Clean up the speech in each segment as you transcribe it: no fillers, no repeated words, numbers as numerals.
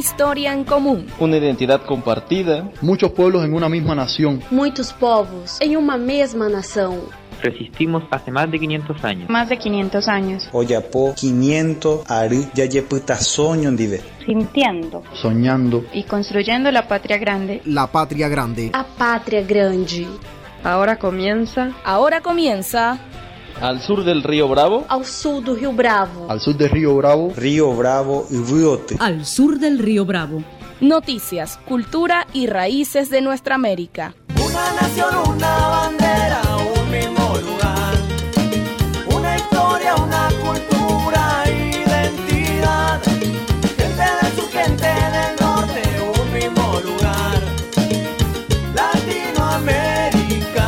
historia en común. Una identidad compartida. Muchos pueblos en una misma nación. Muitos povos em uma mesma nação. Resistimos hace más de 500 años. Más de 500 años. Oyapo 500 ari yayeputa soño ndive. Sintiendo. Soñando. Y construyendo la patria grande. La patria grande. A pátria grande. Ahora comienza. Al sur del río Bravo. Ao sul do Rio Bravo. Al sur del río Bravo. Río Bravo y Riote. Al sur del río Bravo. Noticias, cultura y raíces de nuestra América. Una nación, una bandera, un mismo lugar. Una historia, una cultura, identidad. Gente del sur, gente del norte, un mismo lugar. Latinoamérica.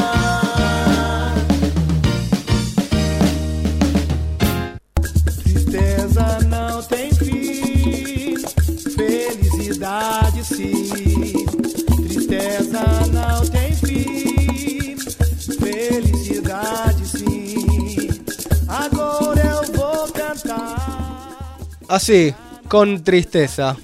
Tristeza não tem fim, felicidade sim. Tristeza não tem fim, felicidade sim. Agora eu vou cantar. Así, con tristeza,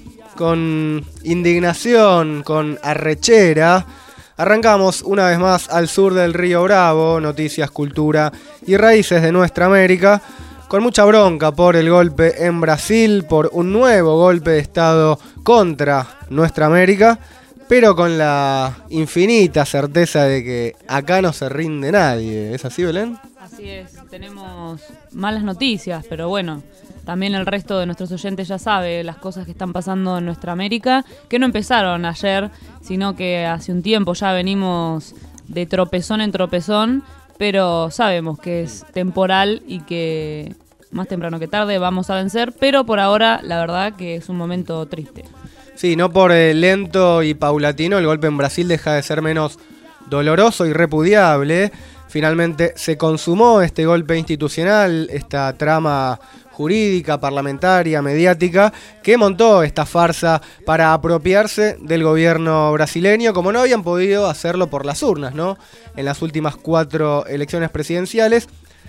con indignación, con arrechera, arrancamos una vez más Al sur del río Bravo, noticias, cultura y raíces de nuestra América, con mucha bronca por el golpe en Brasil, por un nuevo golpe de Estado contra nuestra América, pero con la infinita certeza de que acá no se rinde nadie. ¿Es así, Belén? Así es, tenemos malas noticias, pero bueno, también el resto de nuestros oyentes ya sabe las cosas que están pasando en nuestra América, que no empezaron ayer, sino que hace un tiempo ya venimos de tropezón en tropezón, pero sabemos que es temporal y que más temprano que tarde vamos a vencer, pero por ahora la verdad que es un momento triste. Sí, no por lento y paulatino, el golpe en Brasil deja de ser menos doloroso y repudiable. Finalmente se consumó este golpe institucional, esta trama jurídica, parlamentaria, mediática, que montó esta farsa para apropiarse del gobierno brasileño, como no habían podido hacerlo por las urnas, ¿no? En las últimas 4 elecciones presidenciales.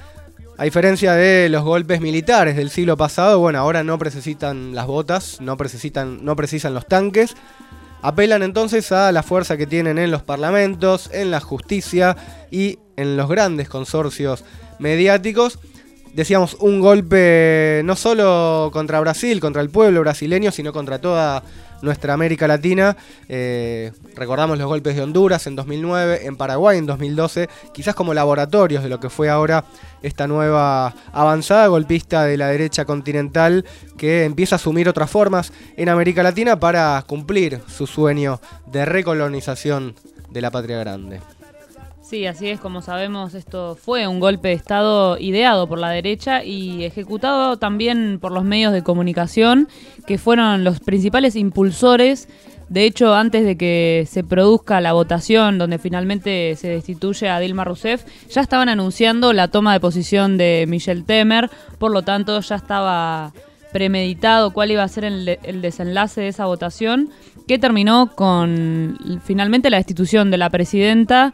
A diferencia de los golpes militares del siglo pasado, bueno, ahora no necesitan las botas, no precisan los tanques. Apelan entonces a la fuerza que tienen en los parlamentos, en la justicia y en los grandes consorcios mediáticos. Decíamos, un golpe no solo contra Brasil, contra el pueblo brasileño, sino contra toda nuestra América Latina. Recordamos los golpes de Honduras en 2009, en Paraguay en 2012, quizás como laboratorios de lo que fue ahora esta nueva avanzada golpista de la derecha continental que empieza a asumir otras formas en América Latina para cumplir su sueño de recolonización de la patria grande. Sí, así es, como sabemos, esto fue un golpe de Estado ideado por la derecha y ejecutado también por los medios de comunicación, que fueron los principales impulsores. De hecho, antes de que se produzca la votación donde finalmente se destituye a Dilma Rousseff, ya estaban anunciando la toma de posición de Michel Temer, por lo tanto ya estaba premeditado cuál iba a ser el desenlace de esa votación, que terminó con finalmente la destitución de la presidenta.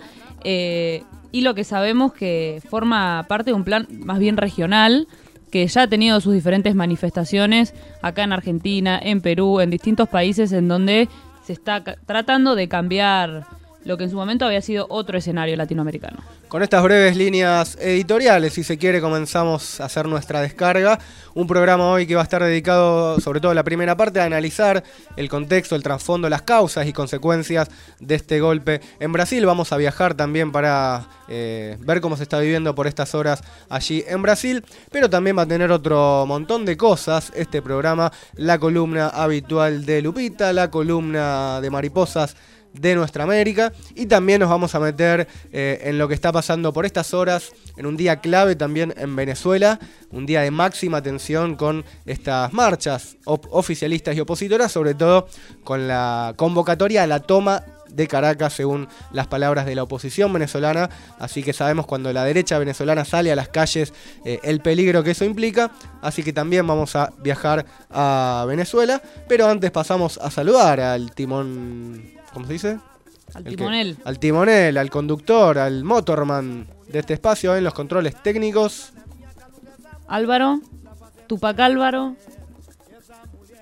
Y lo que sabemos que forma parte de un plan más bien regional que ya ha tenido sus diferentes manifestaciones acá en Argentina, en Perú, en distintos países en donde se está tratando de cambiar lo que en su momento había sido otro escenario latinoamericano. Con estas breves líneas editoriales, si se quiere, comenzamos a hacer nuestra descarga. Un programa hoy que va a estar dedicado, sobre todo la primera parte, a analizar el contexto, el trasfondo, las causas y consecuencias de este golpe en Brasil. Vamos a viajar también para ver cómo se está viviendo por estas horas allí en Brasil, pero también va a tener otro montón de cosas este programa, la columna habitual de Lupita, la columna de Mariposas de nuestra América, y también nos vamos a meter en lo que está pasando por estas horas, en un día clave también en Venezuela, un día de máxima tensión con estas marchas oficialistas y opositoras, sobre todo con la convocatoria a la toma de Caracas, según las palabras de la oposición venezolana. Así que sabemos cuando la derecha venezolana sale a las calles el peligro que eso implica. Así que también vamos a viajar a Venezuela, pero antes pasamos a saludar al timón, ¿cómo se dice? Al timonel. Al timonel, al conductor, al motorman de este espacio en los controles técnicos. Álvaro, Tupac Álvaro.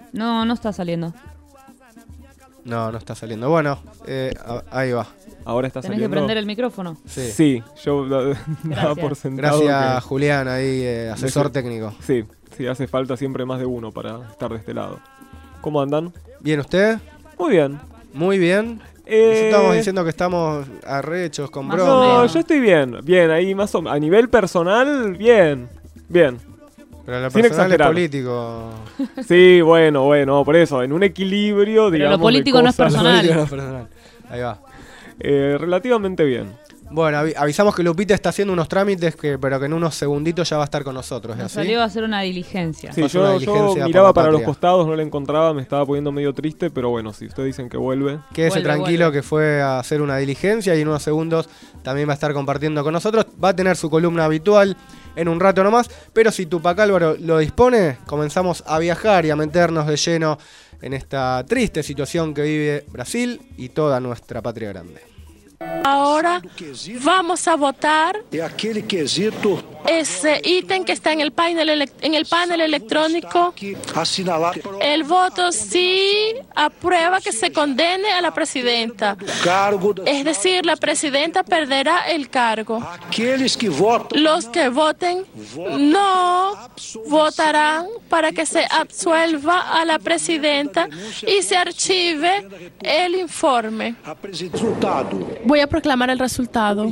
No está saliendo. No está saliendo. Bueno, ahí va. Ahora está Tenés saliendo. que prender el micrófono. Sí, yo daba por sentado. Gracias, Julián, ahí, asesor técnico. Sí, hace falta siempre más de uno para estar de este lado. ¿Cómo andan? ¿Bien usted? Muy bien. Muy bien. Estamos diciendo que estamos arrechos con broma. No, yo estoy bien. Bien, ahí más o menos. A nivel personal, bien. Pero lo sin personal exagerar. es político. Sí, bueno, por eso. En un equilibrio, digamos. Pero lo político no es personal. Ahí va. Relativamente bien. Bueno, avisamos que Lupita está haciendo unos trámites, pero que en unos segunditos ya va a estar con nosotros. ¿Es así? Salió a hacer una diligencia. Sí, yo miraba para los costados, no la encontraba, me estaba poniendo medio triste, pero bueno, si ustedes dicen que vuelve. Quédese tranquilo que fue a hacer una diligencia y en unos segundos también va a estar compartiendo con nosotros. Va a tener su columna habitual en un rato nomás, pero si Tupac Álvaro lo dispone, comenzamos a viajar y a meternos de lleno en esta triste situación que vive Brasil y toda nuestra patria grande. Ahora vamos a votar aquel quesito, ese ítem que está en el panel electrónico. El voto sí aprueba que se condene a la presidenta. Es decir, la presidenta perderá el cargo. Los que voten no votarán para que se absuelva a la presidenta y se archive el informe. Voy a proclamar el resultado.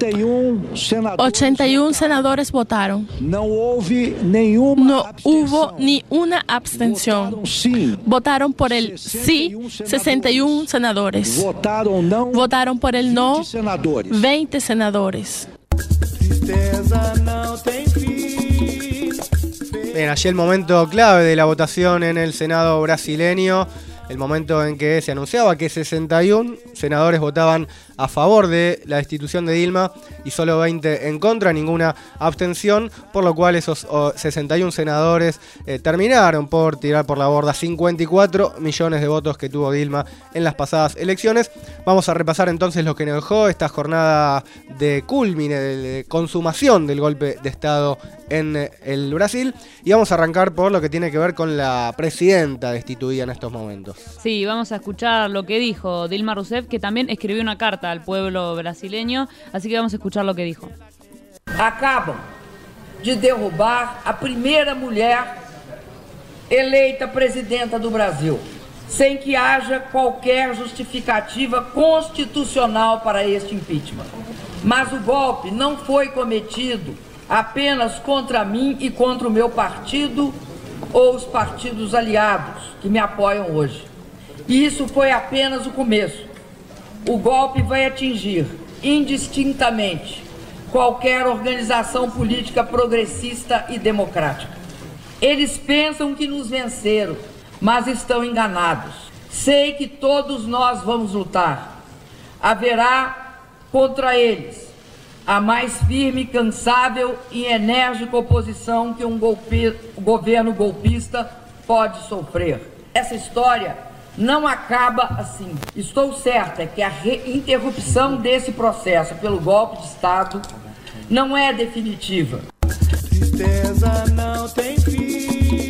81 senadores votaron. No hubo ni una abstención. Votaron por el sí 61 senadores. Votaron por el no 20 senadores. Bien, allí el momento clave de la votación en el Senado brasileño. El momento en que se anunciaba que 61 senadores votaban a favor de la destitución de Dilma y solo 20 en contra, ninguna abstención, por lo cual esos 61 senadores terminaron por tirar por la borda 54 millones de votos que tuvo Dilma en las pasadas elecciones. Vamos a repasar entonces lo que nos dejó esta jornada de culmine, de consumación del golpe de Estado en el Brasil, y vamos a arrancar por lo que tiene que ver con la presidenta destituida en estos momentos. Sí, vamos a escuchar lo que dijo Dilma Rousseff, que también escribió una carta al pueblo brasileño, así que vamos a escuchar lo que dijo. Acabam de derrubar a primeira mulher eleita presidenta do Brasil, sem que haja qualquer justificativa constitucional para este impeachment. Mas o golpe não foi cometido apenas contra mim e contra o meu partido ou os partidos aliados que me apoiam hoje. E isso foi apenas o começo. O golpe vai atingir indistintamente qualquer organização política progressista e democrática. Eles pensam que nos venceram, mas estão enganados. Sei que todos nós vamos lutar. Haverá contra eles a mais firme, incansável e enérgica oposição que um governo golpista pode sofrer. Essa história não acaba assim. Estou certa que a interrupção desse processo pelo golpe de Estado não é definitiva. Tristeza não tem fim.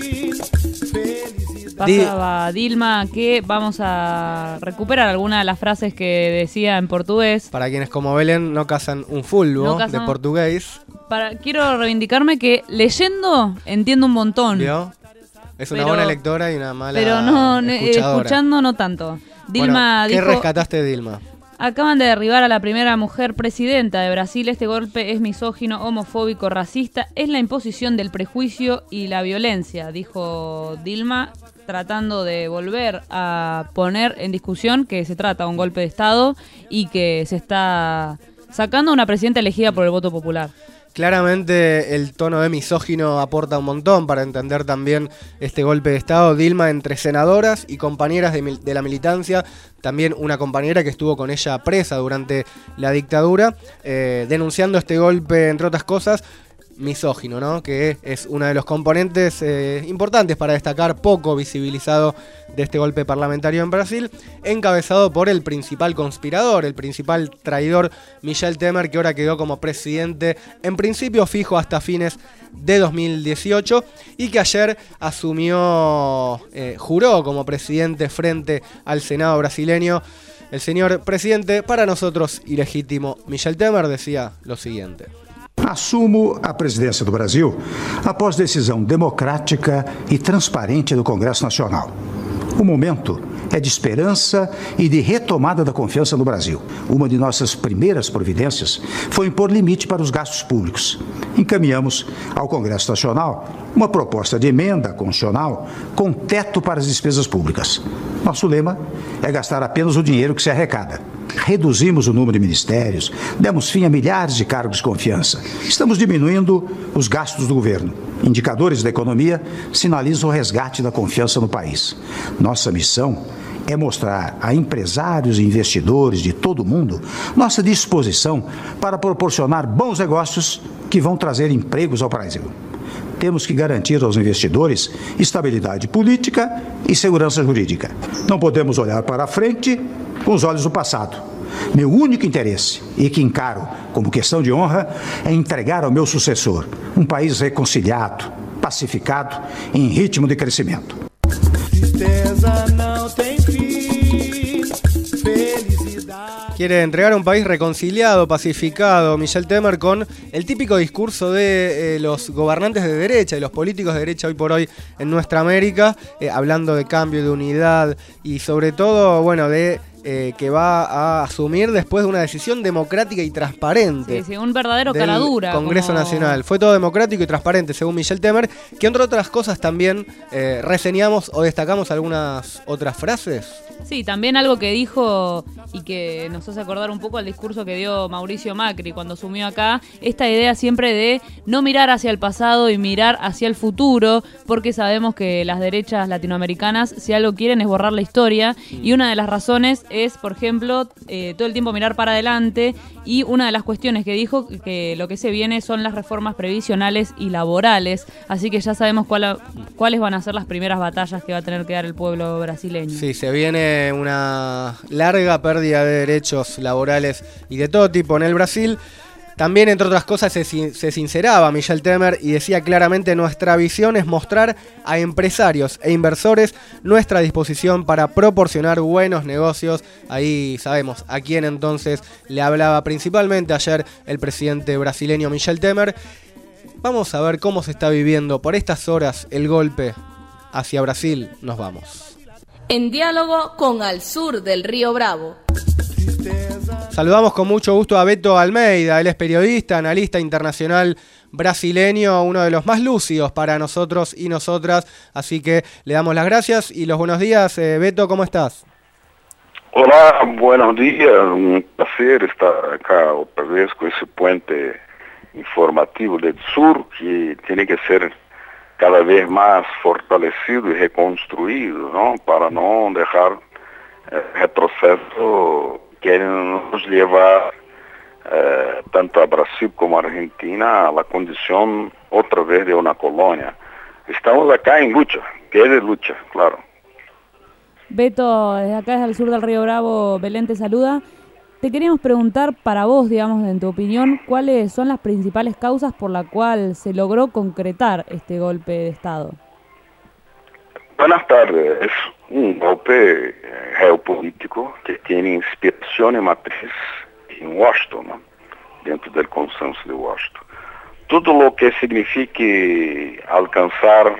Pasaba Dilma, que vamos a recuperar algunas de las frases que decía en portugués. Para quienes como Belén no casan un fulbo de portugués. Quiero reivindicarme que leyendo entiendo un montón. ¿Vio? Es una buena lectora y una mala escuchando no tanto. Dilma ¿qué dijo, rescataste de Dilma? Acaban de derribar a la primera mujer presidenta de Brasil. Este golpe es misógino, homofóbico, racista. Es la imposición del prejuicio y la violencia, dijo Dilma, tratando de volver a poner en discusión que se trata de un golpe de Estado y que se está sacando a una presidenta elegida por el voto popular. Claramente el tono de misógino aporta un montón para entender también este golpe de Estado. Dilma entre senadoras y compañeras de la militancia, también una compañera que estuvo con ella presa durante la dictadura, denunciando este golpe, entre otras cosas, misógino, ¿no? Que es uno de los componentes importantes para destacar, poco visibilizado, de este golpe parlamentario en Brasil, encabezado por el principal conspirador, el principal traidor, Michel Temer, que ahora quedó como presidente en principio fijo hasta fines de 2018 y que ayer juró como presidente frente al Senado brasileño. El señor presidente, para nosotros ilegítimo, Michel Temer, decía lo siguiente: Assumo a presidência do Brasil após decisão democrática e transparente do Congresso Nacional. O momento é de esperança e de retomada da confiança no Brasil. Uma de nossas primeiras providências foi impor limite para os gastos públicos. Encaminhamos ao Congresso Nacional uma proposta de emenda constitucional com teto para as despesas públicas. Nosso lema é gastar apenas o dinheiro que se arrecada. Reduzimos o número de ministérios, demos fim a milhares de cargos de confiança. Estamos diminuindo os gastos do governo. Indicadores da economia sinalizam o resgate da confiança no país. Nossa missão é mostrar a empresários e investidores de todo o mundo nossa disposição para proporcionar bons negócios que vão trazer empregos ao Brasil. Temos que garantir aos investidores estabilidade política e segurança jurídica. Não podemos olhar para a frente com os olhos do passado. Meu único interesse, e que encaro como questão de honra, é entregar ao meu sucessor um país reconciliado, pacificado e em ritmo de crescimento. Tristeza não tem fim, felicidade. Quiere entregar un país reconciliado, pacificado, Michel Temer, con el típico discurso de los gobernantes de derecha y los políticos de derecha hoy por hoy en nuestra América, hablando de cambio, de unidad y sobre todo, bueno, de que va a asumir después de una decisión democrática y transparente. Sí, un verdadero caradura. Congreso Nacional. Fue todo democrático y transparente, según Michel Temer, que entre otras cosas también reseñamos o destacamos algunas otras frases. Sí, también algo que dijo y que nos hace acordar un poco al discurso que dio Mauricio Macri cuando asumió acá, esta idea siempre de no mirar hacia el pasado y mirar hacia el futuro, porque sabemos que las derechas latinoamericanas, si algo quieren, es borrar la historia, y una de las razones es, por ejemplo, todo el tiempo mirar para adelante, y una de las cuestiones que dijo que lo que se viene son las reformas previsionales y laborales, así que ya sabemos cuáles van a ser las primeras batallas que va a tener que dar el pueblo brasileño. Sí, se viene una larga pérdida de derechos laborales y de todo tipo en el Brasil. También, entre otras cosas, se sinceraba Michel Temer y decía claramente: nuestra visión es mostrar a empresarios e inversores nuestra disposición para proporcionar buenos negocios. Ahí sabemos a quién entonces le hablaba principalmente ayer el presidente brasileño Michel Temer. Vamos a ver cómo se está viviendo por estas horas el golpe hacia Brasil. Nos vamos. En diálogo con Al Sur del Río Bravo. Saludamos con mucho gusto a Beto Almeida. Él es periodista, analista internacional brasileño, uno de los más lúcidos para nosotros y nosotras. Así que le damos las gracias y los buenos días. Beto, ¿cómo estás? Hola, buenos días. Un placer estar acá otra vez con ese puente informativo del sur que tiene que ser cada vez más fortalecido y reconstruido, ¿no? Para no dejar retroceso que nos lleva tanto a Brasil como a Argentina a la condición otra vez de una colonia. Estamos acá en lucha, que es de lucha, claro. Beto, desde acá, desde el sur del Río Bravo, Belén te saluda. Te queríamos preguntar para vos, digamos, en tu opinión, ¿cuáles son las principales causas por la cual se logró concretar este golpe de Estado? Buenas tardes. Es un golpe geopolítico que tiene inspiración y matriz en Washington, ¿no? Dentro del consenso de Washington. Todo lo que signifique alcanzar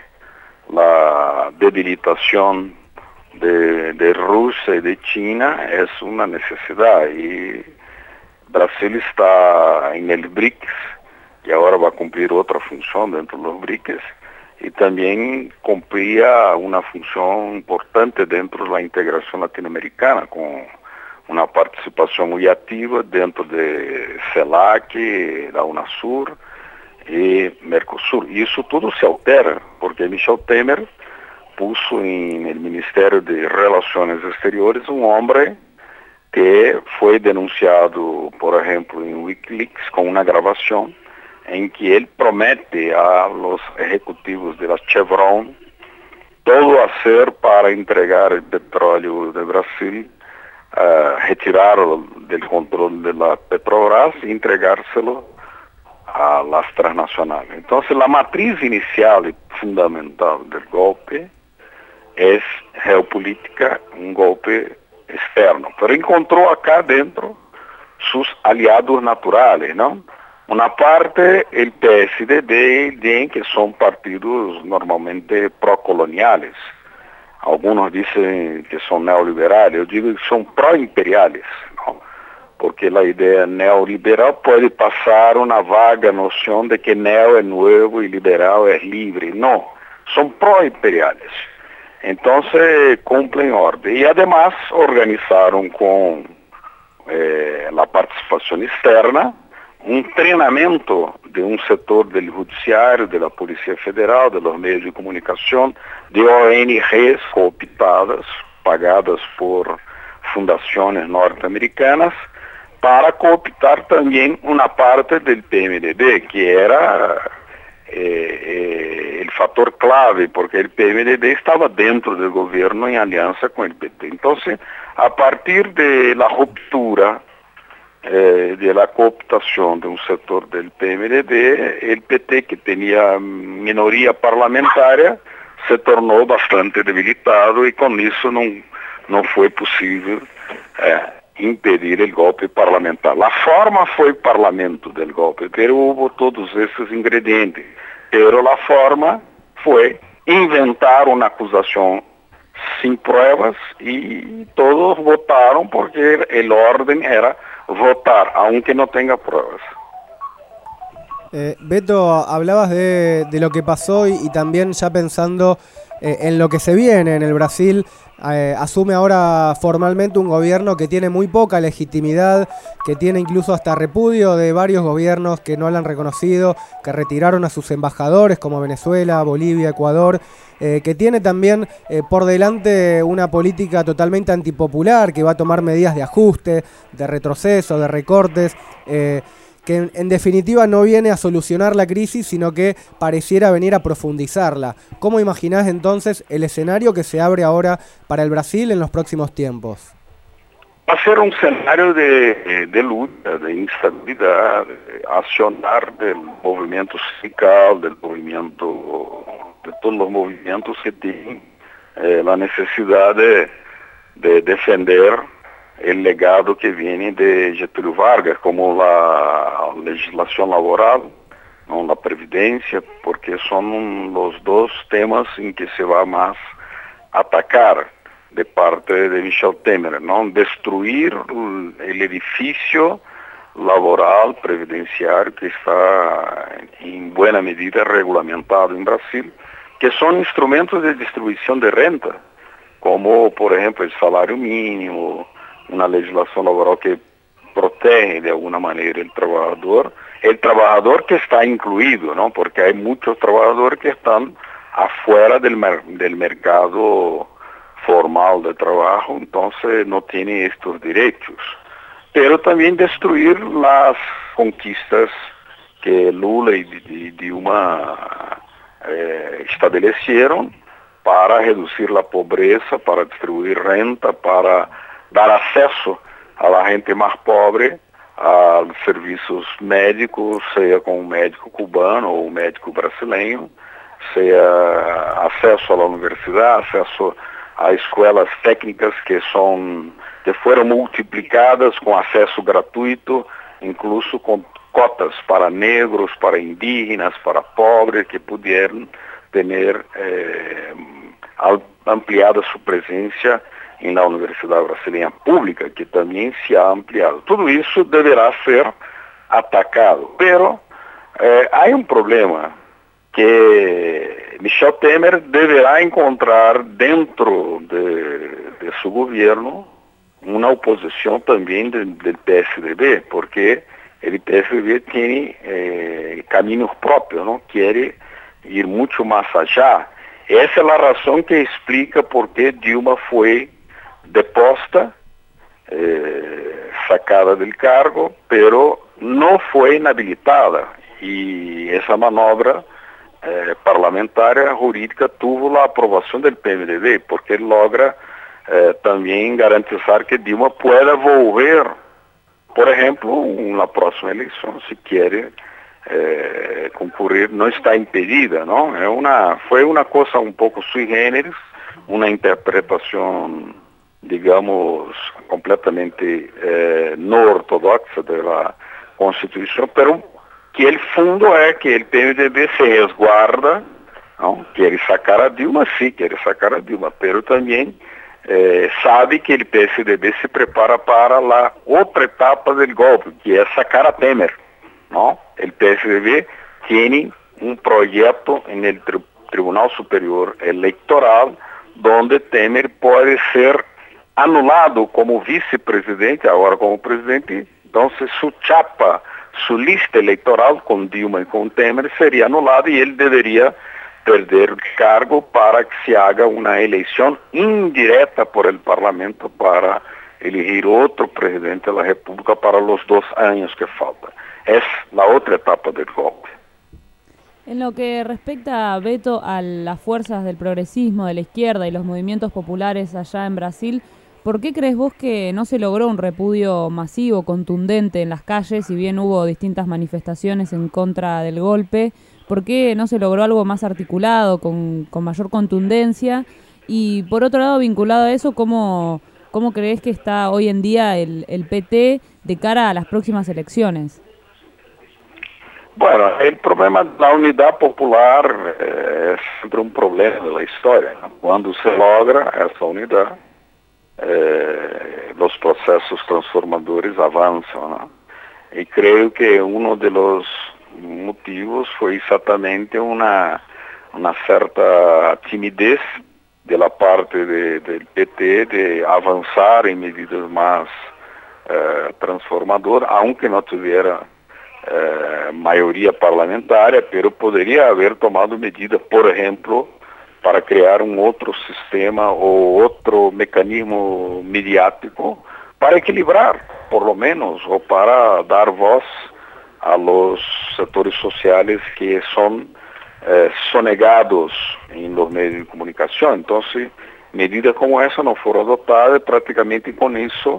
la debilitación de Rusia y de China es una necesidad, y Brasil está en el BRICS y ahora va a cumplir otra función dentro de los BRICS, y también cumplía una función importante dentro de la integración latinoamericana con una participación muy activa dentro de CELAC, la UNASUR y Mercosur. Y eso todo se altera porque Michel Temer puso en el Ministerio de Relaciones Exteriores un hombre que fue denunciado, por ejemplo, en Wikileaks con una grabación en que él promete a los ejecutivos de la Chevron todo hacer para entregar el petróleo de Brasil, retirarlo del control de la Petrobras y entregárselo a las transnacionales. Entonces la matriz inicial y fundamental del golpe es geopolítica, un golpe externo, pero encontró acá dentro sus aliados naturales, ¿no? Una parte el PSDB y el DEM, que son partidos normalmente procoloniales. Algunos dicen que son neoliberales, yo digo que son proimperiales, ¿no? Porque la idea neoliberal puede pasar una vaga noción de que neo es nuevo y liberal es libre. No, son proimperiales. Entonces cumplen orden. Y además organizaron con la participación externa un entrenamiento de un sector del judiciario, de la Policía Federal, de los medios de comunicación, de ONGs cooptadas, pagadas por fundaciones norteamericanas, para cooptar también una parte del PMDB, que era el factor clave, porque el PMDB estaba dentro del gobierno en alianza con el PT. Entonces, a partir de la ruptura de la cooptación de un sector del PMDB, el PT, que tenía minoría parlamentaria, se tornó bastante debilitado y con eso no fue posible impedir el golpe parlamentar. La forma fue el parlamento del golpe, pero hubo todos esos ingredientes. Pero la forma fue inventar una acusación sin pruebas y todos votaron porque el orden era votar, aunque no tenga pruebas. Beto, hablabas de lo que pasó y también ya pensando en lo que se viene en el Brasil. Asume ahora formalmente un gobierno que tiene muy poca legitimidad, que tiene incluso hasta repudio de varios gobiernos que no lo han reconocido, que retiraron a sus embajadores como Venezuela, Bolivia, Ecuador, que tiene también por delante una política totalmente antipopular, que va a tomar medidas de ajuste, de retroceso, de recortes, que en definitiva no viene a solucionar la crisis, sino que pareciera venir a profundizarla. ¿Cómo imaginás entonces el escenario que se abre ahora para el Brasil en los próximos tiempos? Va a ser un escenario de lucha, de instabilidad, de accionar del movimiento sindical, de todos los movimientos que tienen la necesidad de defender el legado que viene de Getúlio Vargas, como la legislación laboral, ¿no? La previdencia, porque son los dos temas en que se va más a atacar de parte de Michel Temer, ¿no? Destruir el edificio laboral, previdenciario, que está en buena medida regulamentado en Brasil, que son instrumentos de distribución de renta, como por ejemplo el salario mínimo, una legislación laboral que protege de alguna manera el trabajador que está incluido, ¿no? Porque hay muchos trabajadores que están afuera del mercado formal de trabajo, entonces no tienen estos derechos. Pero también destruir las conquistas que Lula y Dilma establecieron para reducir la pobreza, para distribuir renta, para dar acceso a la gente más pobre a servicios médicos, sea con un médico cubano o un médico brasileño, sea acceso a la universidad, acceso a escuelas técnicas que fueron multiplicadas con acceso gratuito, incluso con cotas para negros, para indígenas, para pobres, que pudieran tener ampliada su presencia en la Universidad Brasileña Pública, que también se ha ampliado. Todo eso deberá ser atacado, pero hay un problema que Michel Temer deberá encontrar dentro de su gobierno una oposición también del PSDB, porque el PSDB tiene caminos propios, ¿no? Quiere ir mucho más allá. Esa es la razón que explica por qué Dilma fue deposta, sacada del cargo, pero no fue inhabilitada. Y esa manobra parlamentaria jurídica tuvo la aprobación del PMDB, porque logra también garantizar que Dilma pueda volver, por ejemplo, en la próxima elección, si quiere concurrir, no está impedida, ¿no? Fue una cosa un poco sui generis, una interpretación, digamos, completamente no ortodoxa de la Constitución, pero que el fondo es que el PMDB se resguarda, ¿no? Quiere sacar a Dilma, sí, quiere sacar a Dilma, pero también sabe que el PSDB se prepara para la otra etapa del golpe, que es sacar a Temer, ¿no? El PSDB tiene un proyecto en el Tribunal Superior Electoral donde Temer puede ser anulado como vicepresidente, ahora como presidente. Entonces su chapa, su lista electoral con Dilma y con Temer sería anulada y él debería perder el cargo para que se haga una elección indirecta por el Parlamento para elegir otro presidente de la República para los 2 años que faltan. Es la otra etapa del golpe. En lo que respecta, Beto, a las fuerzas del progresismo, de la izquierda y los movimientos populares allá en Brasil, ¿por qué crees vos que no se logró un repudio masivo, contundente en las calles, si bien hubo distintas manifestaciones en contra del golpe? ¿Por qué no se logró algo más articulado, con mayor contundencia? Y por otro lado, vinculado a eso, ¿cómo crees que está hoy en día el PT de cara a las próximas elecciones? Bueno, el problema de la unidad popular es siempre un problema de la historia, ¿no? Cuando se logra esa unidad, los procesos transformadores avanzan, ¿no? Y creo que uno de los motivos fue exactamente una cierta timidez de la parte del PT de avanzar en medidas más transformadoras, aunque no tuviera mayoría parlamentaria, pero podría haber tomado medidas, por ejemplo, para crear un otro sistema o otro mecanismo mediático para equilibrar, por lo menos, o para dar voz a los sectores sociales que son sonegados en los medios de comunicación. Entonces, medidas como esa no fueron adoptadas, prácticamente con eso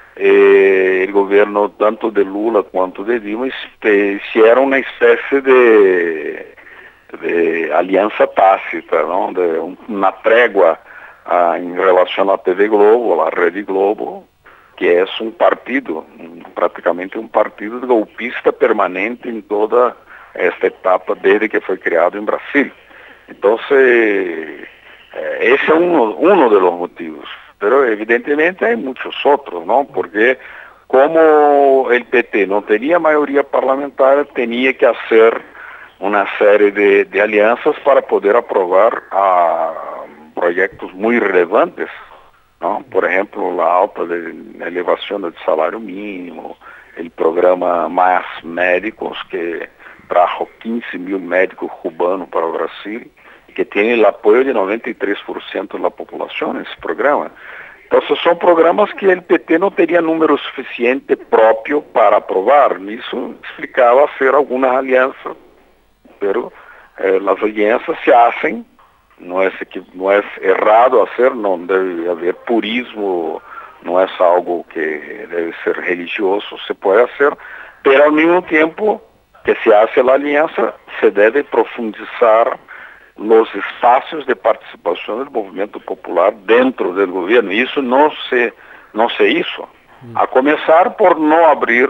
el gobierno tanto de Lula cuanto de Dilma hicieron una especie de alianza tácita, ¿no? De una tregua en relación a TV Globo, a la Rede Globo, que es un partido, prácticamente un partido golpista permanente en toda esta etapa desde que fue creado en Brasil. Entonces, ese es uno de los motivos. Pero evidentemente hay muchos otros, ¿no? Porque como el PT no tenía mayoría parlamentaria, tenía que hacer una serie de alianzas para poder aprobar proyectos muy relevantes, ¿no? Por ejemplo, la elevación del salario mínimo, el programa Más Médicos, que trajo 15.000 médicos cubanos para Brasil, que tiene el apoyo de 93% de la población en ese programa. Entonces son programas que el PT no tenía número suficiente propio para aprobar. Eso explicaba hacer algunas alianzas, pero las alianzas se hacen, no es errado hacer, no debe haber purismo, no es algo que debe ser religioso, se puede hacer, pero al mismo tiempo que se hace la alianza, se debe profundizar los espacios de participación del movimiento popular dentro del gobierno. Y eso no se hizo. A comenzar por no abrir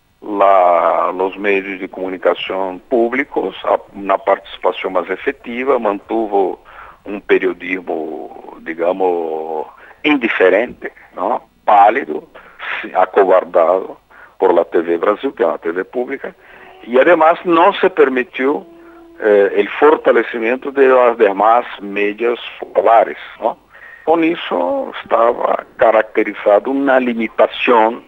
los medios de comunicación públicos a una participación más efectiva, mantuvo un periodismo, digamos, indiferente, ¿no? Pálido, acobardado por la TV Brasil, que es una TV pública, y además no se permitió el fortalecimiento de las demás medios populares, ¿no? Con eso estaba caracterizado una limitación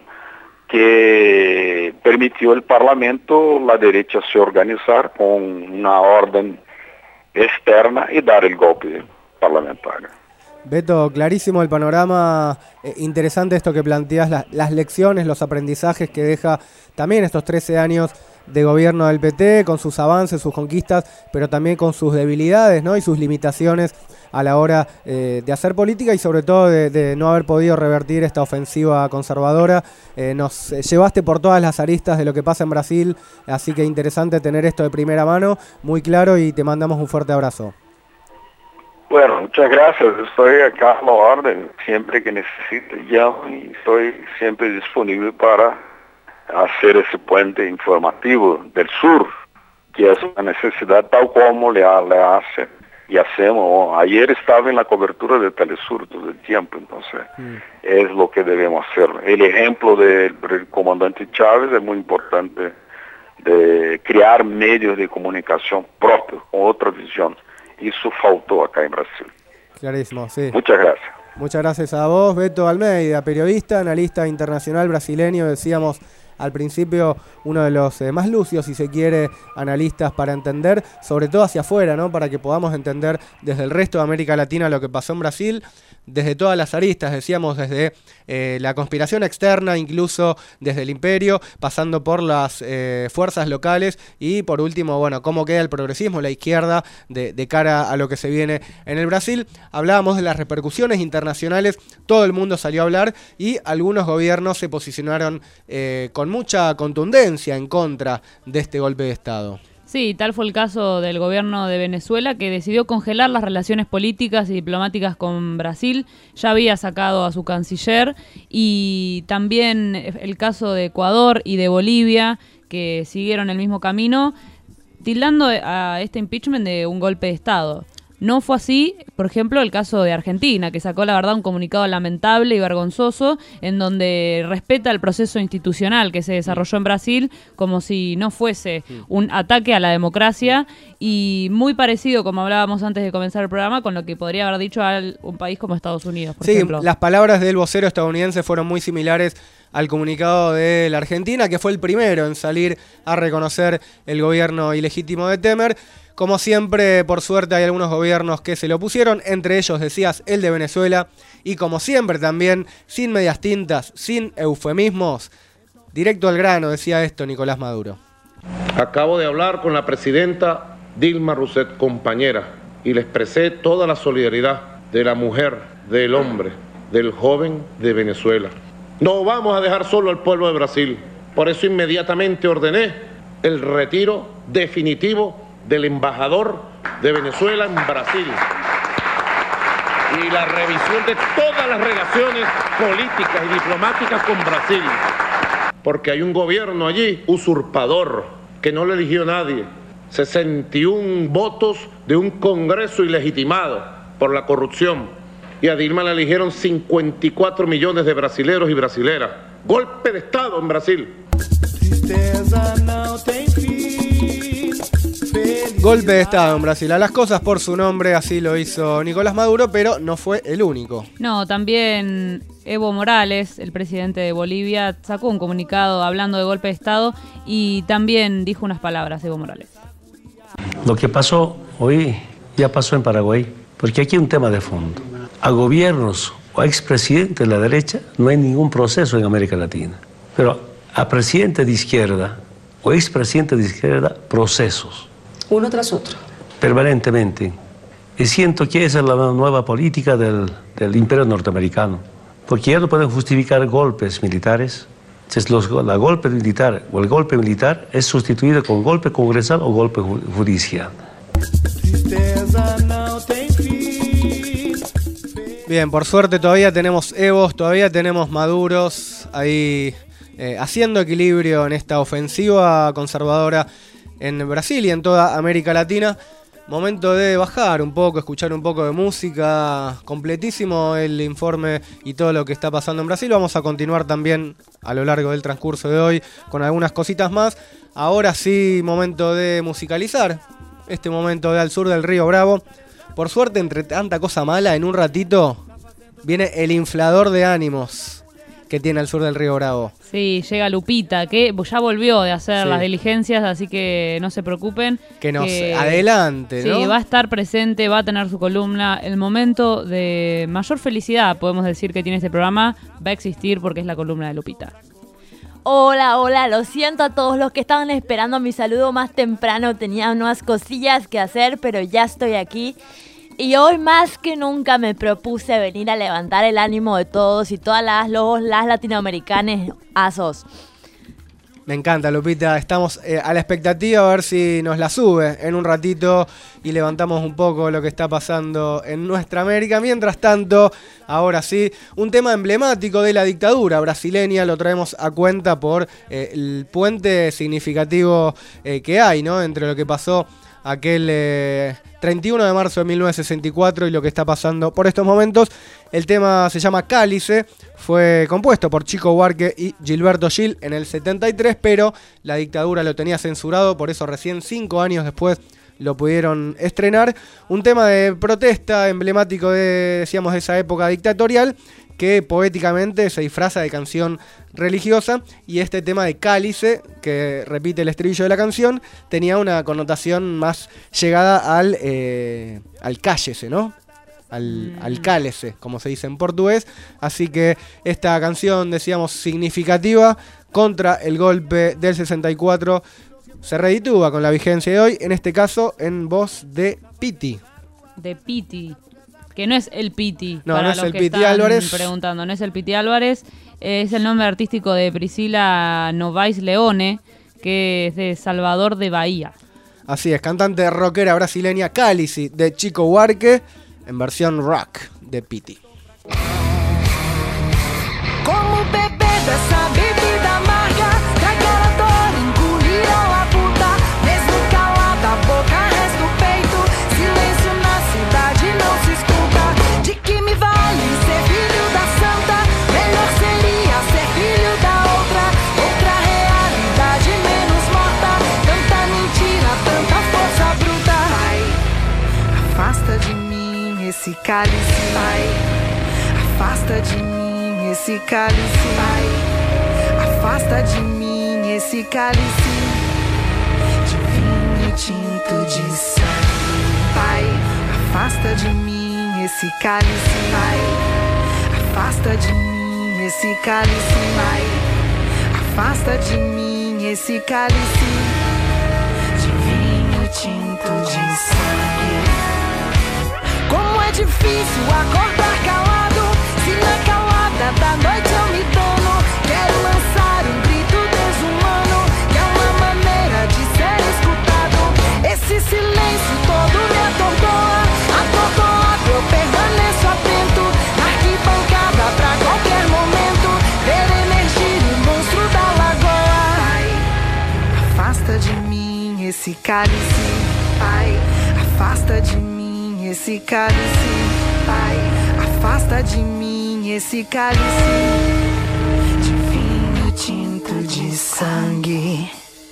que permitió al Parlamento, la derecha, se organizar con una orden externa y dar el golpe parlamentario. Beto, clarísimo el panorama, interesante esto que planteas, las lecciones, los aprendizajes que deja también estos 13 años de gobierno del PT, con sus avances, sus conquistas, pero también con sus debilidades, ¿no? Y sus limitaciones a la hora de hacer política y sobre todo de no haber podido revertir esta ofensiva conservadora. Nos llevaste por todas las aristas de lo que pasa en Brasil, así que interesante tener esto de primera mano, muy claro, y te mandamos un fuerte abrazo. Bueno, muchas gracias. Estoy acá a la orden. Siempre que necesite, llamo y estoy siempre disponible para hacer ese puente informativo del sur, que es una necesidad tal como le hace y hacemos. Ayer estaba en la cobertura de Telesur todo el tiempo, entonces es lo que debemos hacer. El ejemplo del comandante Chávez es muy importante, de crear medios de comunicación propios, con otra visión. Eso faltó acá en Brasil. Clarísimo, sí. Muchas gracias. Muchas gracias a vos, Beto Almeida, periodista, analista internacional brasileño, decíamos al principio, uno de los más lucios, si se quiere, analistas para entender, sobre todo hacia afuera, ¿no? Para que podamos entender desde el resto de América Latina lo que pasó en Brasil, desde todas las aristas, decíamos, desde la conspiración externa, incluso desde el imperio, pasando por las fuerzas locales y por último, bueno, cómo queda el progresismo, la izquierda, de cara a lo que se viene en el Brasil. Hablábamos de las repercusiones internacionales, todo el mundo salió a hablar y algunos gobiernos se posicionaron con mucha contundencia en contra de este golpe de Estado. Sí, tal fue el caso del gobierno de Venezuela, que decidió congelar las relaciones políticas y diplomáticas con Brasil. Ya había sacado a su canciller, y también el caso de Ecuador y de Bolivia, que siguieron el mismo camino, tildando a este impeachment de un golpe de Estado. No fue así, por ejemplo, el caso de Argentina, que sacó, la verdad, un comunicado lamentable y vergonzoso en donde respeta el proceso institucional que se desarrolló en Brasil como si no fuese un ataque a la democracia, y muy parecido, como hablábamos antes de comenzar el programa, con lo que podría haber dicho un país como Estados Unidos, por ejemplo. Sí, las palabras del vocero estadounidense fueron muy similares al comunicado de la Argentina, que fue el primero en salir a reconocer el gobierno ilegítimo de Temer. Como siempre, por suerte, hay algunos gobiernos que se lo opusieron, entre ellos, decías, el de Venezuela, y como siempre también, sin medias tintas, sin eufemismos, directo al grano, decía esto Nicolás Maduro. Acabo de hablar con la presidenta Dilma Rousseff, compañera, y le expresé toda la solidaridad de la mujer, del hombre, del joven de Venezuela. No vamos a dejar solo al pueblo de Brasil. Por eso inmediatamente ordené el retiro definitivo del embajador de Venezuela en Brasil y la revisión de todas las relaciones políticas y diplomáticas con Brasil, porque hay un gobierno allí usurpador que no le eligió nadie, 61 votos de un Congreso ilegitimado por la corrupción, y a Dilma la eligieron 54 millones de brasileros y brasileras. Golpe de Estado en Brasil. Golpe de Estado en Brasil, a las cosas por su nombre, así lo hizo Nicolás Maduro, pero no fue el único. No, también Evo Morales, el presidente de Bolivia, sacó un comunicado hablando de golpe de Estado y también dijo unas palabras, Evo Morales. Lo que pasó hoy ya pasó en Paraguay, porque aquí hay un tema de fondo. A gobiernos o a expresidentes de la derecha no hay ningún proceso en América Latina, pero a presidentes de izquierda o expresidentes de izquierda, procesos. Uno tras otro. Permanentemente. Y siento que esa es la nueva política del imperio norteamericano. Porque ya no pueden justificar golpes militares. Entonces, la golpe militar o el golpe militar es sustituido con golpe congresal o golpe judicial. Bien, por suerte todavía tenemos Evos, todavía tenemos Maduros ahí haciendo equilibrio en esta ofensiva conservadora en Brasil y en toda América Latina. Momento de bajar un poco, escuchar un poco de música. Completísimo el informe y todo lo que está pasando en Brasil. Vamos a continuar también a lo largo del transcurso de hoy con algunas cositas más. Ahora sí, momento de musicalizar este momento de Al Sur del Río Bravo. Por suerte, entre tanta cosa mala, en un ratito viene el inflador de ánimos que tiene Al Sur del Río Bravo. Sí, llega Lupita, que ya volvió de hacer las diligencias, así que no se preocupen. Que nos adelante, ¿no? Sí, va a estar presente, va a tener su columna. El momento de mayor felicidad, podemos decir, que tiene este programa, va a existir porque es la columna de Lupita. Hola, lo siento a todos los que estaban esperando mi saludo más temprano, tenía unas cosillas que hacer, pero ya estoy aquí. Y hoy más que nunca me propuse venir a levantar el ánimo de todos y todas las latinoamericanas asos. Me encanta, Lupita. Estamos a la expectativa a ver si nos la sube en un ratito y levantamos un poco lo que está pasando en nuestra América. Mientras tanto, ahora sí, un tema emblemático de la dictadura brasileña lo traemos a cuenta por el puente significativo que hay, ¿no? Entre lo que pasó aquel 31 de marzo de 1964 y lo que está pasando por estos momentos. El tema se llama Cálice, fue compuesto por Chico Buarque y Gilberto Gil en el 73, pero la dictadura lo tenía censurado, por eso recién 5 años después lo pudieron estrenar. Un tema de protesta emblemático de esa época dictatorial, que poéticamente se disfraza de canción religiosa, y este tema de Cálice, que repite el estribillo de la canción, tenía una connotación más llegada al cállese, ¿no? Al cálese, como se dice en portugués. Así que esta canción, decíamos, significativa contra el golpe del 64, se reditúa con la vigencia de hoy, en este caso en voz de Piti. De Piti. Que no es el Piti, no, para no es los el que Piti están Álvarez. Preguntando. No es el Piti Álvarez, es el nombre artístico de Priscila Novaes Leone, que es de Salvador de Bahía. Así es, cantante rockera brasileña, Cálice, de Chico Buarque, en versión rock de Piti. Como beber dessa bebida amarga, tragar a dor, engolir a puta, mesmo calada a boca, resto o peito, silêncio na cidade não se escuta. De que me vale ser filho da santa? Melhor seria ser filho da outra realidade menos morta. Tanta mentira, tanta força bruta. Pai, afasta de mim esse cálice. Pai, afasta de mim esse cálice. Pai, afasta de mim esse cálice de vinho tinto de sangue. Pai, afasta de mim esse cálice. Pai, afasta de mim esse cálice. Pai, afasta de mim esse cálice de vinho tinto de sangue. Como é difícil acordar calado, se na calada da noite eu me dano. Quero lançar um grito desumano, que é uma maneira de ser escutado. Esse silêncio todo me atordoa, eu permaneço atento na arquibancada pra qualquer momento ver emergir o monstro da lagoa. Pai, afasta de mim esse cálice. Pai, afasta de mim esse cálice. Pai, afasta de mim esse cálice de vinho tinto de sangue.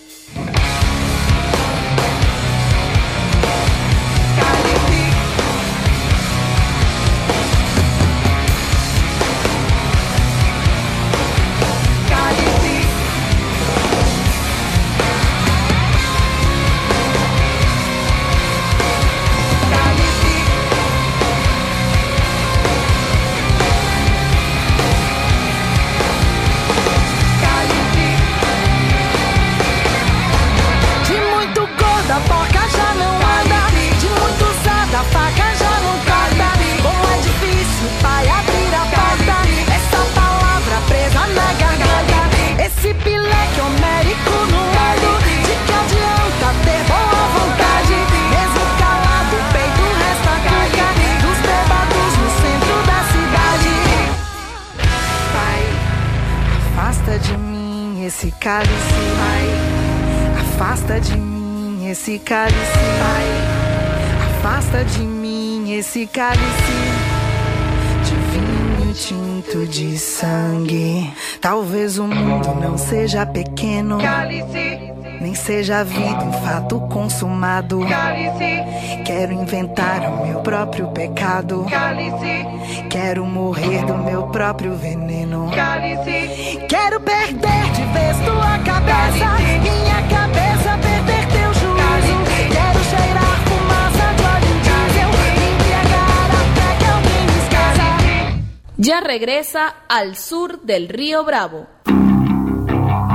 Esse cálice, Pai, afasta de mim esse cálice. Pai, afasta de mim esse cálice de vinho tinto de sangue. Talvez o mundo não seja pequeno, cálice, nem seja a vida um fato consumado. Cálice, quero inventar o meu próprio pecado. Cálice, quero morrer do meu próprio veneno. Cálice, quero perder de vez tua cabeça, minha cabeça perder teu juízo. Cálice, quero cheirar fumaça de óleo diesel, me embriagar até que alguém me esqueça. Ya regresa al sur del Río Bravo.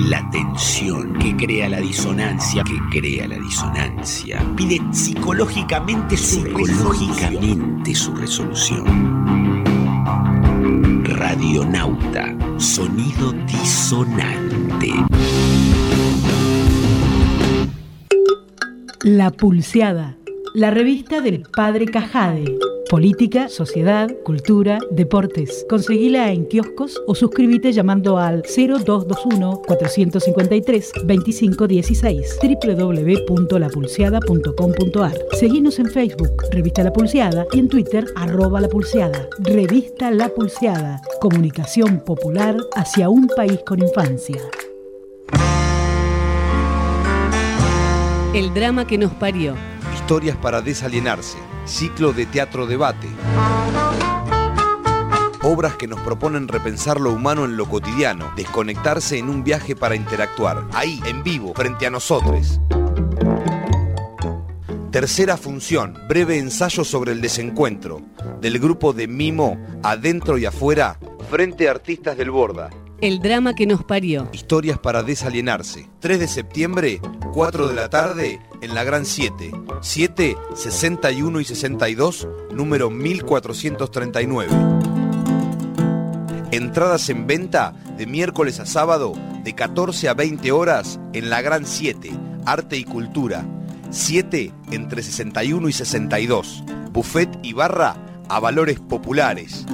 la tensión que crea la disonancia, pide psicológicamente su resolución. Radionauta, sonido disonante. La Pulseada, la revista del Padre Cajade. Política, sociedad, cultura, deportes. Conseguila en kioscos o suscríbete llamando al 0221-453-2516 www.lapulseada.com.ar. Seguinos en Facebook, Revista La Pulseada, y en Twitter, @lapulseada. Revista La Pulseada, comunicación popular hacia un país con infancia. El drama que nos parió. Historias para desalienarse. Ciclo de teatro debate. Obras que nos proponen repensar lo humano en lo cotidiano, desconectarse en un viaje para interactuar, ahí, en vivo, frente a nosotros. Tercera función, breve ensayo sobre el desencuentro, del grupo de Mimo, Adentro y Afuera, frente a artistas del Borda. El drama que nos parió. Historias para desalienarse. 3 de septiembre, 4 de la tarde, en la Gran 7. 7, 61 y 62, número 1439. Entradas en venta de miércoles a sábado, de 14 a 20 horas, en la Gran 7, Arte y Cultura. 7, entre 61 y 62. Buffet y barra a valores populares.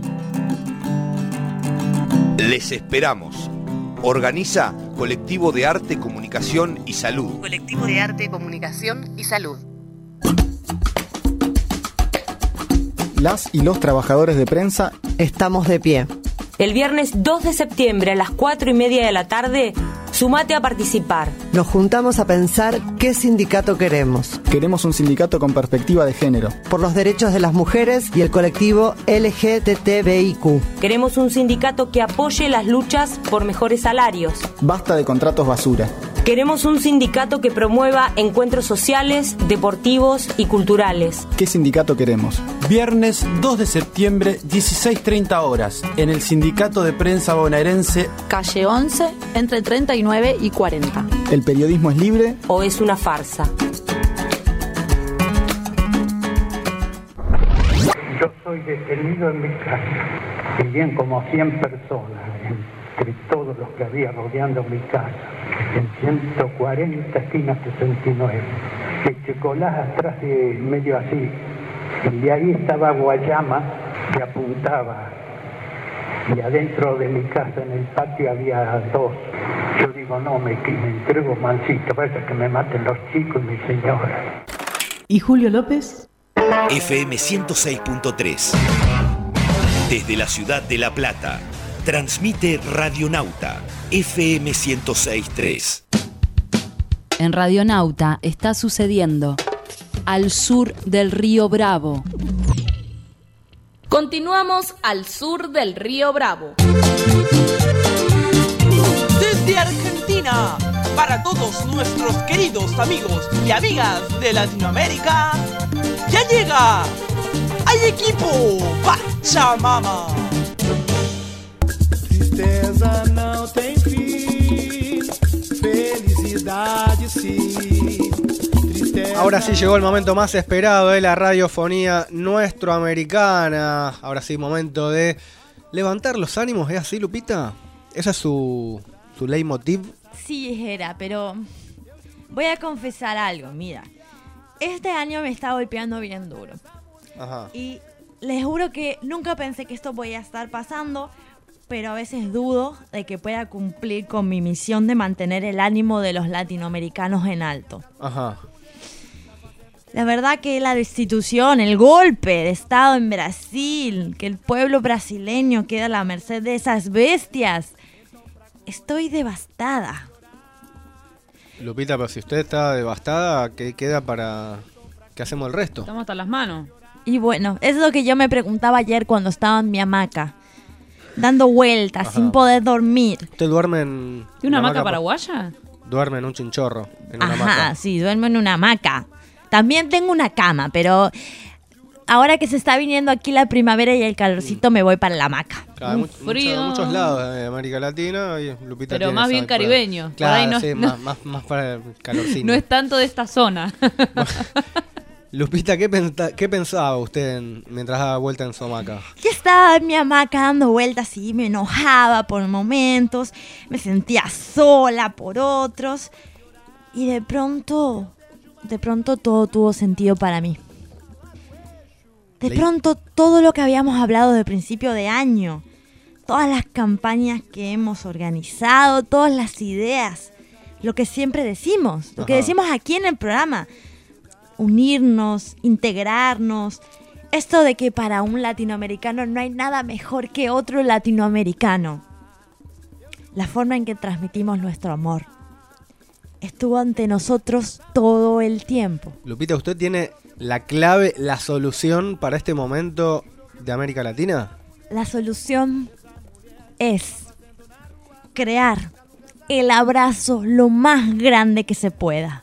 Les esperamos. Organiza Colectivo de Arte, Comunicación y Salud. Colectivo de Arte, Comunicación y Salud. Las y los trabajadores de prensa estamos de pie. El viernes 2 de septiembre a las 4:30 de la tarde, sumate a participar. Nos juntamos a pensar qué sindicato queremos. Queremos un sindicato con perspectiva de género. Por los derechos de las mujeres y el colectivo LGTBIQ. Queremos un sindicato que apoye las luchas por mejores salarios. Basta de contratos basura. Queremos un sindicato que promueva encuentros sociales, deportivos y culturales. ¿Qué sindicato queremos? Viernes 2 de septiembre, 16:30 horas, en el Sindicato de Prensa Bonaerense, calle 11, entre 39 y 40. ¿El periodismo es libre o es una farsa? Yo soy detenido en mi casa, y bien como 100 personas, entre todos los que había rodeando mi casa, en 140 esquinas 69. El Checolás atrás de medio así, y de ahí estaba Guayama, que apuntaba, y adentro de mi casa en el patio había 2. Yo digo, no, me entrego mansito, vaya que me maten los chicos y mi señora. ¿Y Julio López? FM 106.3. Desde la ciudad de La Plata, transmite Radionauta, FM 106.3. En Radionauta está sucediendo al sur del río Bravo. Continuamos al sur del río Bravo. Desde Argentina, para todos nuestros queridos amigos y amigas de Latinoamérica, ya llega ¡Hay equipo Pachamama! Tristeza não tem fim, felicidade sim. Ahora sí llegó el momento más esperado de la radiofonía nuestroamericana. Ahora sí, momento de levantar los ánimos. ¿Es así, Lupita? ¿Esa es su leitmotiv? Sí, era, pero voy a confesar algo, mira. Este año me está golpeando bien duro. Ajá. Y les juro que nunca pensé que esto podía estar pasando, pero a veces dudo de que pueda cumplir con mi misión de mantener el ánimo de los latinoamericanos en alto. Ajá. La verdad que la destitución, el golpe de Estado en Brasil, que el pueblo brasileño queda a la merced de esas bestias, estoy devastada. Lupita, pero si usted está devastada, ¿qué queda para que hacemos el resto? Estamos hasta las manos. Y bueno, es lo que yo me preguntaba ayer cuando estaba en mi hamaca, dando vueltas, Ajá. sin poder dormir. ¿Usted duerme en ¿De una hamaca paraguaya? Duerme en un chinchorro, en una Ajá, hamaca. sí, duermo en una hamaca. También tengo una cama, pero ahora que se está viniendo aquí la primavera y el calorcito, me voy para la hamaca. Claro, frío. muchos lados de América Latina. Y Lupita pero tiene más esa bien caribeño. Claro, por ahí sí, más para el calorcito. No es tanto de esta zona. Lupita, ¿qué pensaba usted mientras daba vuelta en su hamaca? Yo estaba en mi hamaca dando vueltas y me enojaba por momentos, me sentía sola por otros y de pronto todo tuvo sentido para mí. De pronto todo lo que habíamos hablado de principio de año, todas las campañas que hemos organizado, todas las ideas, lo que siempre decimos, lo que decimos aquí en el programa, unirnos, integrarnos, esto de que para un latinoamericano no hay nada mejor que otro latinoamericano. La forma en que transmitimos nuestro amor estuvo ante nosotros todo el tiempo. Lupita, ¿usted tiene la clave, la solución para este momento de América Latina? La solución es crear el abrazo lo más grande que se pueda.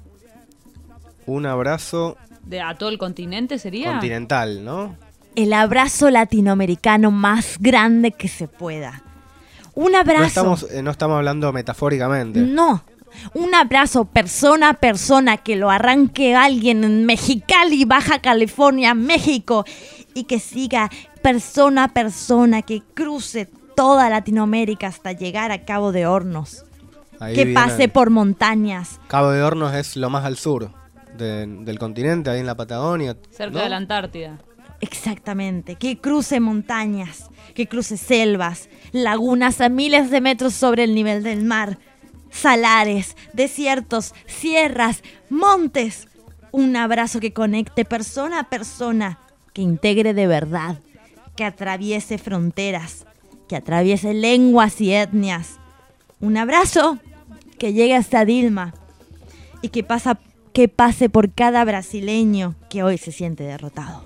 Un abrazo ¿A todo el continente sería? Continental, ¿no? El abrazo latinoamericano más grande que se pueda. Un abrazo. No estamos hablando metafóricamente. No. Un abrazo persona a persona que lo arranque alguien en Mexicali, Baja California, México, y que siga persona a persona, que cruce toda Latinoamérica hasta llegar a Cabo de Hornos. Que pase por montañas. Cabo de Hornos es lo más al sur del continente, ahí en la Patagonia. Cerca de la Antártida. Exactamente, que cruce montañas, que cruce selvas, lagunas a miles de metros sobre el nivel del mar, salares, desiertos, sierras, montes. Un abrazo que conecte persona a persona, que integre de verdad, que atraviese fronteras, que atraviese lenguas y etnias. Un abrazo que llegue hasta Dilma y que pase por cada brasileño que hoy se siente derrotado.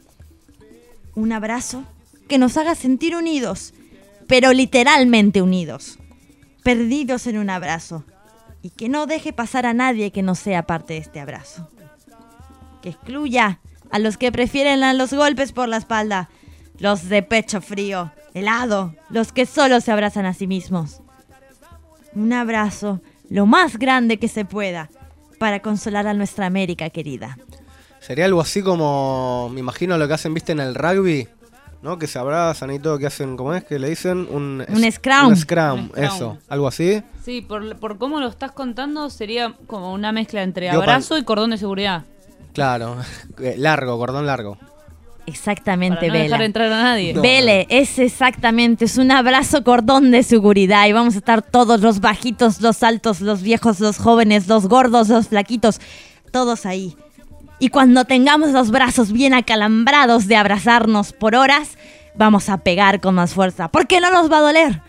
Un abrazo que nos haga sentir unidos, pero literalmente unidos, perdidos en un abrazo, y que no deje pasar a nadie que no sea parte de este abrazo. Que excluya a los que prefieren los golpes por la espalda, los de pecho frío, helado, los que solo se abrazan a sí mismos. Un abrazo lo más grande que se pueda para consolar a nuestra América querida. Sería algo así como, me imagino lo que hacen, viste, en el rugby, ¿no? Que se abrazan y todo, que hacen, ¿cómo es que le dicen? Un scrum. Un scrum, eso, algo así. Sí, por cómo lo estás contando, sería como una mezcla entre abrazo y cordón de seguridad. Claro, cordón largo. Exactamente, para no Vela. dejar entrar a nadie. No. Vele, es un abrazo cordón de seguridad y vamos a estar todos, los bajitos, los altos, los viejos, los jóvenes, los gordos, los flaquitos, todos ahí. Y cuando tengamos los brazos bien acalambrados de abrazarnos por horas, vamos a pegar con más fuerza, porque no nos va a doler.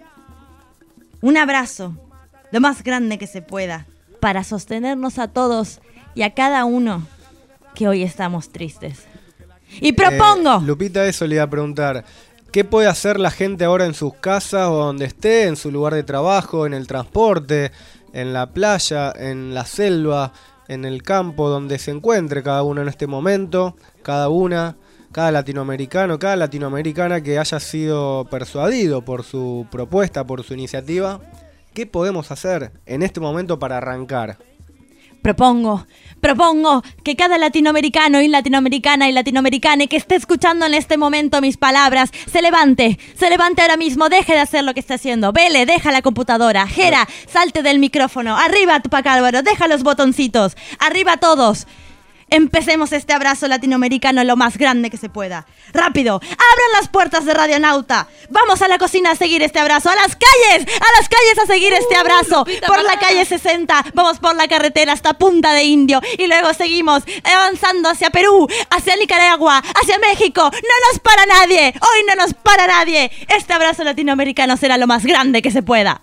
Un abrazo, lo más grande que se pueda, para sostenernos a todos y a cada uno que hoy estamos tristes. Y propongo... Lupita, eso le iba a preguntar. ¿Qué puede hacer la gente ahora en sus casas o donde esté, en su lugar de trabajo, en el transporte, en la playa, en la selva, en el campo, donde se encuentre cada uno en este momento, cada latinoamericano, cada latinoamericana que haya sido persuadido por su propuesta, por su iniciativa? ¿Qué podemos hacer en este momento para arrancar? Propongo que cada latinoamericano y latinoamericana y latinoamericana que esté escuchando en este momento mis palabras, se levante ahora mismo, deje de hacer lo que está haciendo. Vele, deja la computadora. Jera, salte del micrófono. Arriba, Tupac Álvaro, deja los botoncitos. Arriba todos. Empecemos este abrazo latinoamericano lo más grande que se pueda. ¡Rápido! ¡Abran las puertas de Radionauta! ¡Vamos a la cocina a seguir este abrazo! ¡A las calles a seguir este abrazo! Por la calle 60, vamos por la carretera hasta Punta de Indio y luego seguimos avanzando hacia Perú, hacia Nicaragua, hacia México. ¡No nos para nadie! ¡Hoy no nos para nadie! Este abrazo latinoamericano será lo más grande que se pueda.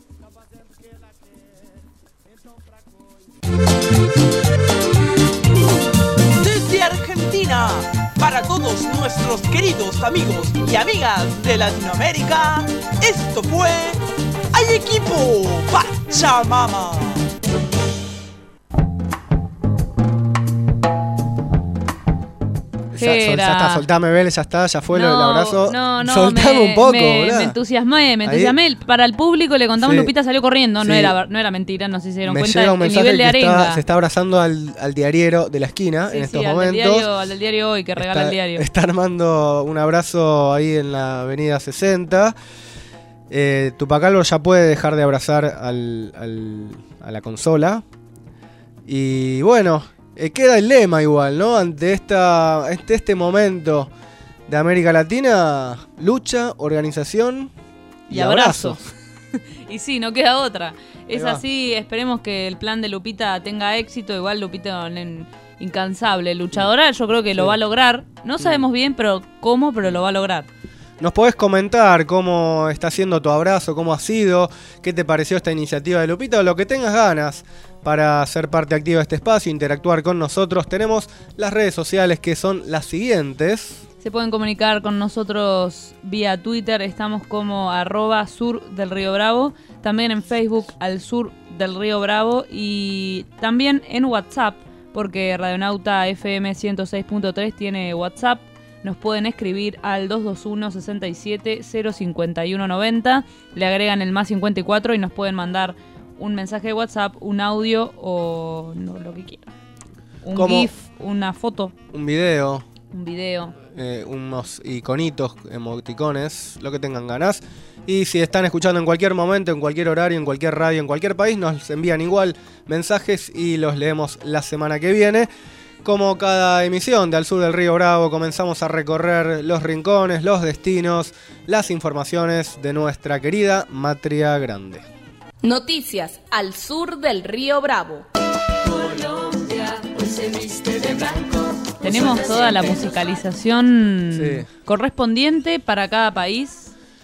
Argentina, para todos nuestros queridos amigos y amigas de Latinoamérica, esto fue Hay Equipo Pachamama. Jera. Soltame, Vélez, ya está, ya fue lo del abrazo. No, soltame un poco, me entusiasmé. Para el público le contamos, Sí. Lupita salió corriendo, Sí. no era mentira, no sé si se dieron Me cuenta llega un el mensaje nivel de que arenga. se está abrazando al diariero de la esquina en estos momentos. Al del diario Hoy, que regala el diario. Está armando un abrazo ahí en la avenida 60. Tupac Albo ya puede dejar de abrazar a la consola. Y bueno, queda el lema igual, ¿no? Ante este momento de América Latina, lucha, organización y abrazo. Y sí, no queda otra. Es va. así, esperemos que el plan de Lupita tenga éxito. Igual Lupita incansable, luchadora, yo creo que lo va a lograr. No sabemos bien, pero lo va a lograr. Nos podés comentar cómo está siendo tu abrazo, cómo ha sido, qué te pareció esta iniciativa de Lupita o lo que tengas ganas para ser parte activa de este espacio, interactuar con nosotros. Tenemos las redes sociales que son las siguientes. Se pueden comunicar con nosotros vía Twitter, estamos como @sur del Río Bravo, también en Facebook al Sur del Río Bravo y también en WhatsApp, porque Radionauta FM 106.3 tiene WhatsApp. Nos pueden escribir al 221 67 051 90, le agregan el +54 y nos pueden mandar un mensaje de WhatsApp, un audio o lo que quieran. Un GIF, una foto. Un video. Unos iconitos, emoticones, lo que tengan ganas. Y si están escuchando en cualquier momento, en cualquier horario, en cualquier radio, en cualquier país, nos envían igual mensajes y los leemos la semana que viene. Como cada emisión de Al Sur del Río Bravo, comenzamos a recorrer los rincones, los destinos, las informaciones de nuestra querida Matria Grande. Noticias al sur del Río Bravo. Colombia, hoy se viste de blanco. Tenemos toda la musicalización correspondiente para cada país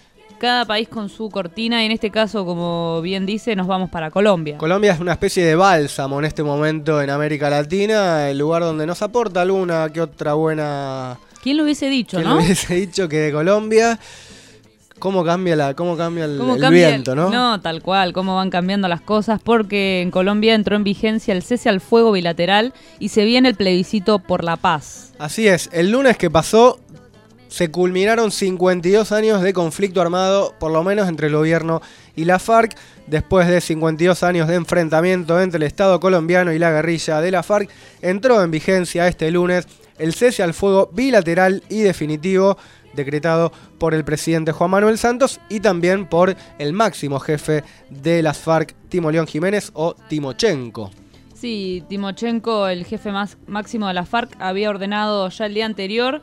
con su cortina, y en este caso, como bien dice, nos vamos para Colombia. Colombia es una especie de bálsamo en este momento en América Latina, el lugar donde nos aporta alguna que otra buena... ¿Quién lo hubiese dicho, ¿Quién no? lo hubiese dicho que de Colombia... ¿Cómo cambia el viento, no? No, tal cual, cómo van cambiando las cosas, porque en Colombia entró en vigencia el cese al fuego bilateral y se viene el plebiscito por la paz. Así es, el lunes que pasó se culminaron 52 años de conflicto armado, por lo menos entre el gobierno y la FARC. Después de 52 años de enfrentamiento entre el Estado colombiano y la guerrilla de la FARC, entró en vigencia este lunes el cese al fuego bilateral y definitivo decretado por el presidente Juan Manuel Santos y también por el máximo jefe de las FARC, Timo León Jiménez o Timochenko. Sí, Timochenko, el jefe máximo de la FARC, había ordenado ya el día anterior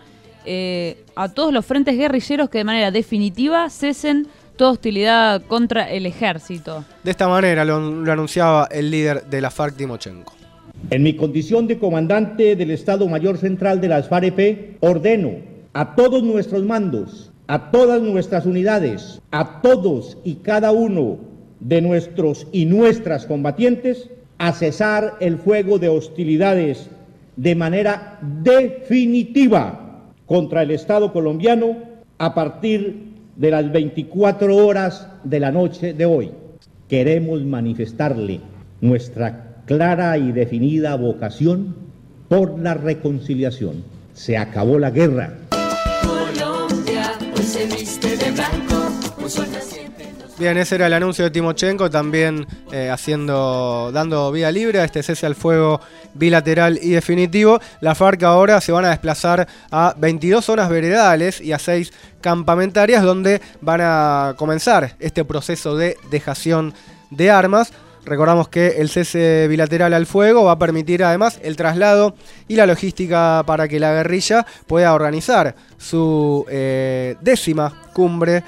a todos los frentes guerrilleros que de manera definitiva cesen toda hostilidad contra el ejército. De esta manera lo anunciaba el líder de la FARC, Timochenko. En mi condición de comandante del Estado Mayor Central de las FARC-EP, ordeno a todos nuestros mandos, a todas nuestras unidades, a todos y cada uno de nuestros y nuestras combatientes, a cesar el fuego de hostilidades de manera definitiva contra el Estado colombiano a partir de las 24 horas de la noche de hoy. Queremos manifestarle nuestra clara y definida vocación por la reconciliación. Se acabó la guerra. Colombia, hoy se viste de blanco, un sol naciente. Bien, ese era el anuncio de Timochenko, también dando vía libre a este cese al fuego bilateral y definitivo. La FARC ahora se van a desplazar a 22 zonas veredales y a 6 campamentarias donde van a comenzar este proceso de dejación de armas. Recordamos que el cese bilateral al fuego va a permitir además el traslado y la logística para que la guerrilla pueda organizar su décima cumbre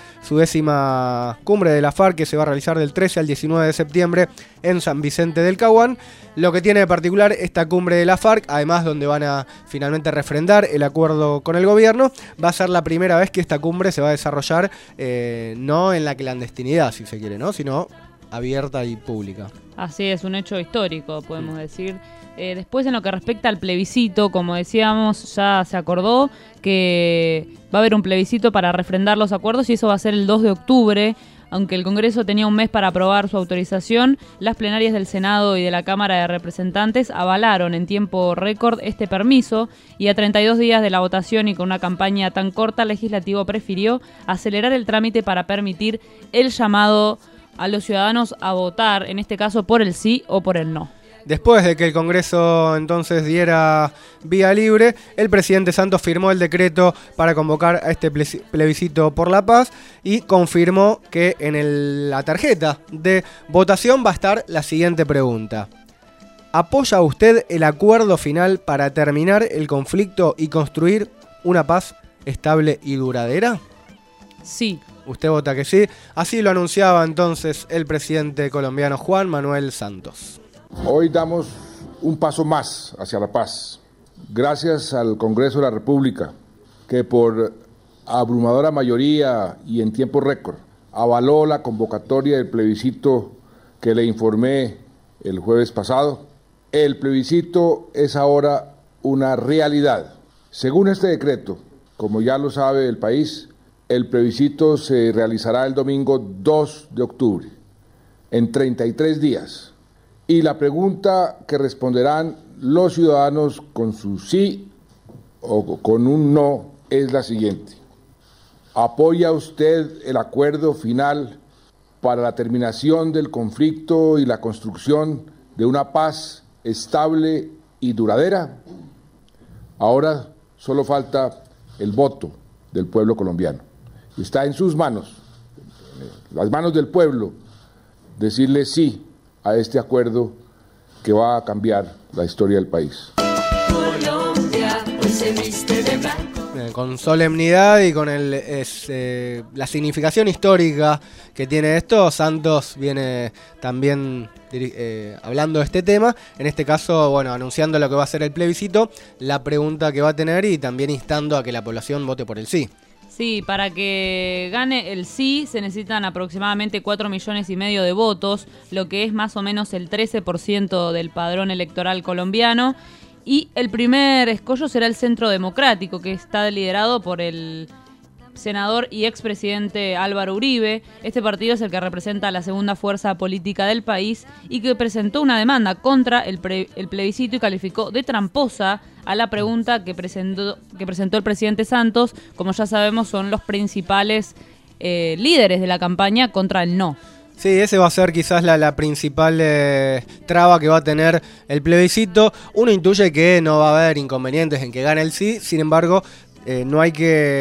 de la FARC, que se va a realizar del 13 al 19 de septiembre en San Vicente del Caguán. Lo que tiene de particular esta cumbre de la FARC, además donde van a finalmente refrendar el acuerdo con el gobierno, va a ser la primera vez que esta cumbre se va a desarrollar no en la clandestinidad, si se quiere, ¿no? Sino abierta y pública. Así es, un hecho histórico, podemos decir. Después, en lo que respecta al plebiscito, como decíamos, ya se acordó que va a haber un plebiscito para refrendar los acuerdos y eso va a ser el 2 de octubre. Aunque el Congreso tenía un mes para aprobar su autorización, las plenarias del Senado y de la Cámara de Representantes avalaron en tiempo récord este permiso y a 32 días de la votación y con una campaña tan corta, el legislativo prefirió acelerar el trámite para permitir el llamado a los ciudadanos a votar, en este caso por el sí o por el no. Después de que el Congreso entonces diera vía libre, el presidente Santos firmó el decreto para convocar a este plebiscito por la paz y confirmó que en la tarjeta de votación va a estar la siguiente pregunta. ¿Apoya usted el acuerdo final para terminar el conflicto y construir una paz estable y duradera? Sí. Usted vota que sí. Así lo anunciaba entonces el presidente colombiano Juan Manuel Santos. Hoy damos un paso más hacia la paz, gracias al Congreso de la República, que por abrumadora mayoría y en tiempo récord avaló la convocatoria del plebiscito que le informé el jueves pasado. El plebiscito es ahora una realidad. Según este decreto, como ya lo sabe el país, el plebiscito se realizará el domingo 2 de octubre, en 33 días. Y la pregunta que responderán los ciudadanos con su sí o con un no es la siguiente. ¿Apoya usted el acuerdo final para la terminación del conflicto y la construcción de una paz estable y duradera? Ahora solo falta el voto del pueblo colombiano. Y está en sus manos, las manos del pueblo, decirle sí a este acuerdo que va a cambiar la historia del país. Colombia, hoy se viste de blanco. Con solemnidad y con la significación histórica que tiene esto, Santos viene también hablando de este tema, en este caso, bueno, anunciando lo que va a ser el plebiscito, la pregunta que va a tener y también instando a que la población vote por el sí. Sí, para que gane el sí se necesitan aproximadamente 4,5 millones de votos, lo que es más o menos el 13% del padrón electoral colombiano. Y el primer escollo será el Centro Democrático, que está liderado por el senador y expresidente Álvaro Uribe. Este partido es el que representa a la segunda fuerza política del país y que presentó una demanda contra el plebiscito y calificó de tramposa a la pregunta que presentó el presidente Santos. Como ya sabemos, son los principales líderes de la campaña contra el no. Sí, ese va a ser quizás la principal traba que va a tener el plebiscito. Uno intuye que no va a haber inconvenientes en que gane el sí, sin embargo, no hay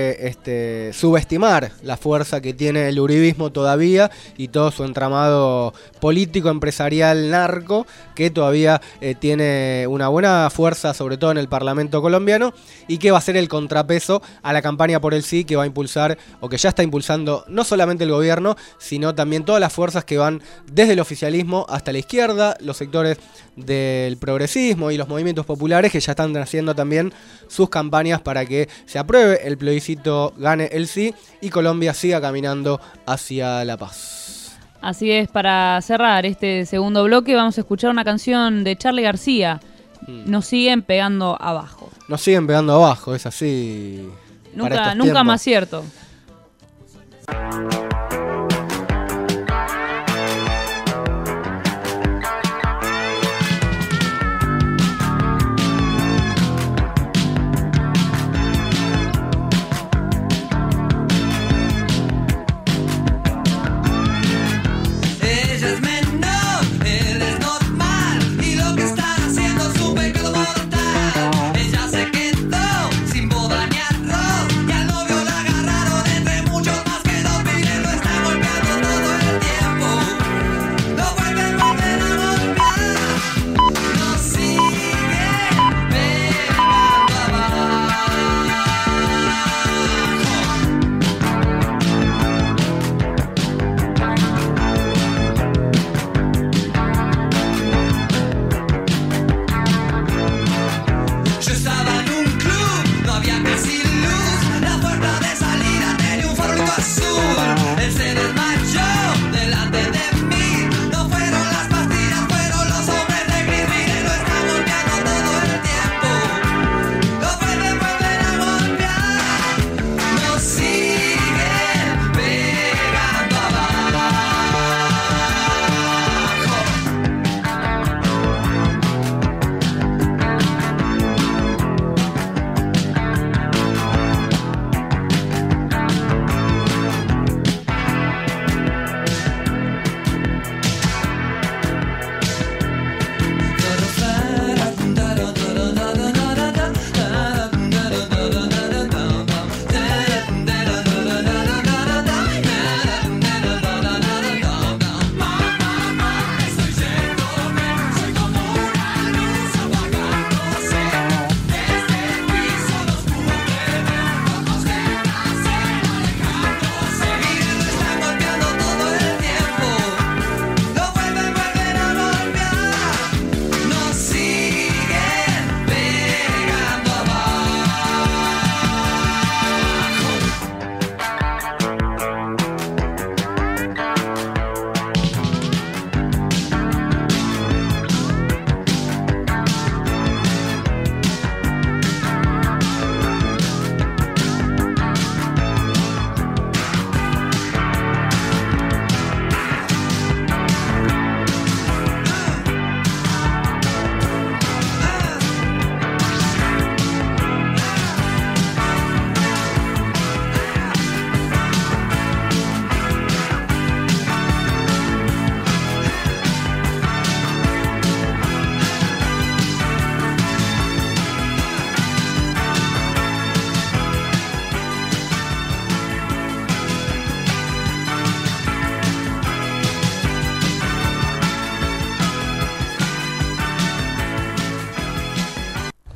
que subestimar la fuerza que tiene el uribismo todavía y todo su entramado político, empresarial, narco, que todavía tiene una buena fuerza, sobre todo en el Parlamento colombiano, y que va a ser el contrapeso a la campaña por el sí que va a impulsar, o que ya está impulsando, no solamente el gobierno, sino también todas las fuerzas que van desde el oficialismo hasta la izquierda, los sectores del progresismo y los movimientos populares que ya están haciendo también sus campañas para que se apruebe el plebiscito, gane el sí y Colombia siga caminando hacia la paz. Así es, para cerrar este segundo bloque vamos a escuchar una canción de Charly García, Nos siguen pegando abajo. Nos siguen pegando abajo, es así. Nunca más cierto. Ella se quedó sin boda ni arroz y al novio la agarraron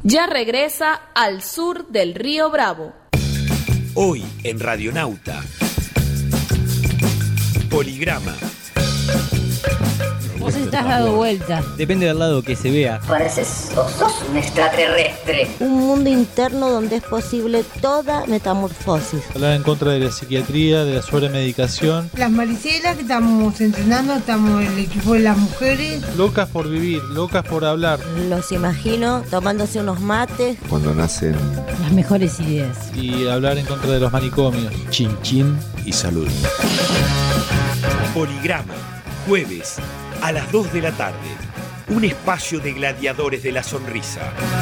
Ya regresa Al Sur del Río Bravo. Hoy en Radionauta. Poligrama. Vos estás dado vuelta. Depende del lado que se vea. Pareces o sos un extraterrestre. Un mundo interno donde es posible toda metamorfosis. Hablar en contra de la psiquiatría, de la sobremedicación. Las maricelas que estamos entrenando, estamos en el equipo de las mujeres. Locas por vivir, locas por hablar. Los imagino tomándose unos mates. Cuando nacen las mejores ideas. Y hablar en contra de los manicomios. Chin chin y salud. Poligrama, jueves a las 2 de la tarde. Un espacio de gladiadores de la sonrisa.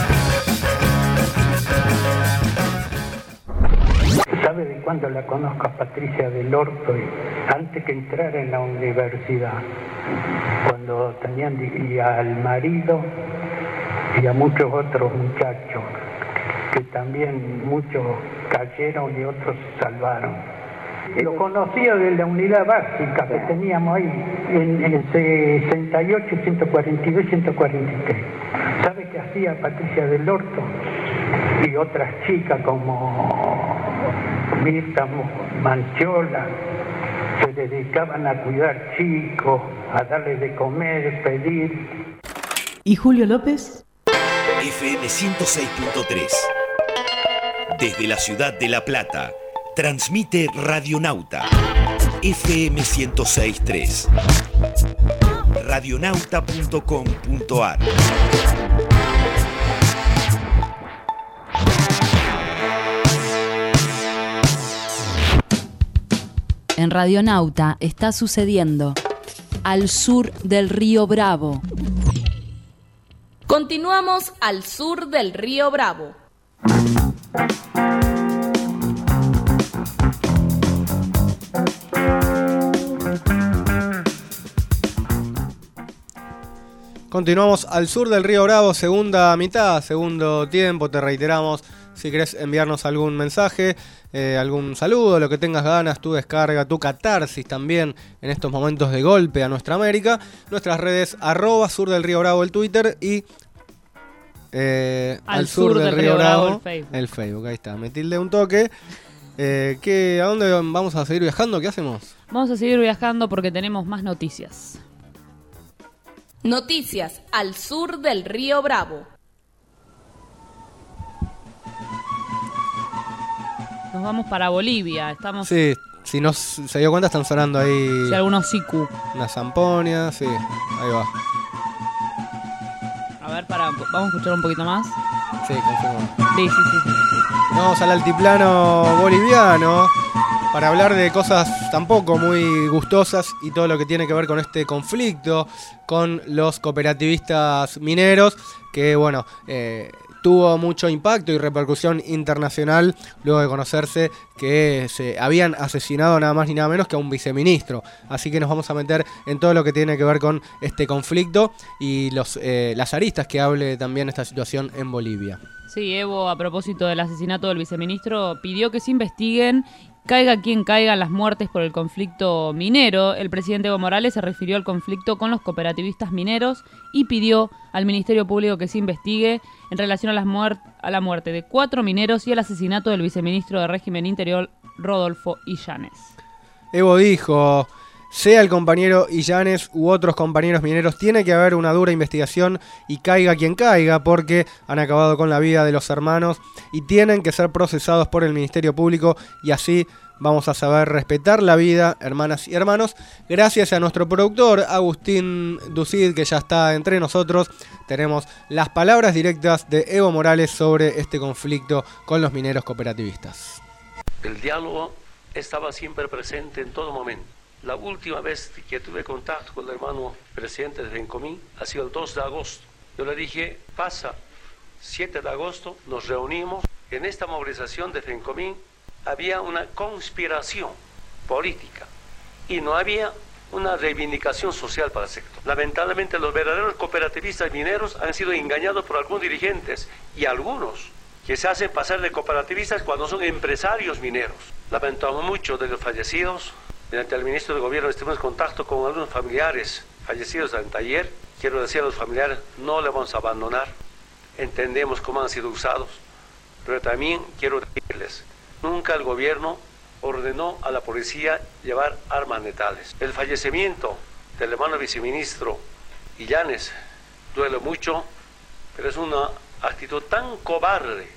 ¿Sabe de cuándo la conozco a Patricia del Orto? Antes que entrara en la universidad. Cuando tenían y al marido y a muchos otros muchachos, que también muchos cayeron y otros se salvaron. Lo conocía de la unidad básica que teníamos ahí, en 68, 142, 143. ¿Sabe qué hacía Patricia del Orto? Y otras chicas como Mirta Manchola, se dedicaban a cuidar chicos, a darles de comer, pedir. ¿Y Julio López? FM 106.3. Desde la ciudad de La Plata. Transmite Radionauta, FM 106.3, radionauta.com.ar. En Radionauta está sucediendo Al Sur del Río Bravo. Continuamos al sur del Río Bravo. Continuamos al sur del Río Bravo, segunda mitad, segundo tiempo. Te reiteramos, si querés enviarnos algún mensaje, algún saludo, lo que tengas ganas, tu descarga, tu catarsis también en estos momentos de golpe a nuestra América. Nuestras redes, ¡sur del Río Bravo el Twitter y al sur del Río Bravo el Facebook. Ahí está, me tilde un toque. ¿A dónde vamos a seguir viajando? ¿Qué hacemos? Vamos a seguir viajando porque tenemos más noticias. Noticias al sur del Río Bravo. Nos vamos para Bolivia. Estamos. Sí, si no se dio cuenta, están sonando ahí. Sí, algunos sicu. Una zamponia, sí, ahí va. A ver, vamos a escuchar un poquito más. Sí, confirmo. Sí. Vamos al altiplano boliviano para hablar de cosas tampoco muy gustosas y todo lo que tiene que ver con este conflicto con los cooperativistas mineros, que bueno, tuvo mucho impacto y repercusión internacional luego de conocerse que se habían asesinado nada más ni nada menos que a un viceministro. Así que nos vamos a meter en todo lo que tiene que ver con este conflicto y las aristas que hable también esta situación en Bolivia. Sí, Evo, a propósito del asesinato del viceministro, pidió que se investiguen, caiga quien caiga, las muertes por el conflicto minero. El presidente Evo Morales se refirió al conflicto con los cooperativistas mineros y pidió al Ministerio Público que se investigue en relación a la muerte de 4 mineros y el asesinato del viceministro de Régimen Interior, Rodolfo Illanes. Evo dijo: sea el compañero Illanes u otros compañeros mineros, tiene que haber una dura investigación y caiga quien caiga, porque han acabado con la vida de los hermanos y tienen que ser procesados por el Ministerio Público, y así vamos a saber respetar la vida, hermanas y hermanos. Gracias a nuestro productor Agustín Ducid, que ya está entre nosotros, tenemos las palabras directas de Evo Morales sobre este conflicto con los mineros cooperativistas. El diálogo estaba siempre presente en todo momento. La última vez que tuve contacto con el hermano presidente de FENCOMIN ha sido el 2 de agosto. Yo le dije, pasa 7 de agosto, nos reunimos. En esta movilización de FENCOMIN había una conspiración política y no había una reivindicación social para el sector. Lamentablemente los verdaderos cooperativistas mineros han sido engañados por algunos dirigentes y algunos que se hacen pasar de cooperativistas cuando son empresarios mineros. Lamentamos mucho de los fallecidos. Mediante el ministro de Gobierno estuvimos en contacto con algunos familiares fallecidos ayer. Quiero decir a los familiares, no le vamos a abandonar. entendemos cómo han sido usados, pero también quiero decirles, nunca el gobierno ordenó a la policía llevar armas letales. El fallecimiento del hermano viceministro Illanes duele mucho, pero es una actitud tan cobarde.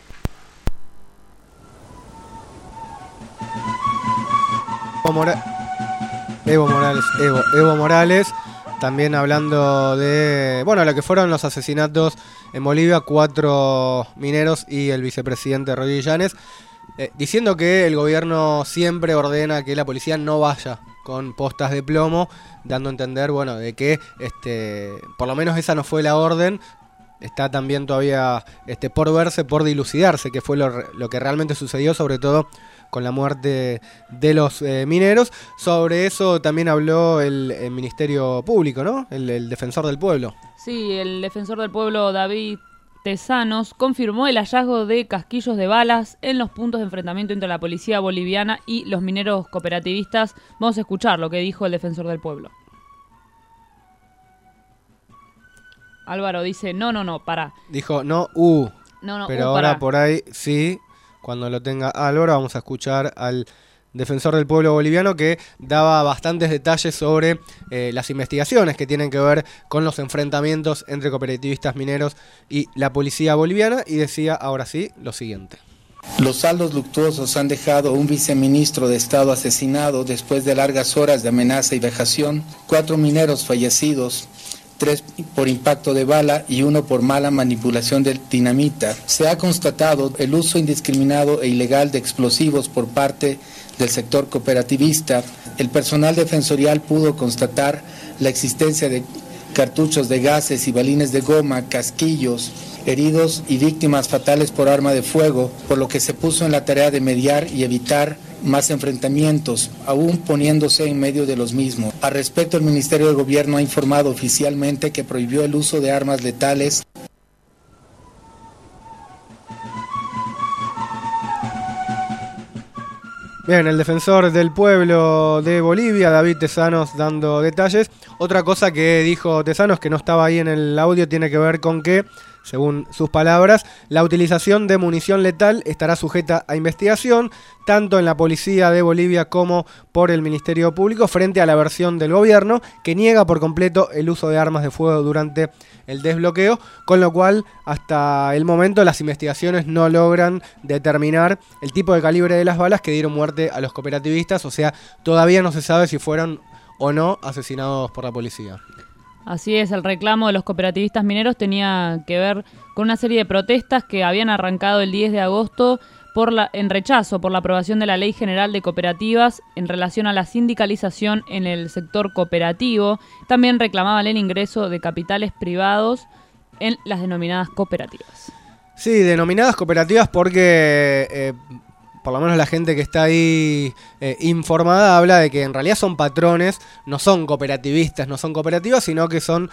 Evo Morales, también hablando de, bueno, lo que fueron los asesinatos en Bolivia, 4 mineros y el vicepresidente Rodríguez Illanes, diciendo que el gobierno siempre ordena que la policía no vaya con postas de plomo, dando a entender, bueno, de que por lo menos esa no fue la orden. Está también todavía por verse, por dilucidarse qué fue lo que realmente sucedió, sobre todo con la muerte de los mineros. Sobre eso también habló el Ministerio Público, ¿no? El Defensor del Pueblo. Sí, el Defensor del Pueblo, David Tesanos, confirmó el hallazgo de casquillos de balas en los puntos de enfrentamiento entre la policía boliviana y los mineros cooperativistas. Vamos a escuchar lo que dijo el Defensor del Pueblo. Álvaro dice, no, pará. Dijo, no, pero ahora pará. Por ahí, sí, cuando lo tenga Álvaro, vamos a escuchar al Defensor del Pueblo boliviano, que daba bastantes detalles sobre las investigaciones que tienen que ver con los enfrentamientos entre cooperativistas mineros y la policía boliviana, y decía, ahora sí, lo siguiente. Los saldos luctuosos han dejado un viceministro de Estado asesinado después de largas horas de amenaza y vejación, 4 mineros fallecidos, 3 por impacto de bala y 1 por mala manipulación de dinamita. Se ha constatado el uso indiscriminado e ilegal de explosivos por parte del sector cooperativista. El personal defensorial pudo constatar la existencia de cartuchos de gases y balines de goma, casquillos, heridos y víctimas fatales por arma de fuego, por lo que se puso en la tarea de mediar y evitar más enfrentamientos, aún poniéndose en medio de los mismos. Al respecto, el Ministerio de Gobierno ha informado oficialmente que prohibió el uso de armas letales. Bien, el Defensor del Pueblo de Bolivia, David Tesanos, dando detalles. Otra cosa que dijo Tesanos, que no estaba ahí en el audio, tiene que ver con que, según sus palabras, la utilización de munición letal estará sujeta a investigación, tanto en la policía de Bolivia como por el Ministerio Público, frente a la versión del gobierno, que niega por completo el uso de armas de fuego durante el desbloqueo, con lo cual hasta el momento las investigaciones no logran determinar el tipo de calibre de las balas que dieron muerte a los cooperativistas, o sea, todavía no se sabe si fueron o no asesinados por la policía. Así es, el reclamo de los cooperativistas mineros tenía que ver con una serie de protestas que habían arrancado el 10 de agosto en rechazo por la aprobación de la Ley General de Cooperativas en relación a la sindicalización en el sector cooperativo. También reclamaban el ingreso de capitales privados en las denominadas cooperativas. Sí, denominadas cooperativas porque por lo menos la gente que está ahí informada habla de que en realidad son patrones, no son cooperativistas, no son cooperativas, sino que son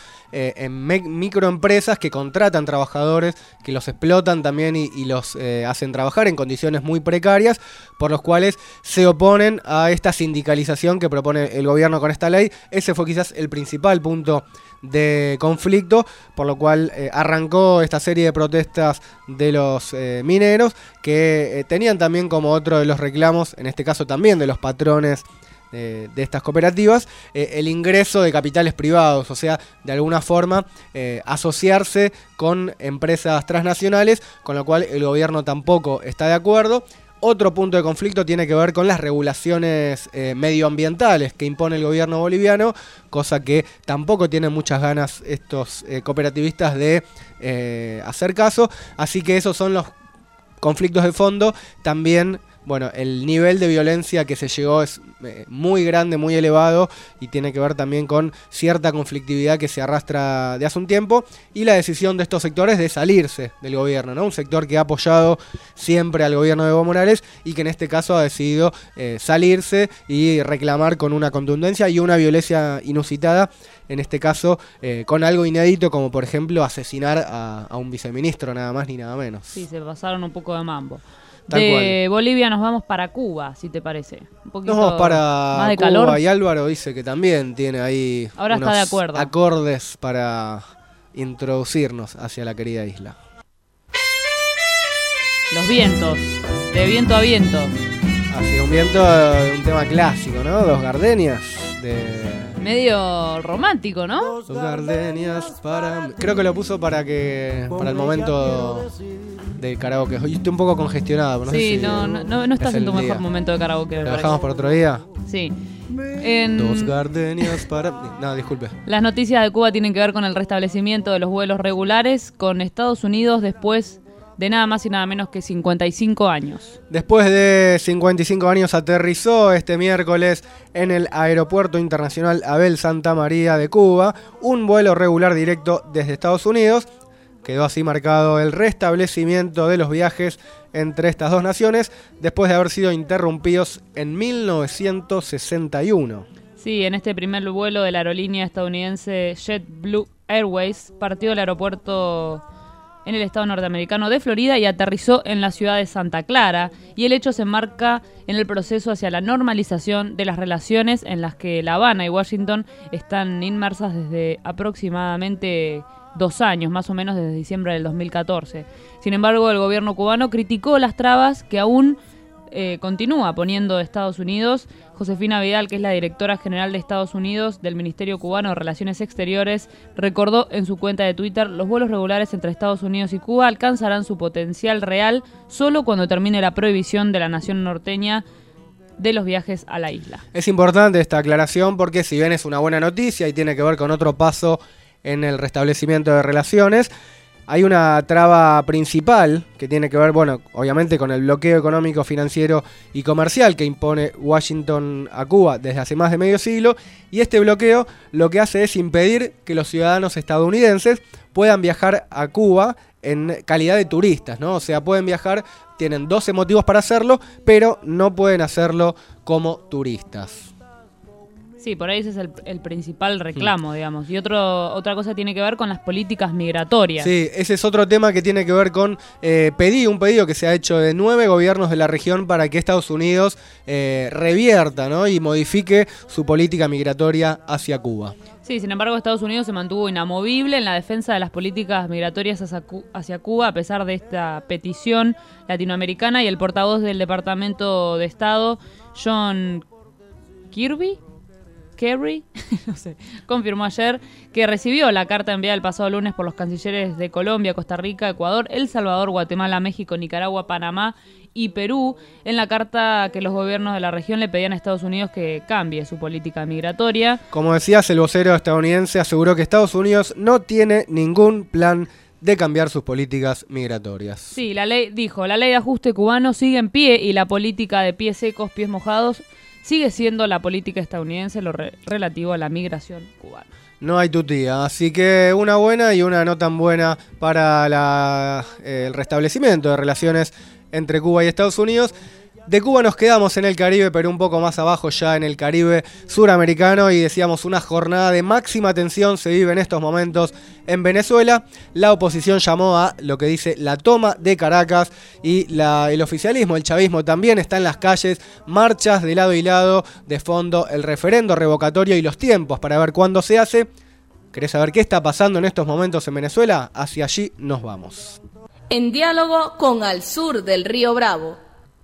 microempresas que contratan trabajadores, que los explotan también y los hacen trabajar en condiciones muy precarias, por los cuales se oponen a esta sindicalización que propone el gobierno con esta ley. Ese fue quizás el principal punto de conflicto, por lo cual arrancó esta serie de protestas de los mineros, que tenían también como otro de los reclamos, en este caso también de los patrones de estas cooperativas, el ingreso de capitales privados, o sea, de alguna forma asociarse con empresas transnacionales, con lo cual el gobierno tampoco está de acuerdo. Otro punto de conflicto tiene que ver con las regulaciones medioambientales que impone el gobierno boliviano, cosa que tampoco tienen muchas ganas estos cooperativistas de hacer caso. Así que esos son los conflictos de fondo. También, bueno, el nivel de violencia que se llegó es muy grande, muy elevado, y tiene que ver también con cierta conflictividad que se arrastra de hace un tiempo, y la decisión de estos sectores de salirse del gobierno, ¿no? Un sector que ha apoyado siempre al gobierno de Evo Morales y que en este caso ha decidido salirse y reclamar con una contundencia y una violencia inusitada, en este caso con algo inédito, como por ejemplo asesinar a un viceministro, nada más ni nada menos. Sí, se pasaron un poco de mambo. Tal de cual. Bolivia nos vamos para Cuba, si te parece. Un poquito Nos vamos para más de Cuba, calor. y Álvaro dice que también tiene ahí Ahora está de acuerdo. acordes para introducirnos hacia la querida isla. los vientos, de viento a viento. Así, un viento, un tema clásico, ¿no? Dos gardenias medio romántico, ¿no? Dos gardenias para... Creo que lo puso para el momento de karaoke. Hoy estoy un poco congestionado. No sé si no estás en tu mejor momento de karaoke. ¿Lo dejamos por otro día? Sí. Dos gardenias para... No, disculpe. Las noticias de Cuba tienen que ver con el restablecimiento de los vuelos regulares con Estados Unidos después de nada más y nada menos que 55 años. Después de 55 años aterrizó este miércoles en el Aeropuerto Internacional Abel Santa María de Cuba un vuelo regular directo desde Estados Unidos. Quedó así marcado el restablecimiento de los viajes entre estas dos naciones después de haber sido interrumpidos en 1961. Sí, en este primer vuelo de la aerolínea estadounidense JetBlue Airways partió del aeropuerto en el estado norteamericano de Florida y aterrizó en la ciudad de Santa Clara, y el hecho se enmarca en el proceso hacia la normalización de las relaciones en las que La Habana y Washington están inmersas desde aproximadamente 2 años, más o menos desde diciembre del 2014. Sin embargo, el gobierno cubano criticó las trabas que aún continúa poniendo Estados Unidos. Josefina Vidal, que es la directora general de Estados Unidos del Ministerio Cubano de Relaciones Exteriores, recordó en su cuenta de Twitter: los vuelos regulares entre Estados Unidos y Cuba alcanzarán su potencial real solo cuando termine la prohibición de la nación norteña de los viajes a la isla. Es importante esta aclaración porque si bien es una buena noticia y tiene que ver con otro paso en el restablecimiento de relaciones, hay una traba principal que tiene que ver, bueno, obviamente con el bloqueo económico, financiero y comercial que impone Washington a Cuba desde hace más de medio siglo, y este bloqueo lo que hace es impedir que los ciudadanos estadounidenses puedan viajar a Cuba en calidad de turistas, ¿no? O sea, pueden viajar, tienen 12 motivos para hacerlo, pero no pueden hacerlo como turistas. Sí, por ahí ese es el principal reclamo, digamos. Y otra cosa tiene que ver con las políticas migratorias. Sí, ese es otro tema que tiene que ver con un pedido que se ha hecho de 9 gobiernos de la región para que Estados Unidos revierta, ¿no? Y modifique su política migratoria hacia Cuba. Sí, sin embargo, Estados Unidos se mantuvo inamovible en la defensa de las políticas migratorias hacia Cuba a pesar de esta petición latinoamericana, y el portavoz del Departamento de Estado, John Kerry, no sé, confirmó ayer que recibió la carta enviada el pasado lunes por los cancilleres de Colombia, Costa Rica, Ecuador, El Salvador, Guatemala, México, Nicaragua, Panamá y Perú. En la carta que los gobiernos de la región le pedían a Estados Unidos que cambie su política migratoria. Como decías, el vocero estadounidense aseguró que Estados Unidos no tiene ningún plan de cambiar sus políticas migratorias. Sí, la ley de ajuste cubano sigue en pie y la política de pies secos, pies mojados sigue siendo la política estadounidense lo relativo a la migración cubana. No hay tutía, así que una buena y una no tan buena para el restablecimiento de relaciones entre Cuba y Estados Unidos. De Cuba nos quedamos en el Caribe, pero un poco más abajo ya en el Caribe suramericano, y decíamos una jornada de máxima tensión se vive en estos momentos en Venezuela. La oposición llamó a lo que dice la toma de Caracas, y el oficialismo, el chavismo, también está en las calles, marchas de lado y lado, de fondo el referendo revocatorio y los tiempos para ver cuándo se hace. ¿Querés saber qué está pasando en estos momentos en Venezuela? Hacia allí nos vamos. En diálogo con Al Sur del Río Bravo.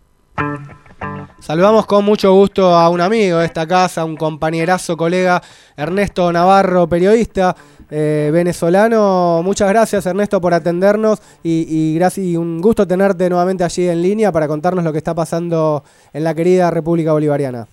Saludamos con mucho gusto a un amigo de esta casa, un compañerazo, colega, Ernesto Navarro, periodista venezolano. Muchas gracias, Ernesto, por atendernos y un gusto tenerte nuevamente allí en línea para contarnos lo que está pasando en la querida República Bolivariana.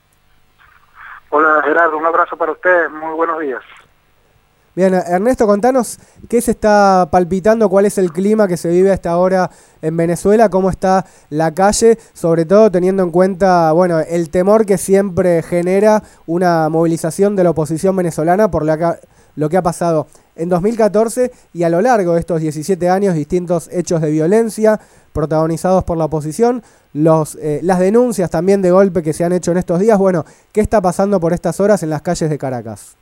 Hola, Gerardo, un abrazo para ustedes, muy buenos días. Bien, Ernesto, contanos qué se está palpitando, cuál es el clima que se vive a esta hora en Venezuela, cómo está la calle, sobre todo teniendo en cuenta, bueno, el temor que siempre genera una movilización de la oposición venezolana por lo que ha pasado en 2014 y a lo largo de estos 17 años, distintos hechos de violencia protagonizados por la oposición, las denuncias también de golpe que se han hecho en estos días. Bueno, ¿qué está pasando por estas horas en las calles de Caracas?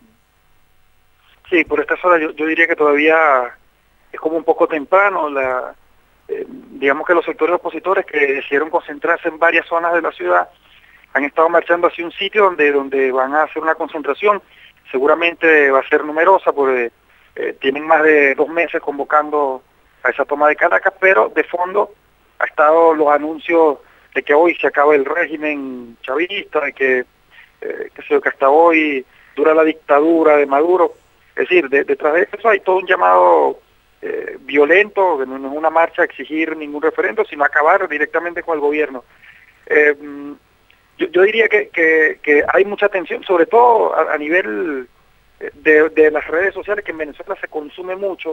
Sí, por estas horas yo diría que todavía es como un poco temprano. Digamos que los sectores opositores que decidieron concentrarse en varias zonas de la ciudad han estado marchando hacia un sitio donde van a hacer una concentración. Seguramente va a ser numerosa porque tienen más de 2 meses convocando a esa toma de Caracas, pero de fondo ha estado los anuncios de que hoy se acaba el régimen chavista, de que hasta hoy dura la dictadura de Maduro. Es decir, detrás de eso hay todo un llamado violento, que no es una marcha a exigir ningún referendo, sino a acabar directamente con el gobierno. Yo diría que hay mucha tensión, sobre todo a nivel de las redes sociales, que en Venezuela se consume mucho,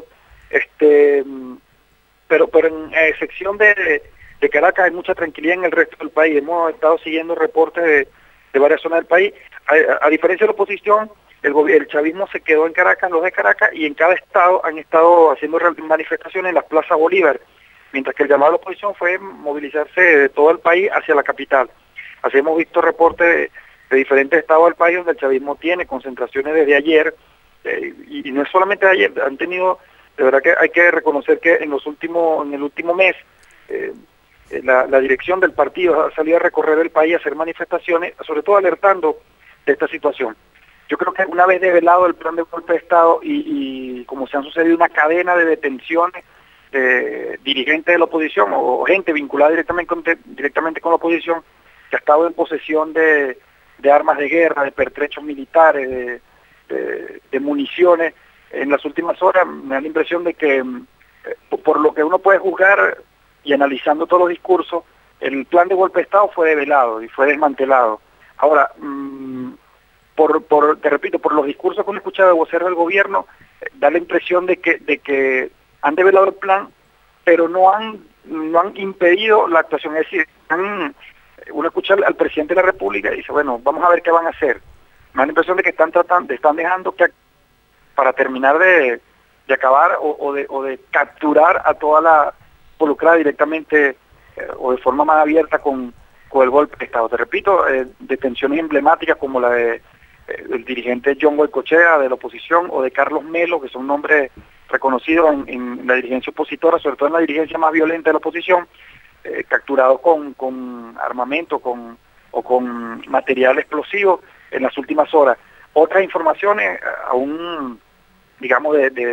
pero en excepción de Caracas hay mucha tranquilidad en el resto del país. Hemos estado siguiendo reportes de varias zonas del país. A diferencia de la oposición, el chavismo se quedó en Caracas, los de Caracas, y en cada estado han estado haciendo manifestaciones en las plazas Bolívar, mientras que el llamado de la oposición fue movilizarse de todo el país hacia la capital. Así hemos visto reportes de diferentes estados del país donde el chavismo tiene concentraciones desde ayer, y no es solamente de ayer, han tenido, de verdad que hay que reconocer que en el último mes, la dirección del partido ha salido a recorrer el país a hacer manifestaciones, sobre todo alertando de esta situación. Yo creo que una vez develado el plan de golpe de Estado y como se han sucedido una cadena de detenciones de dirigentes de la oposición o gente vinculada directamente con la oposición, que ha estado en posesión de armas de guerra, de pertrechos militares, de municiones, en las últimas horas me da la impresión de que, por lo que uno puede juzgar y analizando todos los discursos, el plan de golpe de Estado fue develado y fue desmantelado. Ahora, te repito, por los discursos que uno escucha de voceros del gobierno, da la impresión de que han develado el plan, pero no han impedido la actuación. Es decir, uno escucha al presidente de la República y dice, bueno, vamos a ver qué van a hacer. Me da la impresión de que están dejando que para terminar de acabar o de capturar a toda la involucrada directamente o de forma más abierta con el golpe de Estado. Te repito, detenciones emblemáticas como la del dirigente John Goycochea de la oposición, o de Carlos Melo, que son nombres reconocidos en la dirigencia opositora, sobre todo en la dirigencia más violenta de la oposición, capturados con armamento o con material explosivo en las últimas horas. Otras informaciones aún, digamos,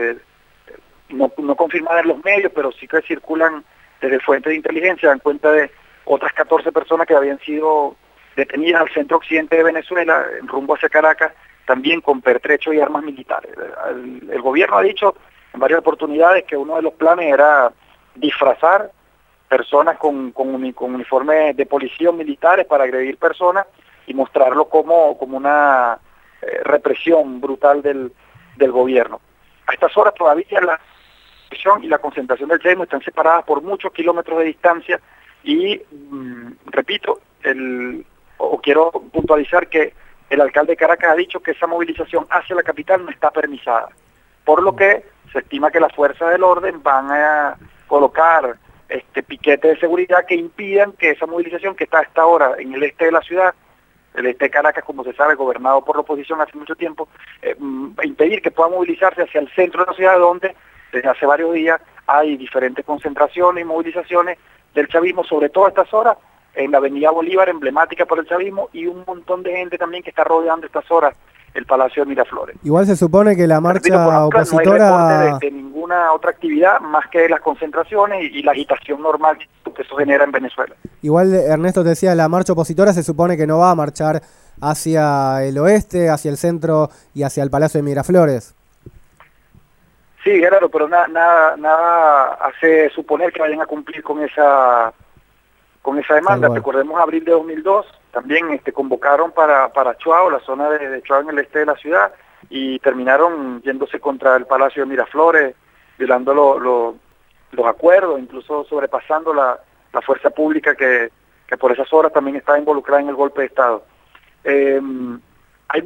no confirmadas en los medios, pero sí que circulan desde fuentes de inteligencia, dan cuenta de otras 14 personas que habían sido detenidas al centro occidente de Venezuela, en rumbo hacia Caracas, también con pertrechos y armas militares. El gobierno ha dicho en varias oportunidades que uno de los planes era disfrazar personas con uniformes de policía o militares para agredir personas y mostrarlo como una represión brutal del gobierno. A estas horas todavía la represión y la concentración del chavismo están separadas por muchos kilómetros de distancia y, repito, quiero puntualizar que el alcalde de Caracas ha dicho que esa movilización hacia la capital no está permisada, por lo que se estima que las fuerzas del orden van a colocar piquetes de seguridad que impidan que esa movilización, que está a esta hora en el este de la ciudad, el este de Caracas, como se sabe, gobernado por la oposición hace mucho tiempo, impedir que pueda movilizarse hacia el centro de la ciudad, donde desde hace varios días hay diferentes concentraciones y movilizaciones del chavismo, sobre todo a estas horas, en la avenida Bolívar, emblemática por el chavismo, y un montón de gente también que está rodeando estas horas el Palacio de Miraflores. Igual se supone que la marcha opositora... No hay reporte de ninguna otra actividad más que las concentraciones y la agitación normal que eso genera en Venezuela. Igual, Ernesto te decía, la marcha opositora se supone que no va a marchar hacia el oeste, hacia el centro y hacia el Palacio de Miraflores. Sí, claro, pero nada hace suponer que vayan a cumplir con esa demanda. Recordemos abril de 2002, también convocaron para Chuao, la zona de Chuao en el este de la ciudad, y terminaron yéndose contra el Palacio de Miraflores, violando los acuerdos, incluso sobrepasando la fuerza pública que por esas horas también estaba involucrada en el golpe de Estado. Hay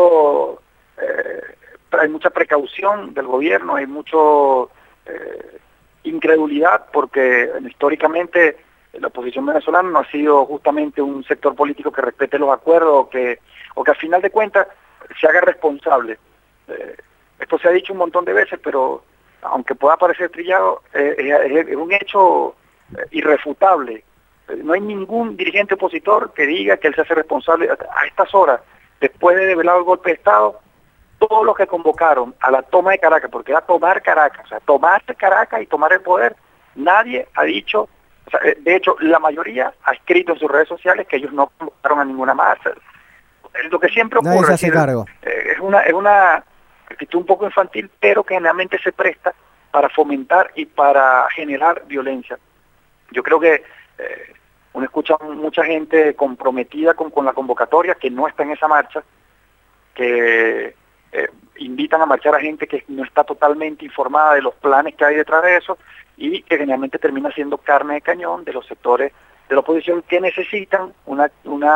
mucha precaución del gobierno, hay mucho incredulidad, porque históricamente la oposición venezolana no ha sido justamente un sector político que respete los acuerdos o que al final de cuentas se haga responsable. Esto se ha dicho un montón de veces, pero aunque pueda parecer trillado, es un hecho irrefutable. No hay ningún dirigente opositor que diga que él se hace responsable a estas horas, después de develado el golpe de Estado. Todos los que convocaron a la toma de Caracas, porque era tomar Caracas, o sea, tomar Caracas y tomar el poder, nadie ha dicho, o sea, De hecho, la mayoría ha escrito en sus redes sociales que ellos no convocaron a ninguna marcha. Es lo que siempre ocurre. Nadie se hace cargo. Es una actitud un poco infantil, pero que generalmente se presta para fomentar y para generar violencia. Yo creo que uno escucha mucha gente comprometida con la convocatoria que no está en esa marcha, que invitan a marchar a gente que no está totalmente informada de los planes que hay detrás de eso y que generalmente termina siendo carne de cañón de los sectores de la oposición que necesitan unas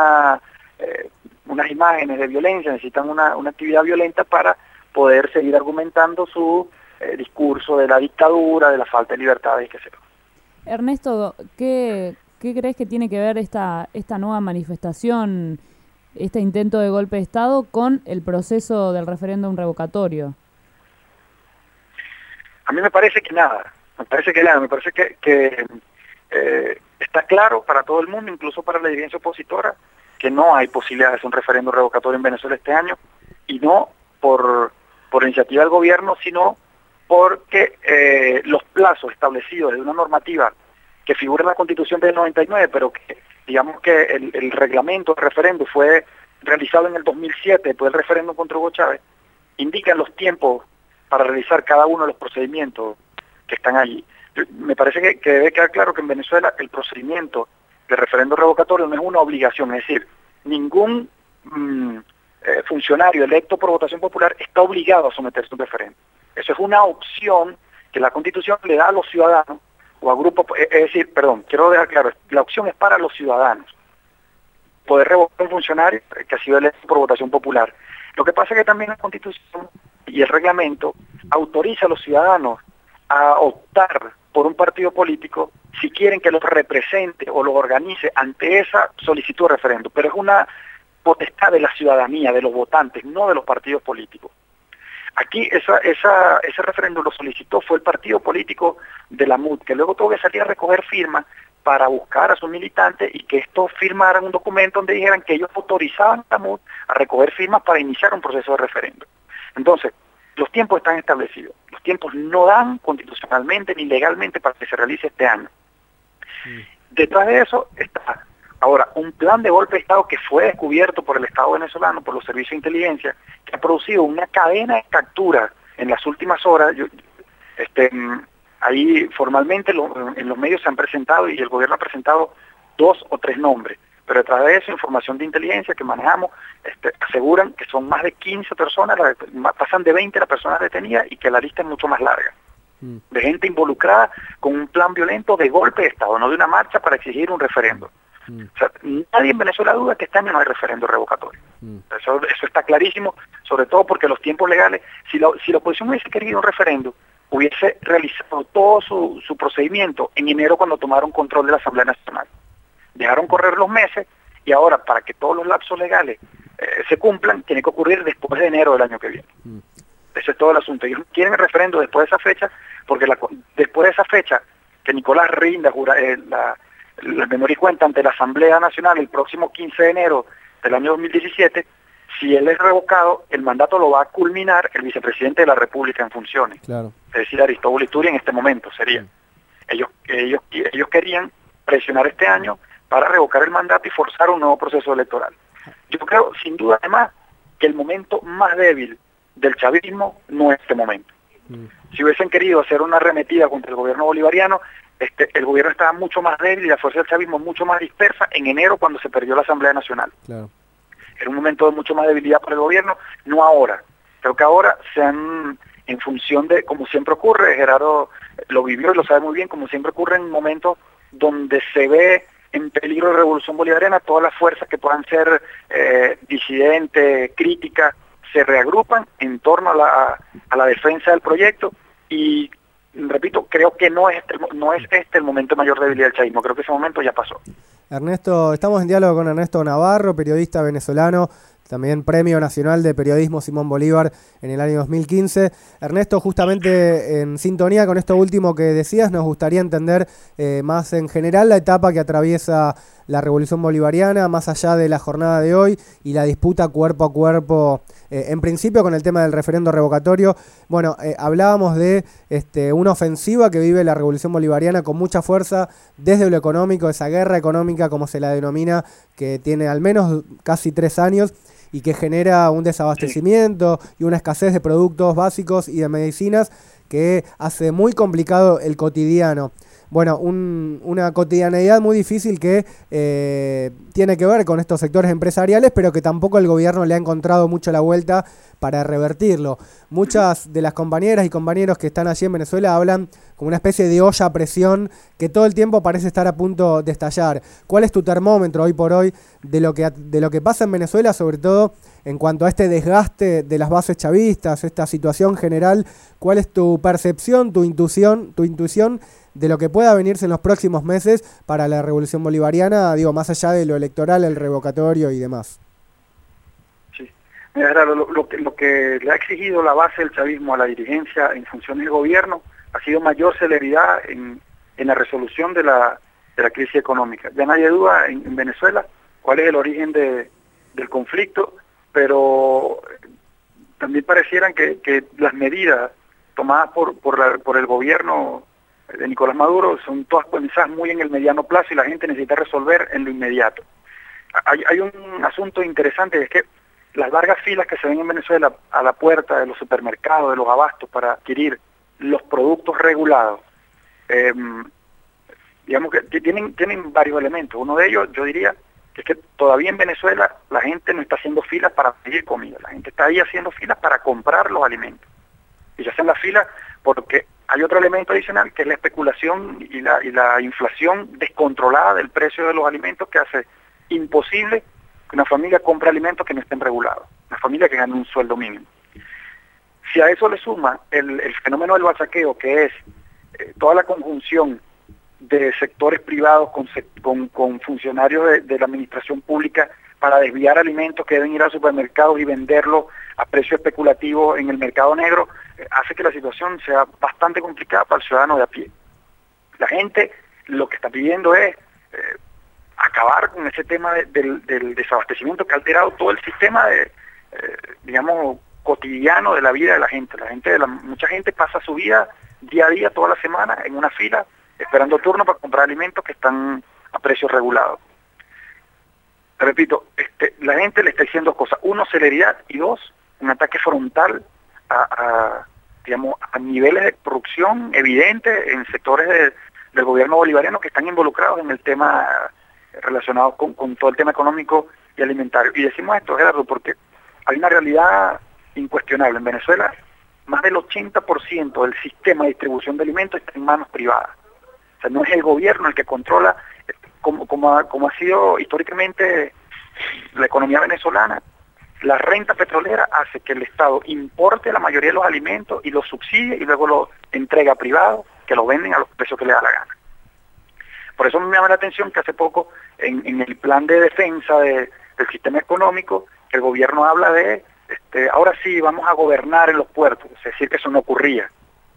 imágenes de violencia, necesitan una actividad violenta para poder seguir argumentando su discurso de la dictadura, de la falta de libertades y qué sé yo. Ernesto, ¿qué crees que tiene que ver esta nueva manifestación, este intento de golpe de Estado con el proceso del referéndum revocatorio? A mí me parece que nada. Me parece que está claro para todo el mundo, incluso para la dirigencia opositora, que no hay posibilidad de hacer un referéndum revocatorio en Venezuela este año, y no por iniciativa del gobierno, sino porque los plazos establecidos de una normativa que figura en la Constitución del 99, pero que digamos que el reglamento del referéndum fue realizado en el 2007, después del referéndum contra Hugo Chávez, indican los tiempos para realizar cada uno de los procedimientos que están allí. Me parece que debe quedar claro que en Venezuela el procedimiento de referéndum revocatorio no es una obligación, es decir, ningún funcionario electo por votación popular está obligado a someterse a un referéndum. Eso es una opción que la Constitución le da a los ciudadanos o a grupos, quiero dejar claro, la opción es para los ciudadanos poder revocar un funcionario que ha sido electo por votación popular. Lo que pasa es que también la Constitución y el reglamento autoriza a los ciudadanos a optar por un partido político si quieren que los represente o los organice ante esa solicitud de referéndum, pero es una potestad de la ciudadanía, de los votantes, no de los partidos políticos. Aquí ese referéndum lo solicitó fue el partido político de la MUD, que luego tuvo que salir a recoger firmas para buscar a sus militantes y que estos firmaran un documento donde dijeran que ellos autorizaban a la MUD a recoger firmas para iniciar un proceso de referéndum. Entonces, los tiempos están establecidos. Los tiempos no dan constitucionalmente ni legalmente para que se realice este año. Detrás de eso está ahora un plan de golpe de Estado que fue descubierto por el Estado venezolano, por los servicios de inteligencia, que ha producido una cadena de capturas en las últimas horas. Ahí formalmente en los medios se han presentado y el gobierno ha presentado 2 o 3 nombres, pero detrás de eso, información de inteligencia que manejamos, aseguran que son más de 15 personas, pasan de 20 las personas detenidas y que la lista es mucho más larga. De gente involucrada con un plan violento de golpe de Estado, no de una marcha para exigir un referéndum. O sea, nadie en Venezuela duda que este año no hay referéndum revocatorio. Eso está clarísimo, sobre todo porque los tiempos legales, si la oposición hubiese querido un referéndum, hubiese realizado todo su procedimiento en enero cuando tomaron control de la Asamblea Nacional. Dejaron correr los meses y ahora para que todos los lapsos legales se cumplan, tiene que ocurrir después de enero del año que viene. Ese es todo el asunto. Ellos quieren el referéndum después de esa fecha, porque después de esa fecha, que Nicolás rinda la memoria y cuenta ante la Asamblea Nacional el próximo 15 de enero del año 2017, si él es revocado, el mandato lo va a culminar el vicepresidente de la República en funciones. Claro. Es decir, Aristóbulo Iturria en este momento sería. Ellos querían presionar este año para revocar el mandato y forzar un nuevo proceso electoral. Yo creo, sin duda, además, que el momento más débil del chavismo no es este momento. Si hubiesen querido hacer una arremetida contra el gobierno bolivariano, el gobierno estaba mucho más débil y la fuerza del chavismo mucho más dispersa en enero cuando se perdió la Asamblea Nacional. Claro. Era un momento de mucho más debilidad para el gobierno, no ahora. Creo que ahora en función de, como siempre ocurre, Gerardo lo vivió y lo sabe muy bien, como siempre ocurre en momentos donde se ve en peligro de revolución bolivariana, todas las fuerzas que puedan ser disidentes, críticas, se reagrupan en torno a la defensa del proyecto y, repito, creo que no es este el momento de mayor debilidad del chavismo, creo que ese momento ya pasó. Ernesto, estamos en diálogo con Ernesto Navarro, periodista venezolano, también Premio Nacional de Periodismo Simón Bolívar en el año 2015. Ernesto, justamente en sintonía con esto último que decías, nos gustaría entender más en general la etapa que atraviesa la revolución bolivariana, más allá de la jornada de hoy y la disputa cuerpo a cuerpo, en principio con el tema del referendo revocatorio. Bueno, hablábamos de una ofensiva que vive la revolución bolivariana con mucha fuerza desde lo económico, esa guerra económica como se la denomina, que tiene al menos casi 3 años y que genera un desabastecimiento y una escasez de productos básicos y de medicinas que hace muy complicado el cotidiano. Bueno, una cotidianeidad muy difícil que tiene que ver con estos sectores empresariales, pero que tampoco el gobierno le ha encontrado mucho la vuelta para revertirlo. Muchas de las compañeras y compañeros que están allí en Venezuela hablan como una especie de olla a presión que todo el tiempo parece estar a punto de estallar. ¿Cuál es tu termómetro hoy por hoy de lo que pasa en Venezuela, sobre todo en cuanto a este desgaste de las bases chavistas, esta situación general? ¿Cuál es tu percepción, tu intuición de lo que pueda venirse en los próximos meses para la revolución bolivariana, digo, más allá de lo electoral, el revocatorio y demás? Sí, mira, lo que le ha exigido la base del chavismo a la dirigencia en función del gobierno ha sido mayor celeridad en la resolución de la crisis económica. Ya nadie duda en Venezuela cuál es el origen del conflicto, pero también parecieran que las medidas tomadas por el gobierno de Nicolás Maduro son todas pensadas muy en el mediano plazo y la gente necesita resolver en lo inmediato. Hay un asunto interesante, es que las largas filas que se ven en Venezuela a la puerta de los supermercados, de los abastos para adquirir los productos regulados, digamos que tienen varios elementos. Uno de ellos, yo diría, que es que todavía en Venezuela la gente no está haciendo filas para pedir comida, la gente está ahí haciendo filas para comprar los alimentos. Y se hacen las filas porque hay otro elemento adicional, que es la especulación y la inflación descontrolada del precio de los alimentos, que hace imposible que una familia compre alimentos que no estén regulados, una familia que gane un sueldo mínimo. Si a eso le suma el fenómeno del bachaqueo, que es toda la conjunción de sectores privados con funcionarios de la administración pública para desviar alimentos que deben ir al supermercado y venderlos a precio especulativo en el mercado negro, hace que la situación sea bastante complicada para el ciudadano de a pie. La gente lo que está pidiendo es acabar con ese tema del desabastecimiento que ha alterado todo el sistema digamos, cotidiano de la vida de la gente. Mucha gente pasa su vida día a día, toda la semana, en una fila, esperando turno para comprar alimentos que están a precios regulados. Repito, la gente le está diciendo 2 cosas. 1, celeridad, y 2, un ataque frontal a niveles de corrupción evidentes en sectores del gobierno bolivariano que están involucrados en el tema relacionado con todo el tema económico y alimentario. Y decimos esto, Gerardo, porque hay una realidad incuestionable. En Venezuela, más del 80% del sistema de distribución de alimentos está en manos privadas. O sea, no es el gobierno el que controla, como ha sido históricamente la economía venezolana. La renta petrolera hace que el Estado importe la mayoría de los alimentos y los subsidie y luego los entrega a privados que los venden a los precios que le da la gana. Por eso me llama la atención que hace poco en el plan de defensa del sistema económico el gobierno habla de ahora sí vamos a gobernar en los puertos, es decir que eso no ocurría.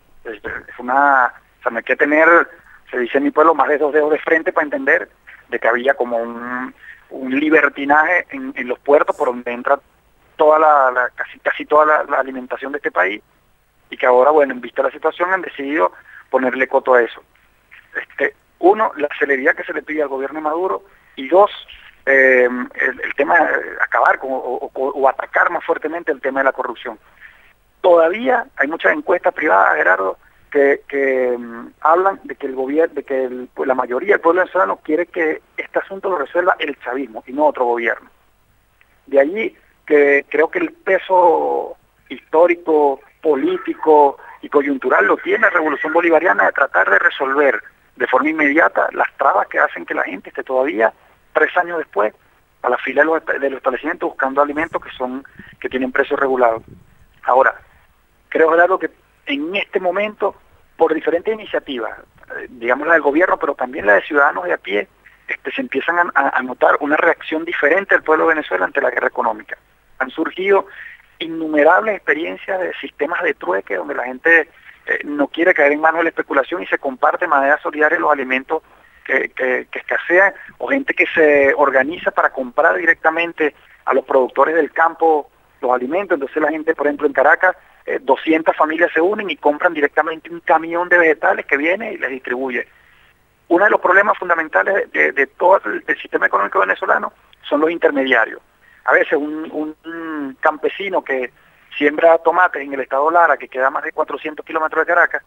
No hay que tener, se dice en mi pueblo, más de 2 dedos de frente para entender de que había como un libertinaje en los puertos por donde entra toda casi toda la alimentación de este país, y que ahora, bueno, en vista de la situación han decidido ponerle coto a eso. 1, la celeridad que se le pide al gobierno de Maduro, y 2, el tema de acabar o atacar más fuertemente el tema de la corrupción. Todavía hay muchas encuestas privadas, Gerardo, que hablan de que el gobierno, la mayoría del pueblo venezolano quiere que este asunto lo resuelva el chavismo y no otro gobierno. De allí que creo que el peso histórico, político y coyuntural lo tiene la revolución bolivariana de tratar de resolver de forma inmediata las trabas que hacen que la gente esté todavía 3 años después a la fila de los establecimientos buscando alimentos que tienen precios regulados. Ahora, creo, Gerardo, que en este momento, por diferentes iniciativas, digamos la del gobierno, pero también la de ciudadanos de a pie, se empiezan a notar una reacción diferente del pueblo de Venezuela ante la guerra económica. Han surgido innumerables experiencias de sistemas de trueque donde la gente no quiere caer en manos de la especulación y se comparte de manera solidaria los alimentos que escasean, o gente que se organiza para comprar directamente a los productores del campo los alimentos. Entonces la gente, por ejemplo, en Caracas, 200 familias se unen y compran directamente un camión de vegetales que viene y les distribuye. Uno de los problemas fundamentales de todo el sistema económico venezolano son los intermediarios. A veces un campesino que siembra tomates en el estado Lara, que queda a más de 400 kilómetros de Caracas,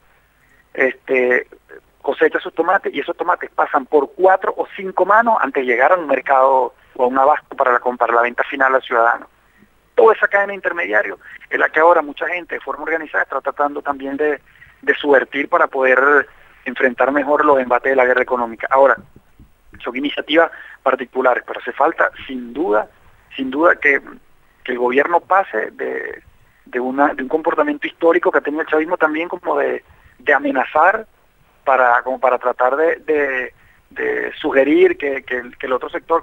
cosecha sus tomates y esos tomates pasan por 4 o 5 manos antes de llegar a un mercado o a un abasto para la venta final al ciudadano. Toda esa cadena de intermediarios es la que ahora mucha gente de forma organizada está tratando también de subvertir para poder enfrentar mejor los embates de la guerra económica. Ahora, son iniciativas particulares, pero hace falta sin duda que el gobierno pase de un comportamiento histórico que ha tenido el chavismo también, como de amenazar para tratar de sugerir que el otro sector.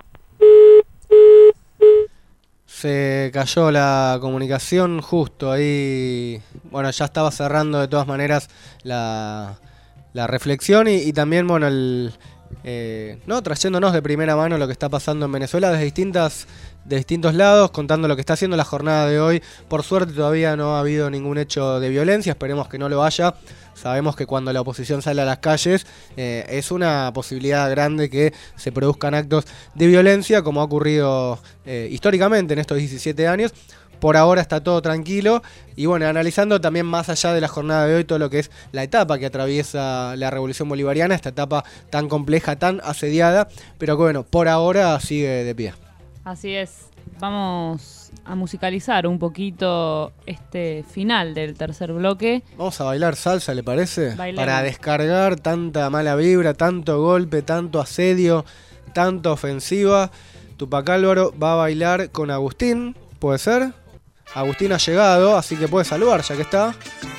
Se cayó la comunicación justo ahí. Bueno, ya estaba cerrando de todas maneras la reflexión y también, bueno, trayéndonos de primera mano lo que está pasando en Venezuela de distintos lados, contando lo que está haciendo la jornada de hoy. Por suerte todavía no ha habido ningún hecho de violencia, esperemos que no lo haya. Sabemos que cuando la oposición sale a las calles es una posibilidad grande que se produzcan actos de violencia, como ha ocurrido históricamente en estos 17 años. Por ahora está todo tranquilo y bueno, analizando también más allá de la jornada de hoy todo lo que es la etapa que atraviesa la Revolución Bolivariana, esta etapa tan compleja, tan asediada, pero que bueno, por ahora sigue de pie. Así es, vamos a musicalizar un poquito este final del tercer bloque. Vamos a bailar salsa, ¿le parece? Bailemos. Para descargar tanta mala vibra, tanto golpe, tanto asedio, tanta ofensiva. Tupac Álvaro va a bailar con Agustín, ¿puede ser? Agustín ha llegado, así que puede saludar ya que está.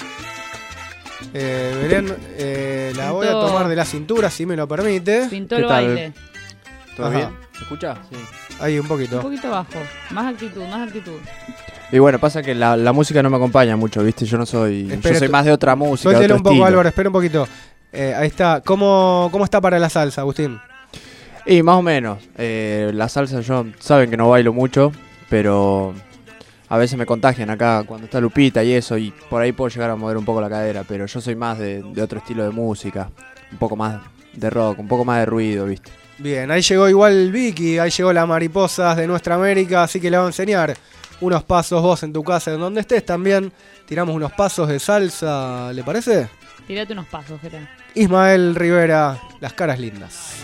Belén, la voy a tomar de la cintura, si me lo permite. Pintó el baile. ¿Todo bien? ¿Se escucha? Sí. Ahí un poquito. Un poquito bajo, más actitud. Y bueno, pasa que la música no me acompaña mucho, ¿viste? Yo soy más de otra música, de otro un poco, estilo. Álvaro, espera un poquito. Ahí está. ¿Cómo está para la salsa, Agustín? Y más o menos. La salsa saben que no bailo mucho, pero a veces me contagian acá cuando está Lupita y eso, y por ahí puedo llegar a mover un poco la cadera, pero yo soy más de otro estilo de música, un poco más de rock, un poco más de ruido, ¿viste? Bien, ahí llegó igual Vicky, ahí llegó la Mariposas de Nuestra América, así que le voy a enseñar unos pasos vos en tu casa, en donde estés también. Tiramos unos pasos de salsa, ¿le parece? Tírate unos pasos, Gerard. Ismael Rivera, Las Caras Lindas.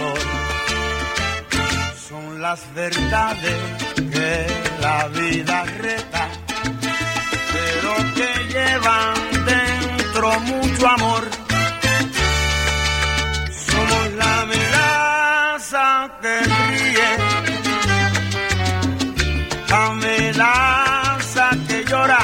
Son las verdades que la vida reta, pero que llevan dentro mucho amor. Somos la melaza que ríe, la melaza que llora.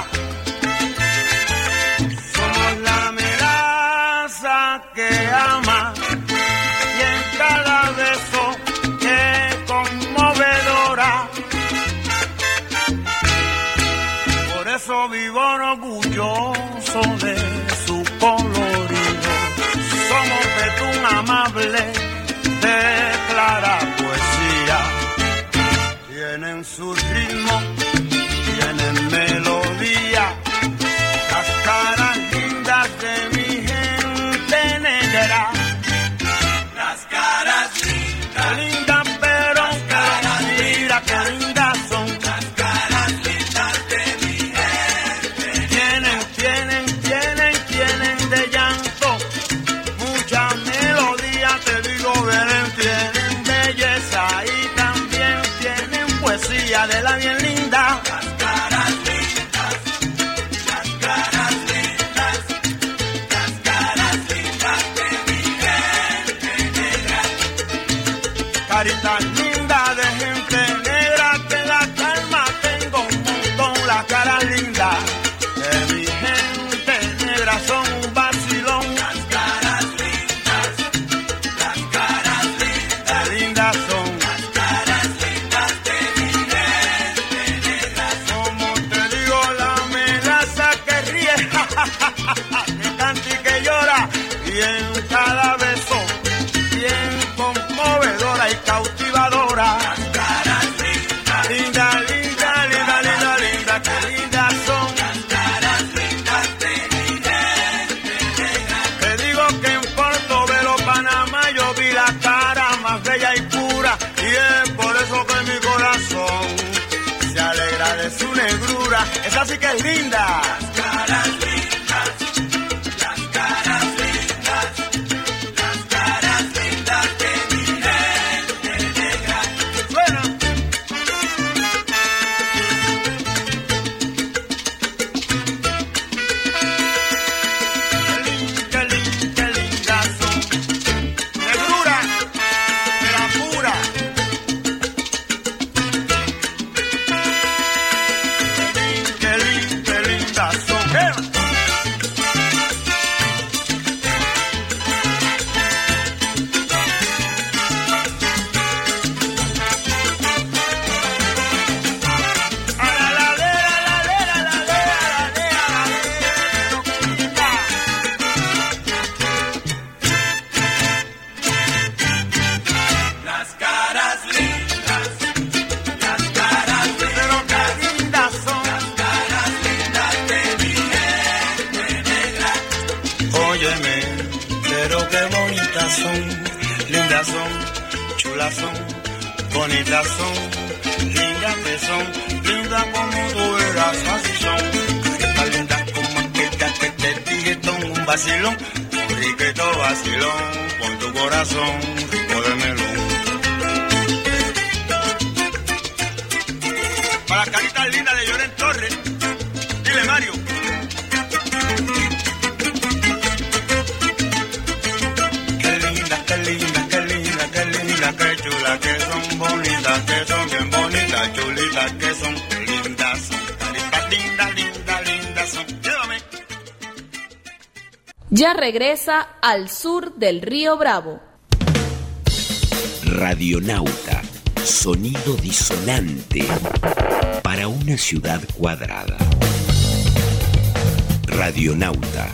Somos la melaza que ama, y en cada beso que conmovedora. Por eso vivo orgulloso de su colorido. Somos betún amable de clara poesía. Tienen su ritmo, tienen melodía. Las caras lindas de mi gente negra. Las caras lindas, lindas pero mira que lindas son. Las caras lindas de mi gente. Tienen de llanto mucha melodía, te digo, Belén. Tienen belleza y también tienen poesía de la bien linda. Las caras lindas, las caras lindas, las caras lindas de mi gente negra. Caritas lindas de gente negra, que la calma tengo un montón. Las caras lindas de mi gente negra son un vacilón. Las caras lindas, las caras lindas, lindas son. Las caras lindas de mi gente negra. Como te digo, la melaza que ríe, que canta y que llora, y en cada beso, y en esa sí que es linda. Las caras lindas, las caras lindas, las caras lindas de mi gente negra. Suena. Qué lindas son. Negrura, de la pura. Qué lindas son. Las caras lindas, las caras pero qué lindas son. Las caras lindas de mi gente negra. Óyeme, pero qué bonitas son, lindas son, chulas son, bonitas son, lindas que son, lindas como tú eras, así son. Tan lindas como aquella que te dije, ton un vacilón, un riquito vacilón, con tu corazón, rico de melón. Para las caritas lindas de Llorén Torres, dile Mario. Qué lindas, qué lindas, qué lindas, qué lindas, qué chulas que son, bonitas que son, bien bonitas, chulitas que son, qué lindas son, caritas lindas, lindas, lindas son. Llévame. Ya regresa al sur del Río Bravo. Radionauta, sonido disonante para una ciudad cuadrada. Radionauta,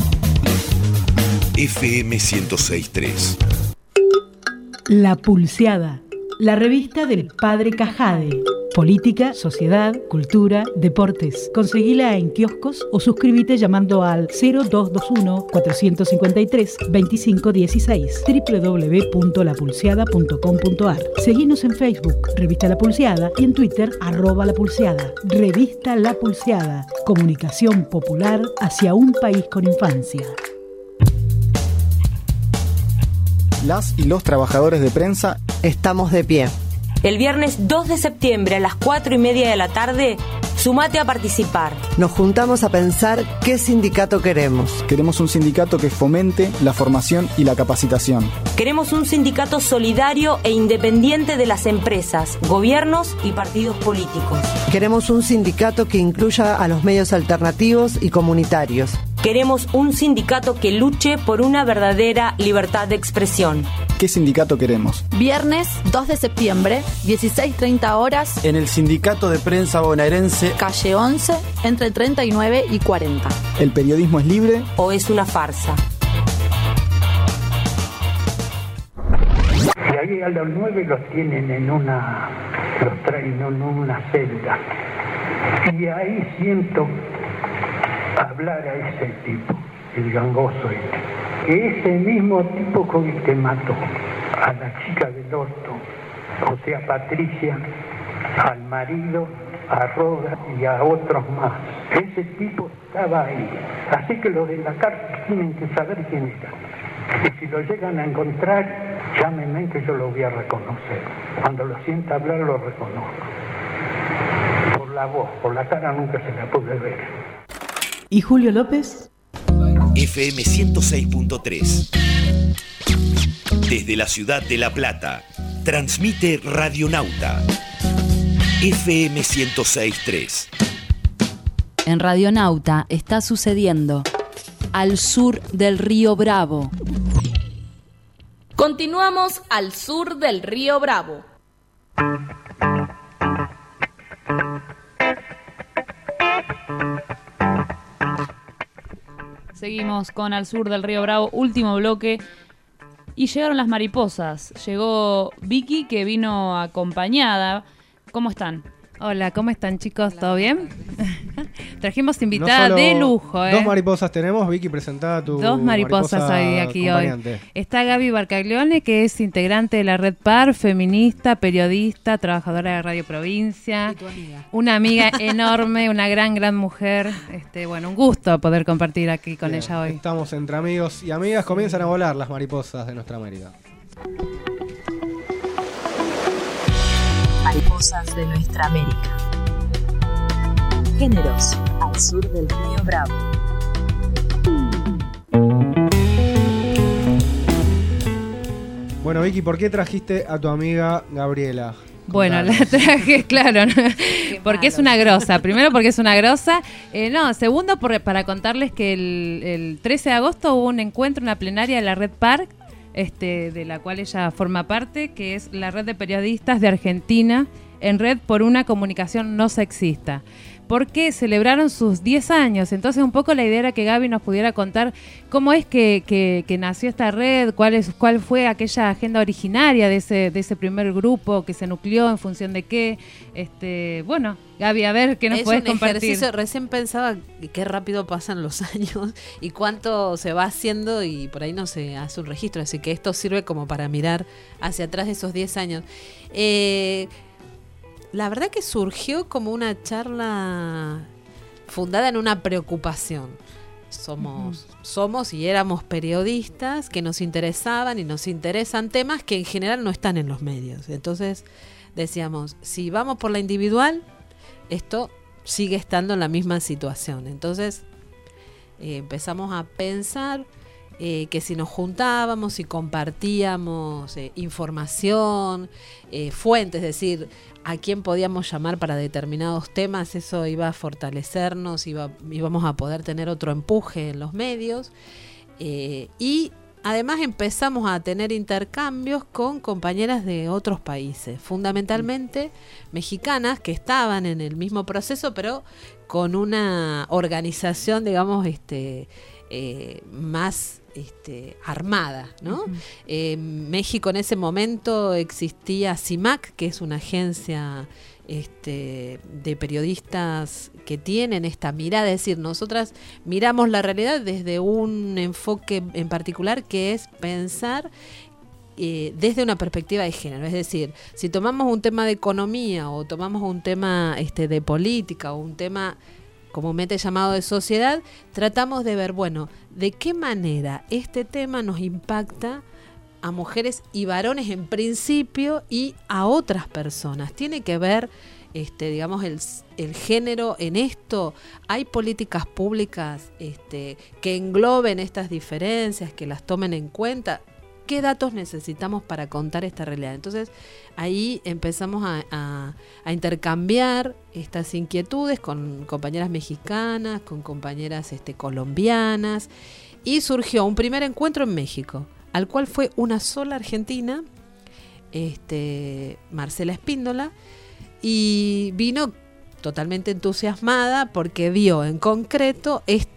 FM 106.3. La Pulseada, la revista del Padre Cajade. Política, sociedad, cultura, deportes. Conseguila en kioscos o suscríbete llamando al 0221-453-2516 www.lapulseada.com.ar. Seguinos en Facebook, Revista La Pulseada, y en Twitter, @lapulseada. Revista La Pulseada, comunicación popular hacia un país con infancia. Las y los trabajadores de prensa estamos de pie. El viernes 2 de septiembre a las 4:30 de la tarde, sumate a participar. Nos juntamos a pensar qué sindicato queremos. Queremos un sindicato que fomente la formación y la capacitación. Queremos un sindicato solidario e independiente de las empresas, gobiernos y partidos políticos. Queremos un sindicato que incluya a los medios alternativos y comunitarios. Queremos un sindicato que luche por una verdadera libertad de expresión. ¿Qué sindicato queremos? Viernes 2 de septiembre, 16:30 horas. En el Sindicato de Prensa Bonaerense, Calle 11, entre 39 y 40. ¿El periodismo es libre o es una farsa? Y ahí a los 9 los tienen los traen en una celda. Y ahí siento hablar a ese tipo, el gangoso que ese mismo tipo con el que mató a la chica del orto, o sea Patricia, al marido, a Roda y a otros más. Ese tipo estaba ahí. Así que los de la cárcel tienen que saber quién era. Y si lo llegan a encontrar, llámenme que yo lo voy a reconocer. Cuando lo sienta hablar lo reconozco. Por la voz, por la cara nunca se la pude ver. ¿Y Julio López? FM 106.3. Desde la ciudad de La Plata, transmite Radionauta. FM 106.3. En Radionauta está sucediendo al sur del Río Bravo. Continuamos al sur del Río Bravo. Seguimos con Al Sur del Río Bravo, último bloque. Y llegaron las mariposas. Llegó Vicky, que vino acompañada. ¿Cómo están? Hola, ¿cómo están, chicos? ¿Todo bien? Trajimos invitada No solo de lujo. Dos mariposas tenemos, Vicky, presentada tu Dos mariposas hay aquí hoy. Está Gaby Barcaglione, que es integrante de la Red PAR, feminista, periodista, trabajadora de Radio Provincia. Y tu amiga. Una amiga enorme, una gran mujer. Bueno, un gusto poder compartir aquí con ella hoy. Estamos entre amigos y amigas, comienzan a volar las mariposas de nuestra América. Mariposas de nuestra América. Géneros al sur del río Bravo. Bueno, Vicky, ¿por qué trajiste a tu amiga Gabriela? Bueno, la traje, claro, ¿no? Porque es una grosa. Primero porque es una grosa. Segundo para contarles que el 13 de agosto hubo un encuentro, una plenaria de la Red PAR, de la cual ella forma parte, que es la red de periodistas de Argentina en red por una comunicación no sexista. Porque celebraron sus 10 años. Entonces un poco la idea era que Gaby nos pudiera contar cómo es que nació esta red, cuál fue aquella agenda originaria de ese primer grupo que se nucleó, en función de qué. Bueno, Gaby, a ver, ¿qué nos puedes compartir? Recién pensaba qué rápido pasan los años y cuánto se va haciendo y por ahí no se hace un registro. Así que esto sirve como para mirar hacia atrás de esos 10 años. La verdad que surgió como una charla fundada en una preocupación. Somos y éramos periodistas que nos interesaban y nos interesan temas que en general no están en los medios. Entonces decíamos, si vamos por la individual, esto sigue estando en la misma situación. Entonces empezamos a pensar que si nos juntábamos y compartíamos información, fuentes, es decir, a quién podíamos llamar para determinados temas, eso iba a fortalecernos, íbamos a poder tener otro empuje en los medios. Y además empezamos a tener intercambios con compañeras de otros países, fundamentalmente mexicanas, que estaban en el mismo proceso, pero con una organización, digamos, más armada, ¿no? México en ese momento existía CIMAC, que es una agencia de periodistas que tienen esta mirada, es decir, nosotras miramos la realidad desde un enfoque en particular, que es pensar desde una perspectiva de género. Es decir, si tomamos un tema de economía o tomamos un tema de política o un tema comúnmente llamado de sociedad, tratamos de ver, bueno, de qué manera este tema nos impacta a mujeres y varones en principio y a otras personas. Tiene que ver, digamos, el género en esto. Hay políticas públicas que engloben estas diferencias, que las tomen en cuenta. ¿Qué datos necesitamos para contar esta realidad? Entonces, ahí empezamos a intercambiar estas inquietudes con compañeras mexicanas, con compañeras colombianas, y surgió un primer encuentro en México, al cual fue una sola argentina, Marcela Espíndola, y vino totalmente entusiasmada porque vio en concreto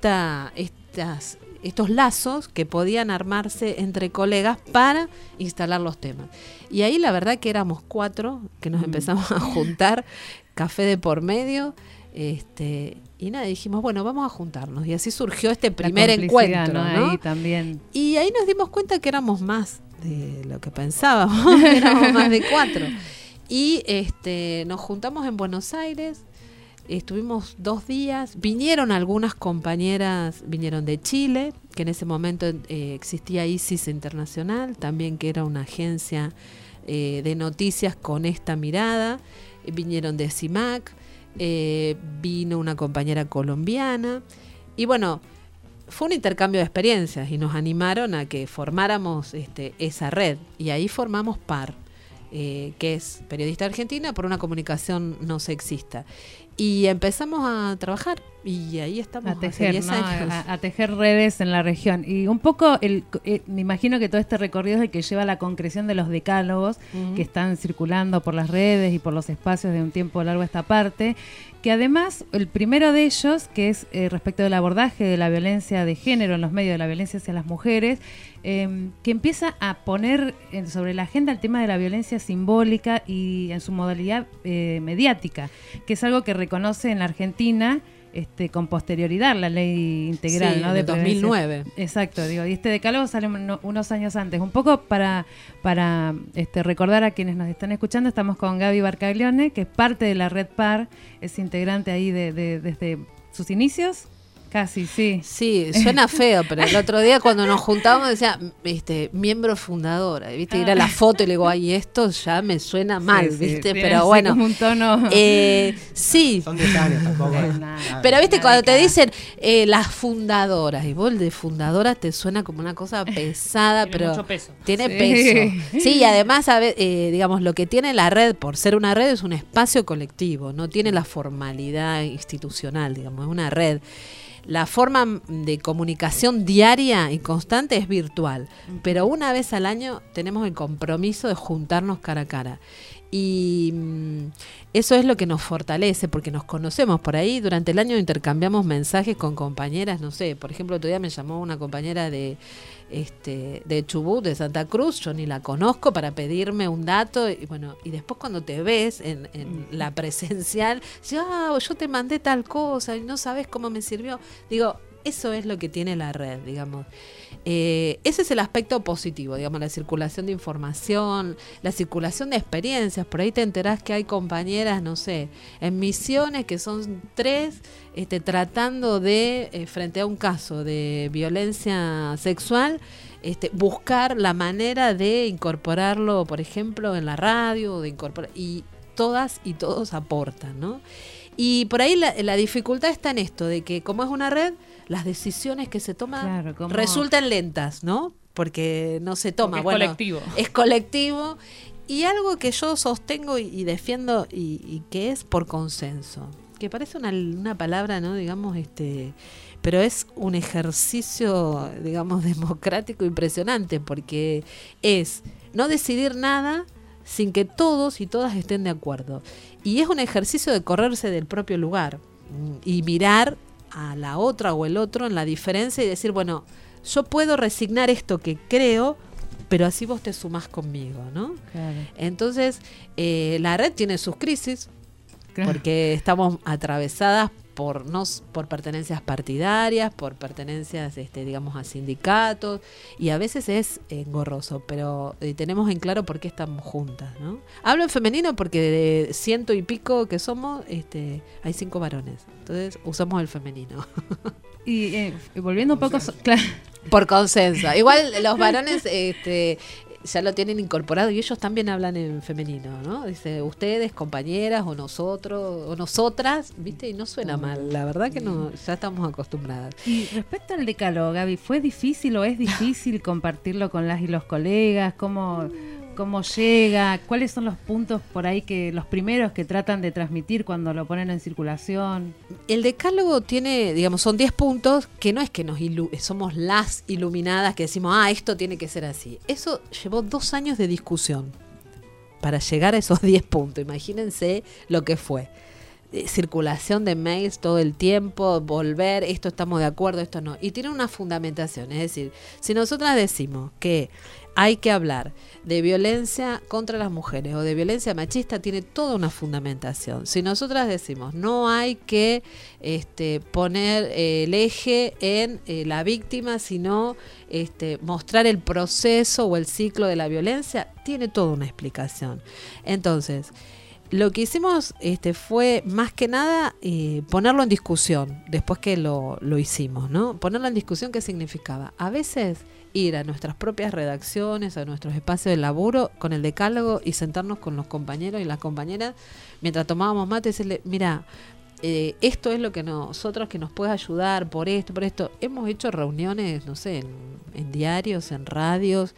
estos lazos que podían armarse entre colegas para instalar los temas. Y ahí la verdad que éramos 4 que nos empezamos a juntar, café de por medio, y nada, dijimos, bueno, vamos a juntarnos. Y así surgió este primer encuentro, ¿no? Ahí también. Y ahí nos dimos cuenta que éramos más de lo que pensábamos, éramos más de 4. Y nos juntamos en Buenos Aires. Estuvimos 2 días, vinieron algunas compañeras, vinieron de Chile, que en ese momento existía ISIS Internacional, también que era una agencia de noticias con esta mirada, vinieron de CIMAC, vino una compañera colombiana, y bueno, fue un intercambio de experiencias y nos animaron a que formáramos esa red, y ahí formamos PAR, que es Periodista Argentina por una comunicación no sexista. Y empezamos a trabajar y ahí estamos a tejer, hace 10 años. A tejer redes en la región. Y un poco, me imagino que todo este recorrido es el que lleva a la concreción de los decálogos que están circulando por las redes y por los espacios de un tiempo largo a esta parte, que además el primero de ellos, que es respecto del abordaje de la violencia de género en los medios, de la violencia hacia las mujeres, que empieza a poner sobre la agenda el tema de la violencia simbólica y en su modalidad mediática, que es algo que reconoce en la Argentina con posterioridad la ley integral, Sí, ¿no? en De el prevención. 2009. Exacto, digo, y este decálogo sale unos años antes. Un poco para recordar a quienes nos están escuchando, estamos con Gaby Barcaglione, que es parte de la Red PAR, es integrante ahí desde sus inicios. Casi, sí. Sí, suena feo, pero el otro día cuando nos juntábamos decía, miembro fundadora, ¿viste? Ir a la foto y le digo, ay, esto ya me suena mal, Sí, ¿viste? tiene Pero así bueno. como un tono. Sí. Son 10 años tampoco. Pero viste, cuando te dicen las fundadoras, y vos el de fundadora te suena como una cosa pesada, Tiene pero mucho peso. tiene Sí. peso. Sí, y además, digamos, lo que tiene la red, por ser una red, es un espacio colectivo, no tiene la formalidad institucional, digamos, es una red. La forma de comunicación diaria y constante es virtual, pero una vez al año tenemos el compromiso de juntarnos cara a cara. Y eso es lo que nos fortalece, porque nos conocemos por ahí. Durante el año intercambiamos mensajes con compañeras, no sé, por ejemplo, otro día me llamó una compañera de Chubut, de Santa Cruz, yo ni la conozco, para pedirme un dato, y bueno, y después cuando te ves en la presencial, yo te mandé tal cosa y no sabes cómo me sirvió. Digo, eso es lo que tiene la red, digamos. Ese es el aspecto positivo, digamos, la circulación de información, la circulación de experiencias. Por ahí te enterás que hay compañeras, no sé, en Misiones, que son 3, tratando de, frente a un caso de violencia sexual, buscar la manera de incorporarlo, por ejemplo, en la radio, y todas y todos aportan, ¿no? Y por ahí la dificultad está en esto, de que como es una red, las decisiones que se toman resultan lentas, ¿no? Porque no se toma. Porque es colectivo. Es colectivo. Y algo que yo sostengo y defiendo, y que es por consenso, que parece una palabra, ¿no? Digamos, pero es un ejercicio, digamos, democrático impresionante, porque es no decidir nada sin que todos y todas estén de acuerdo. Y es un ejercicio de correrse del propio lugar y mirar a la otra o el otro en la diferencia y decir, bueno, yo puedo resignar esto que creo, pero así vos te sumás conmigo, ¿no? Claro. Entonces, la red tiene sus crisis, Claro. porque estamos atravesadas por pertenencias partidarias, por pertenencias, digamos, a sindicatos, y a veces es engorroso, pero tenemos en claro por qué estamos juntas, ¿no? Hablo en femenino porque de 100 y pico que somos, hay 5 varones, entonces usamos el femenino. Y volviendo un poco... Claro. Por consenso. Igual los varones ya lo tienen incorporado y ellos también hablan en femenino, ¿no? Dice ustedes, compañeras, o nosotros, o nosotras, ¿viste? Y no suena mal, la verdad que no, ya estamos acostumbradas. Y respecto al decálogo, Gaby, ¿fue difícil o es difícil compartirlo con las y los colegas? ¿Cómo llega? ¿Cuáles son los puntos por ahí los primeros que tratan de transmitir cuando lo ponen en circulación? El decálogo tiene, digamos, son 10 puntos que no es que somos las iluminadas que decimos, esto tiene que ser así. Eso llevó 2 años de discusión para llegar a esos 10 puntos. Imagínense lo que fue. Circulación de mails todo el tiempo, volver, esto estamos de acuerdo, esto no. Y tiene una fundamentación, es decir, si nosotras decimos que hay que hablar de violencia contra las mujeres o de violencia machista, tiene toda una fundamentación. Si nosotras decimos no hay que poner el eje en la víctima, sino mostrar el proceso o el ciclo de la violencia, tiene toda una explicación. Entonces, lo que hicimos fue más que nada ponerlo en discusión después que lo hicimos, ¿no? Ponerlo en discusión, ¿qué significaba? A veces ir a nuestras propias redacciones, a nuestros espacios de laburo con el decálogo y sentarnos con los compañeros y las compañeras mientras tomábamos mate y decirle, mira, esto es lo que nosotros que nos puede ayudar por esto. Hemos hecho reuniones, no sé, en diarios, en radios.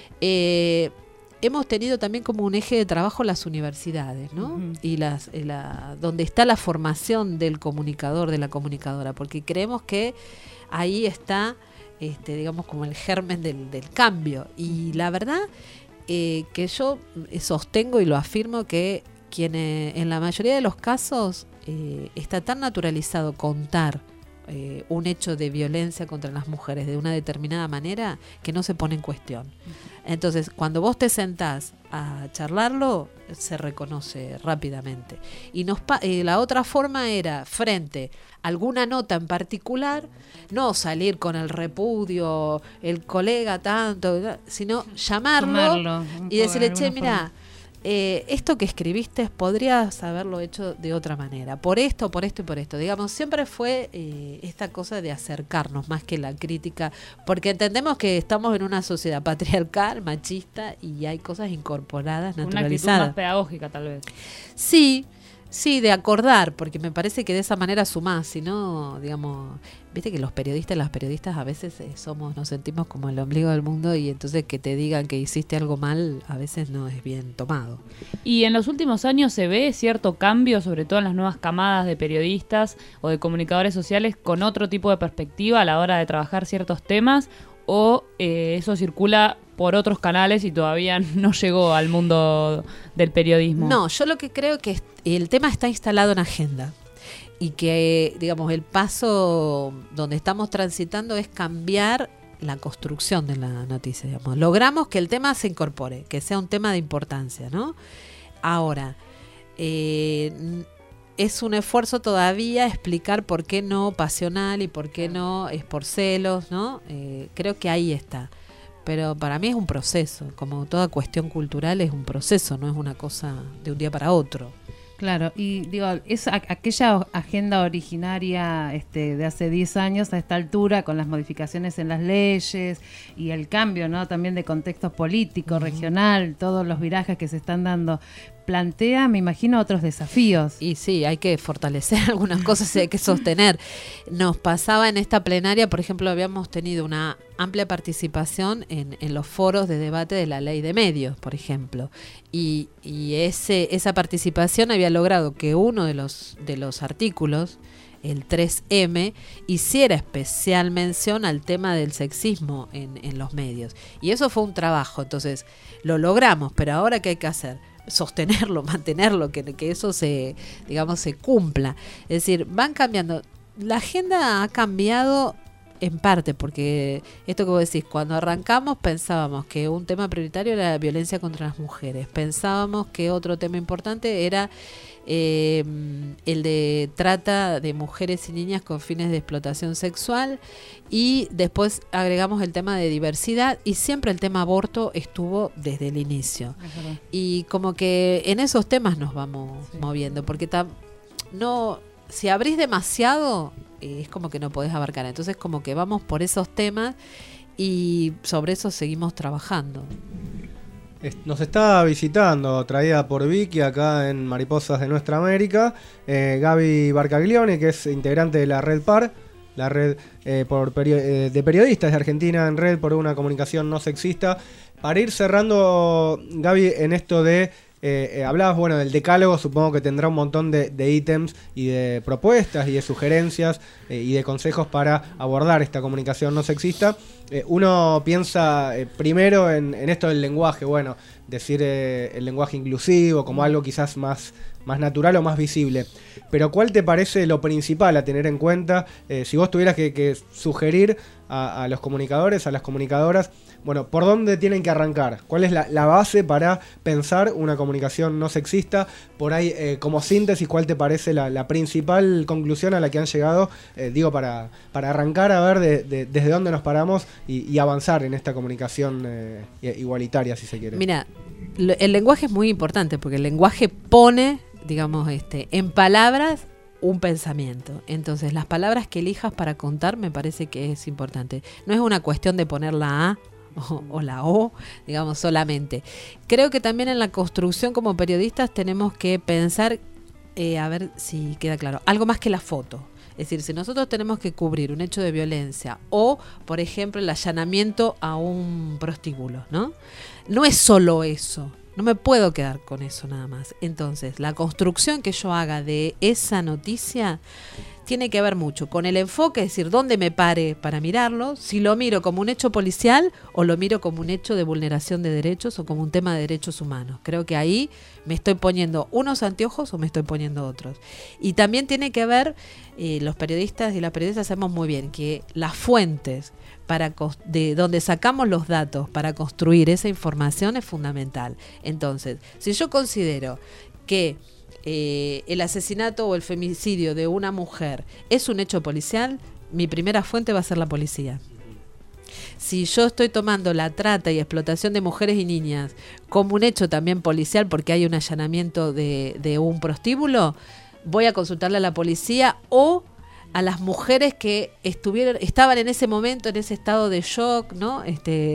Hemos tenido también como un eje de trabajo las universidades, ¿no? Uh-huh. Y donde está la formación del comunicador, de la comunicadora, porque creemos que ahí está, digamos, como el germen del cambio. Y la verdad que yo sostengo y lo afirmo que en la mayoría de los casos está tan naturalizado contar un hecho de violencia contra las mujeres de una determinada manera que no se pone en cuestión. Entonces, cuando vos te sentás a charlarlo, se reconoce rápidamente. Y la otra forma era, frente a alguna nota en particular, no salir con el repudio, el colega tanto, sino llamarlo y decirle, che, mira, esto que escribiste podrías haberlo hecho de otra manera, por esto, por esto y por esto. Digamos, siempre fue esta cosa de acercarnos más que la crítica, porque entendemos que estamos en una sociedad patriarcal, machista, y hay cosas incorporadas, naturalizadas. Una actitud más pedagógica, tal vez. Sí, de acordar, porque me parece que de esa manera sumás, si no, digamos, viste que los periodistas y las periodistas a veces nos sentimos como el ombligo del mundo, y entonces que te digan que hiciste algo mal a veces no es bien tomado. Y en los últimos años se ve cierto cambio, sobre todo en las nuevas camadas de periodistas o de comunicadores sociales, con otro tipo de perspectiva a la hora de trabajar ciertos temas, o eso circula por otros canales y todavía no llegó al mundo del periodismo. No, yo lo que creo que el tema está instalado en agenda y que, digamos, el paso donde estamos transitando es cambiar la construcción de la noticia, digamos. Logramos que el tema se incorpore, que sea un tema de importancia, ¿no? Ahora, es un esfuerzo todavía explicar por qué no pasional y por qué no es por celos, ¿no? Creo que ahí está. Pero para mí es un proceso, como toda cuestión cultural es un proceso, no es una cosa de un día para otro. Claro, y digo, es aquella agenda originaria de hace 10 años a esta altura, con las modificaciones en las leyes y el cambio, ¿no? También de contexto político, regional, todos los virajes que se están dando, plantea, me imagino, otros desafíos. Y sí, hay que fortalecer algunas cosas y hay que sostener. Nos pasaba en esta plenaria, por ejemplo, habíamos tenido una amplia participación en los foros de debate de la ley de medios, por ejemplo. Y esa participación había logrado que uno de los artículos, el 3M, hiciera especial mención al tema del sexismo en los medios. Y eso fue un trabajo, entonces lo logramos, pero ahora ¿qué hay que hacer? Sostenerlo, mantenerlo, que eso se cumpla. Es decir, van cambiando. La agenda ha cambiado en parte, porque esto que vos decís, cuando arrancamos pensábamos que un tema prioritario era la violencia contra las mujeres, pensábamos que otro tema importante era el de trata de mujeres y niñas con fines de explotación sexual, y después agregamos el tema de diversidad, y siempre el tema aborto estuvo desde el inicio. Y como que en esos temas nos vamos moviendo, porque si abrís demasiado es como que no podés abarcar, entonces como que vamos por esos temas y sobre eso seguimos trabajando. Nos está visitando, traída por Vicky acá en Mariposas de Nuestra América, Gaby Barcaglione, que es integrante de la Red PAR, la red de periodistas de Argentina en red por una comunicación no sexista. Para ir cerrando, Gaby, en esto de hablabas, del decálogo, supongo que tendrá un montón de ítems y de propuestas y de sugerencias y de consejos para abordar esta comunicación no sexista. Uno piensa primero en esto del lenguaje, decir el lenguaje inclusivo como algo quizás más natural o más visible. Pero ¿cuál te parece lo principal a tener en cuenta si vos tuvieras que sugerir a los comunicadores, a las comunicadoras, por dónde tienen que arrancar? ¿Cuál es la base para pensar una comunicación no sexista? Por ahí, como síntesis, ¿cuál te parece la principal conclusión a la que han llegado? Para arrancar a ver desde dónde nos paramos y avanzar en esta comunicación igualitaria, si se quiere. Mira, el lenguaje es muy importante, porque el lenguaje pone, en palabras un pensamiento. Entonces, las palabras que elijas para contar me parece que es importante. No es una cuestión de poner la A o la O, solamente. Creo que también en la construcción como periodistas tenemos que pensar, a ver si queda claro, algo más que la foto. Es decir, si nosotros tenemos que cubrir un hecho de violencia o, por ejemplo, el allanamiento a un prostíbulo, ¿no? No es solo eso. No me puedo quedar con eso nada más. Entonces, la construcción que yo haga de esa noticia tiene que ver mucho con el enfoque, es decir, dónde me pare para mirarlo, si lo miro como un hecho policial o lo miro como un hecho de vulneración de derechos o como un tema de derechos humanos. Creo que ahí me estoy poniendo unos anteojos o me estoy poniendo otros. Y también tiene que ver, los periodistas y las periodistas sabemos muy bien que las fuentes de donde sacamos los datos para construir esa información es fundamental. Entonces, si yo considero que el asesinato o el femicidio de una mujer es un hecho policial, mi primera fuente va a ser la policía. Si yo estoy tomando la trata y explotación de mujeres y niñas como un hecho también policial porque hay un allanamiento de un prostíbulo, voy a consultarle a la policía o a las mujeres que estaban en ese momento, en ese estado de shock, ¿no?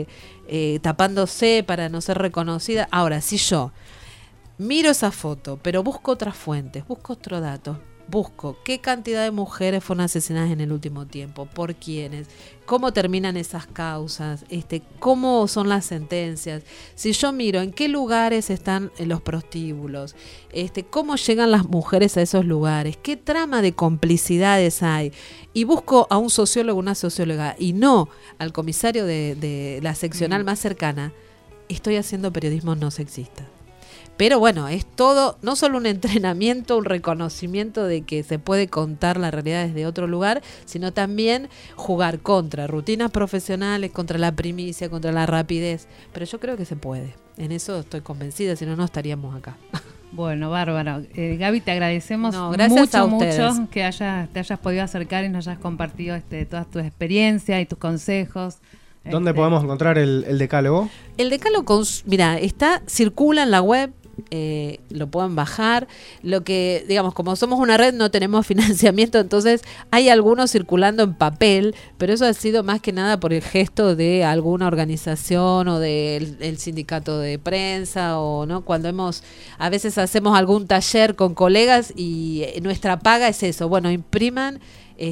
Tapándose para no ser reconocida. Ahora, si yo miro esa foto, pero busco otras fuentes, busco otros datos, busco qué cantidad de mujeres fueron asesinadas en el último tiempo, por quiénes, cómo terminan esas causas, cómo son las sentencias. Si yo miro en qué lugares están los prostíbulos, cómo llegan las mujeres a esos lugares, qué trama de complicidades hay, y busco a un sociólogo, una socióloga, y no al comisario de la seccional más cercana, estoy haciendo periodismo no sexista. Pero bueno, es todo, no solo un entrenamiento, un reconocimiento de que se puede contar la realidad desde otro lugar, sino también jugar contra rutinas profesionales, contra la primicia, contra la rapidez. Pero yo creo que se puede. En eso estoy convencida, si no, no estaríamos acá. Bueno, bárbaro. Gaby, te agradecemos gracias a ustedes. mucho que te hayas podido acercar y nos hayas compartido todas tus experiencias y tus consejos. ¿Dónde podemos encontrar el decálogo? El decálogo, mira, circula en la web. Lo pueden bajar. Lo que, digamos, como somos una red no tenemos financiamiento, entonces hay algunos circulando en papel, pero eso ha sido más que nada por el gesto de alguna organización o del sindicato de prensa, o no, cuando a veces hacemos algún taller con colegas y nuestra paga es eso, bueno, impriman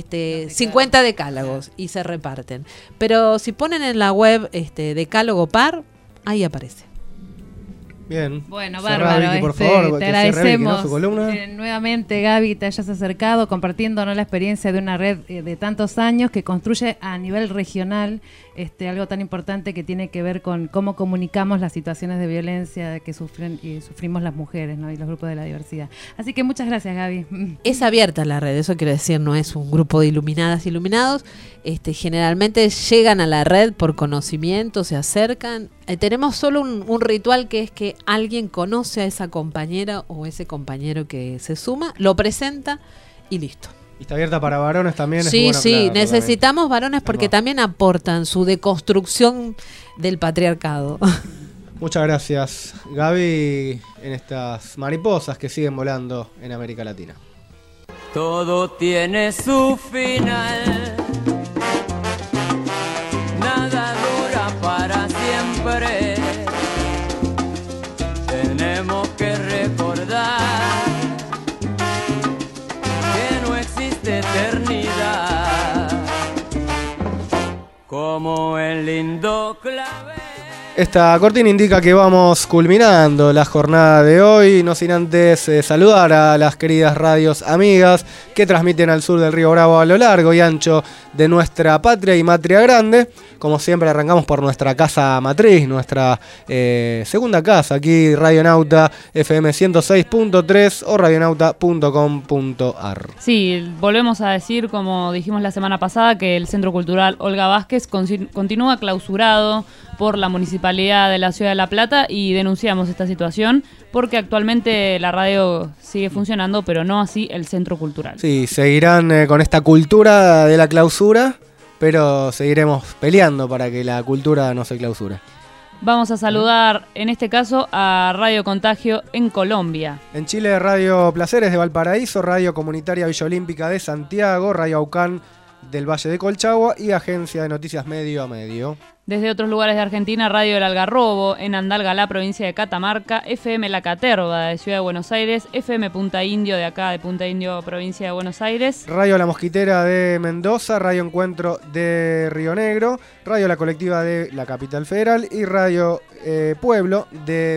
50 decálogos y se reparten, pero si ponen en la web decálogo par, ahí aparece. Bien. Bueno, bárbaro. Vicky, por favor, te agradecemos su columna. Nuevamente, Gaby, te hayas acercado compartiéndonos la experiencia de una red de tantos años que construye a nivel regional algo tan importante que tiene que ver con cómo comunicamos las situaciones de violencia que sufren y sufrimos las mujeres, ¿no? Y los grupos de la diversidad. Así que muchas gracias, Gaby. Es abierta la red, eso quiero decir, no es un grupo de iluminadas, iluminados. Generalmente llegan a la red por conocimiento, se acercan. Tenemos solo un ritual que es que alguien conoce a esa compañera o ese compañero que se suma, lo presenta y listo. ¿Y está abierta para varones también? Sí, necesitamos varones porque también aportan su deconstrucción del patriarcado. Muchas gracias, Gaby, en estas mariposas que siguen volando en América Latina. Todo tiene su final. Nada dura para siempre. Tenemos que recordar que no existe eternidad. Como el lindo clave. Esta cortina indica que vamos culminando la jornada de hoy, no sin antes saludar a las queridas radios amigas que transmiten al sur del Río Bravo a lo largo y ancho de nuestra patria y matria grande. Como siempre arrancamos por nuestra casa matriz, nuestra segunda casa, aquí Radionauta FM 106.3 o radionauta.com.ar. Sí, volvemos a decir, como dijimos la semana pasada, que el Centro Cultural Olga Vázquez continúa clausurado por la Municipalidad de la Ciudad de La Plata y denunciamos esta situación porque actualmente la radio sigue funcionando, pero no así el Centro Cultural. Sí, seguirán con esta cultura de la clausura, pero seguiremos peleando para que la cultura no se clausure. Vamos a saludar, en este caso, a Radio Contagio en Colombia. En Chile, Radio Placeres de Valparaíso, Radio Comunitaria Villa Olímpica de Santiago, Radio Aucán del Valle de Colchagua y Agencia de Noticias Medio a Medio. Desde otros lugares de Argentina, Radio El Algarrobo, en Andalgalá, provincia de Catamarca, FM La Caterva, de Ciudad de Buenos Aires, FM Punta Indio, de acá de Punta Indio, provincia de Buenos Aires. Radio La Mosquitera de Mendoza, Radio Encuentro de Río Negro, Radio La Colectiva de la Capital Federal y Radio Pueblo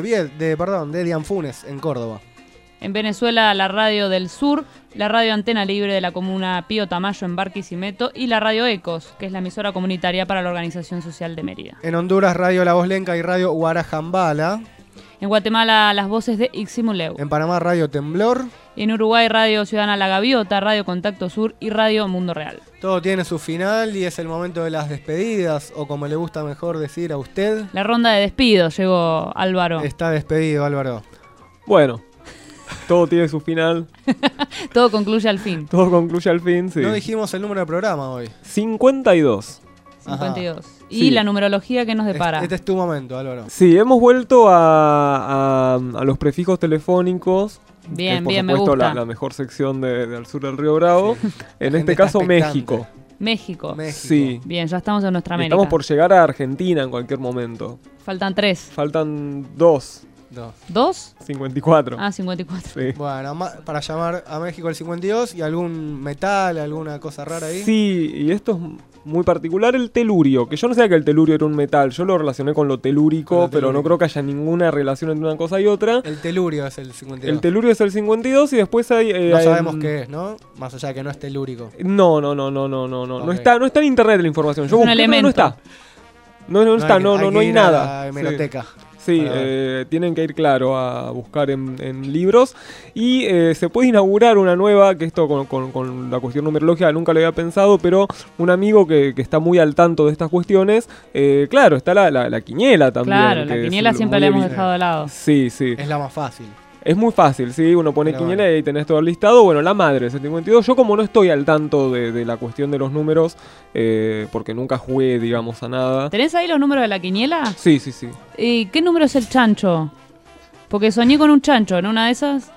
de Dianfunes, en Córdoba. En Venezuela, la Radio del Sur, la Radio Antena Libre de la comuna Pío Tamayo en Barquisimeto y la Radio Ecos, que es la emisora comunitaria para la Organización Social de Mérida. En Honduras, Radio La Voz Lenca y Radio Guarajambala. En Guatemala, las voces de Iximuleu. En Panamá, Radio Temblor. Y en Uruguay, Radio Ciudadana La Gaviota, Radio Contacto Sur y Radio Mundo Real. Todo tiene su final y es el momento de las despedidas, o como le gusta mejor decir a usted. La ronda de despidos llegó Álvaro. Está despedido, Álvaro. Bueno. Todo tiene su final. Todo concluye al fin. Todo concluye al fin, sí. No dijimos el número de programa hoy. 52. 52. Y sí. La numerología que nos depara. Este es tu momento, Álvaro. Sí, hemos vuelto a los prefijos telefónicos. Bien, que es, bien, por supuesto, me gusta. la mejor sección de Al Sur del Río Bravo. Sí. En este caso, México. México. Sí. Bien, ya estamos en nuestra América. Estamos por llegar a Argentina en cualquier momento. Faltan 3. Faltan 2. ¿2? 54. Ah, 54. Sí. Bueno, para llamar a México el 52 y algún metal, alguna cosa rara ahí. Sí, y esto es muy particular, el telurio, que yo no sabía que el telurio era un metal, yo lo relacioné con lo telúrico, pero no creo que haya ninguna relación entre una cosa y otra. El telurio es el 52. El telurio es el 52 y después hay... no sabemos qué es, ¿no? Más allá de que no es telúrico. No. Okay. No está en internet la información. Yo busqué, no está. No hay nada. Hemeroteca. Sí, tienen que ir, claro, a buscar en libros. Y se puede inaugurar una nueva, que esto con la cuestión numerológica nunca lo había pensado, pero un amigo que está muy al tanto de estas cuestiones, claro, está la quiniela también. Claro, la quiniela siempre la hemos dejado de lado. Sí. Es la más fácil. Es muy fácil, sí, uno pone quiniela y ahí tenés todo el listado. Bueno, la madre es el 52. Yo como no estoy al tanto de la cuestión de los números, porque nunca jugué, digamos, a nada. ¿Tenés ahí los números de la quiniela? Sí. ¿Y qué número es el chancho? Porque soñé con un chancho, ¿en una de esas?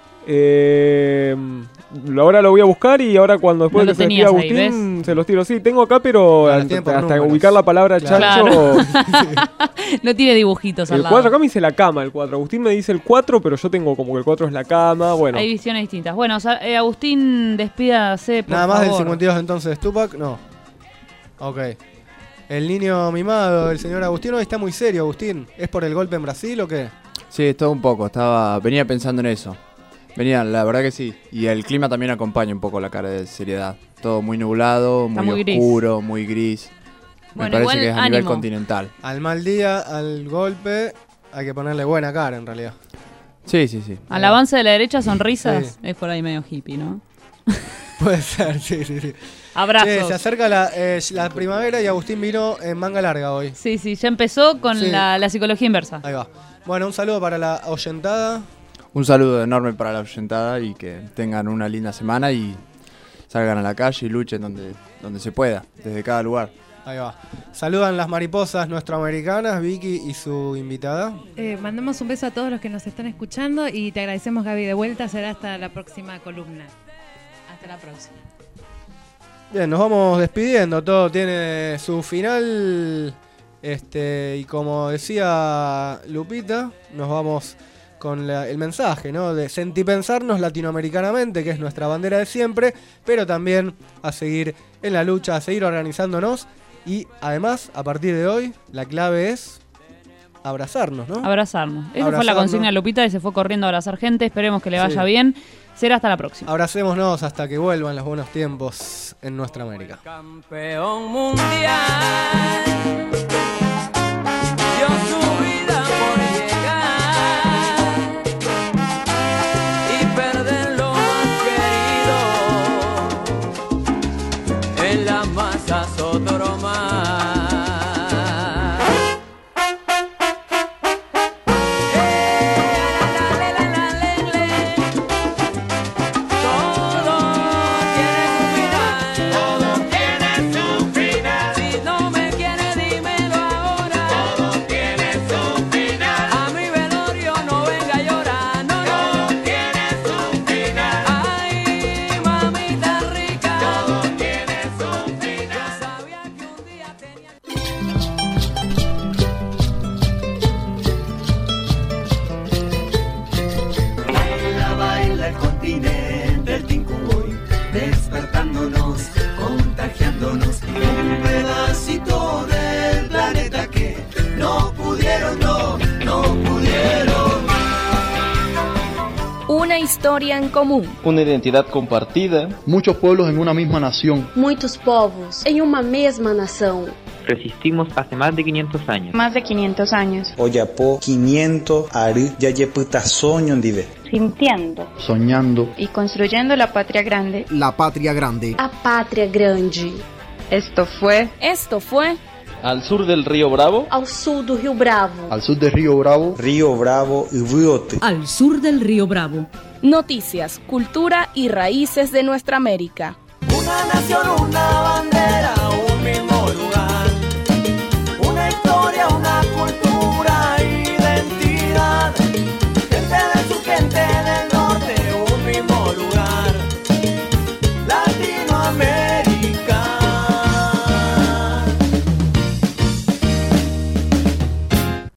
Ahora lo voy a buscar y ahora cuando después no que se despida Agustín se los tiro. Sí, tengo acá, pero hasta ubicar la palabra chancho. Claro. No tiene dibujitos al lado. El 4 acá me dice la cama, el 4. Agustín me dice el 4, pero yo tengo como que el 4 es la cama. Bueno. Hay visiones distintas. Bueno, Agustín, despídase, por Nada más favor. Del 52 entonces, Tupac, no. Ok. El niño mimado, el señor Agustín, hoy está muy serio, Agustín. ¿Es por el golpe en Brasil o qué? Sí, todo un poco. Venía pensando en eso. La verdad que sí. Y el clima también acompaña un poco la cara de seriedad. Todo muy nublado, muy oscuro, muy gris. Me parece que es a nivel continental. Al mal día, al golpe, hay que ponerle buena cara en realidad. Sí. Al avance de la derecha, sonrisas. Sí. Es por ahí medio hippie, ¿no? Puede ser, sí. Abrazos. Se acerca la primavera y Agustín vino en manga larga hoy. Sí, ya empezó con la psicología inversa. Ahí va. Bueno, un saludo para la oyentada. Un saludo enorme para la oyentada y que tengan una linda semana y salgan a la calle y luchen donde se pueda, desde cada lugar. Ahí va. Saludan las mariposas nuestroamericanas, Vicky y su invitada. Mandamos un beso a todos los que nos están escuchando y te agradecemos, Gaby, de vuelta. Será hasta la próxima columna. Hasta la próxima. Bien, nos vamos despidiendo. Todo tiene su final. Y como decía Lupita, nos vamos con el mensaje, ¿no? De sentipensarnos latinoamericanamente, que es nuestra bandera de siempre, pero también a seguir en la lucha, a seguir organizándonos. Y además, a partir de hoy, la clave es abrazarnos, ¿no? Abrazarnos. Esa fue la consigna de Lupita y se fue corriendo a abrazar gente. Esperemos que le vaya bien. Será hasta la próxima. Abracémonos hasta que vuelvan los buenos tiempos en nuestra América. Campeón mundial. Dio su vida por llegar y perder lo más querido en la masa sodromar. Todo tiene su final. Si no me quieres, dime. Una historia en común. Una identidad compartida. Muchos pueblos en una misma nación. Muitos povos em uma mesma nação. Resistimos hace más de 500 años. Más de 500 años. Oyapo 500 ari yayeputa soño ndive. Sintiendo. Soñando. Y construyendo la patria grande. La patria grande. A pátria grande. Esto fue Al sur del río Bravo. Ao sul do Rio Bravo. Al sur del río Bravo. Río Bravo y Viote. Al sur del río Bravo. Noticias, cultura y raíces de nuestra América. Una nación, una bandera, un mismo lugar.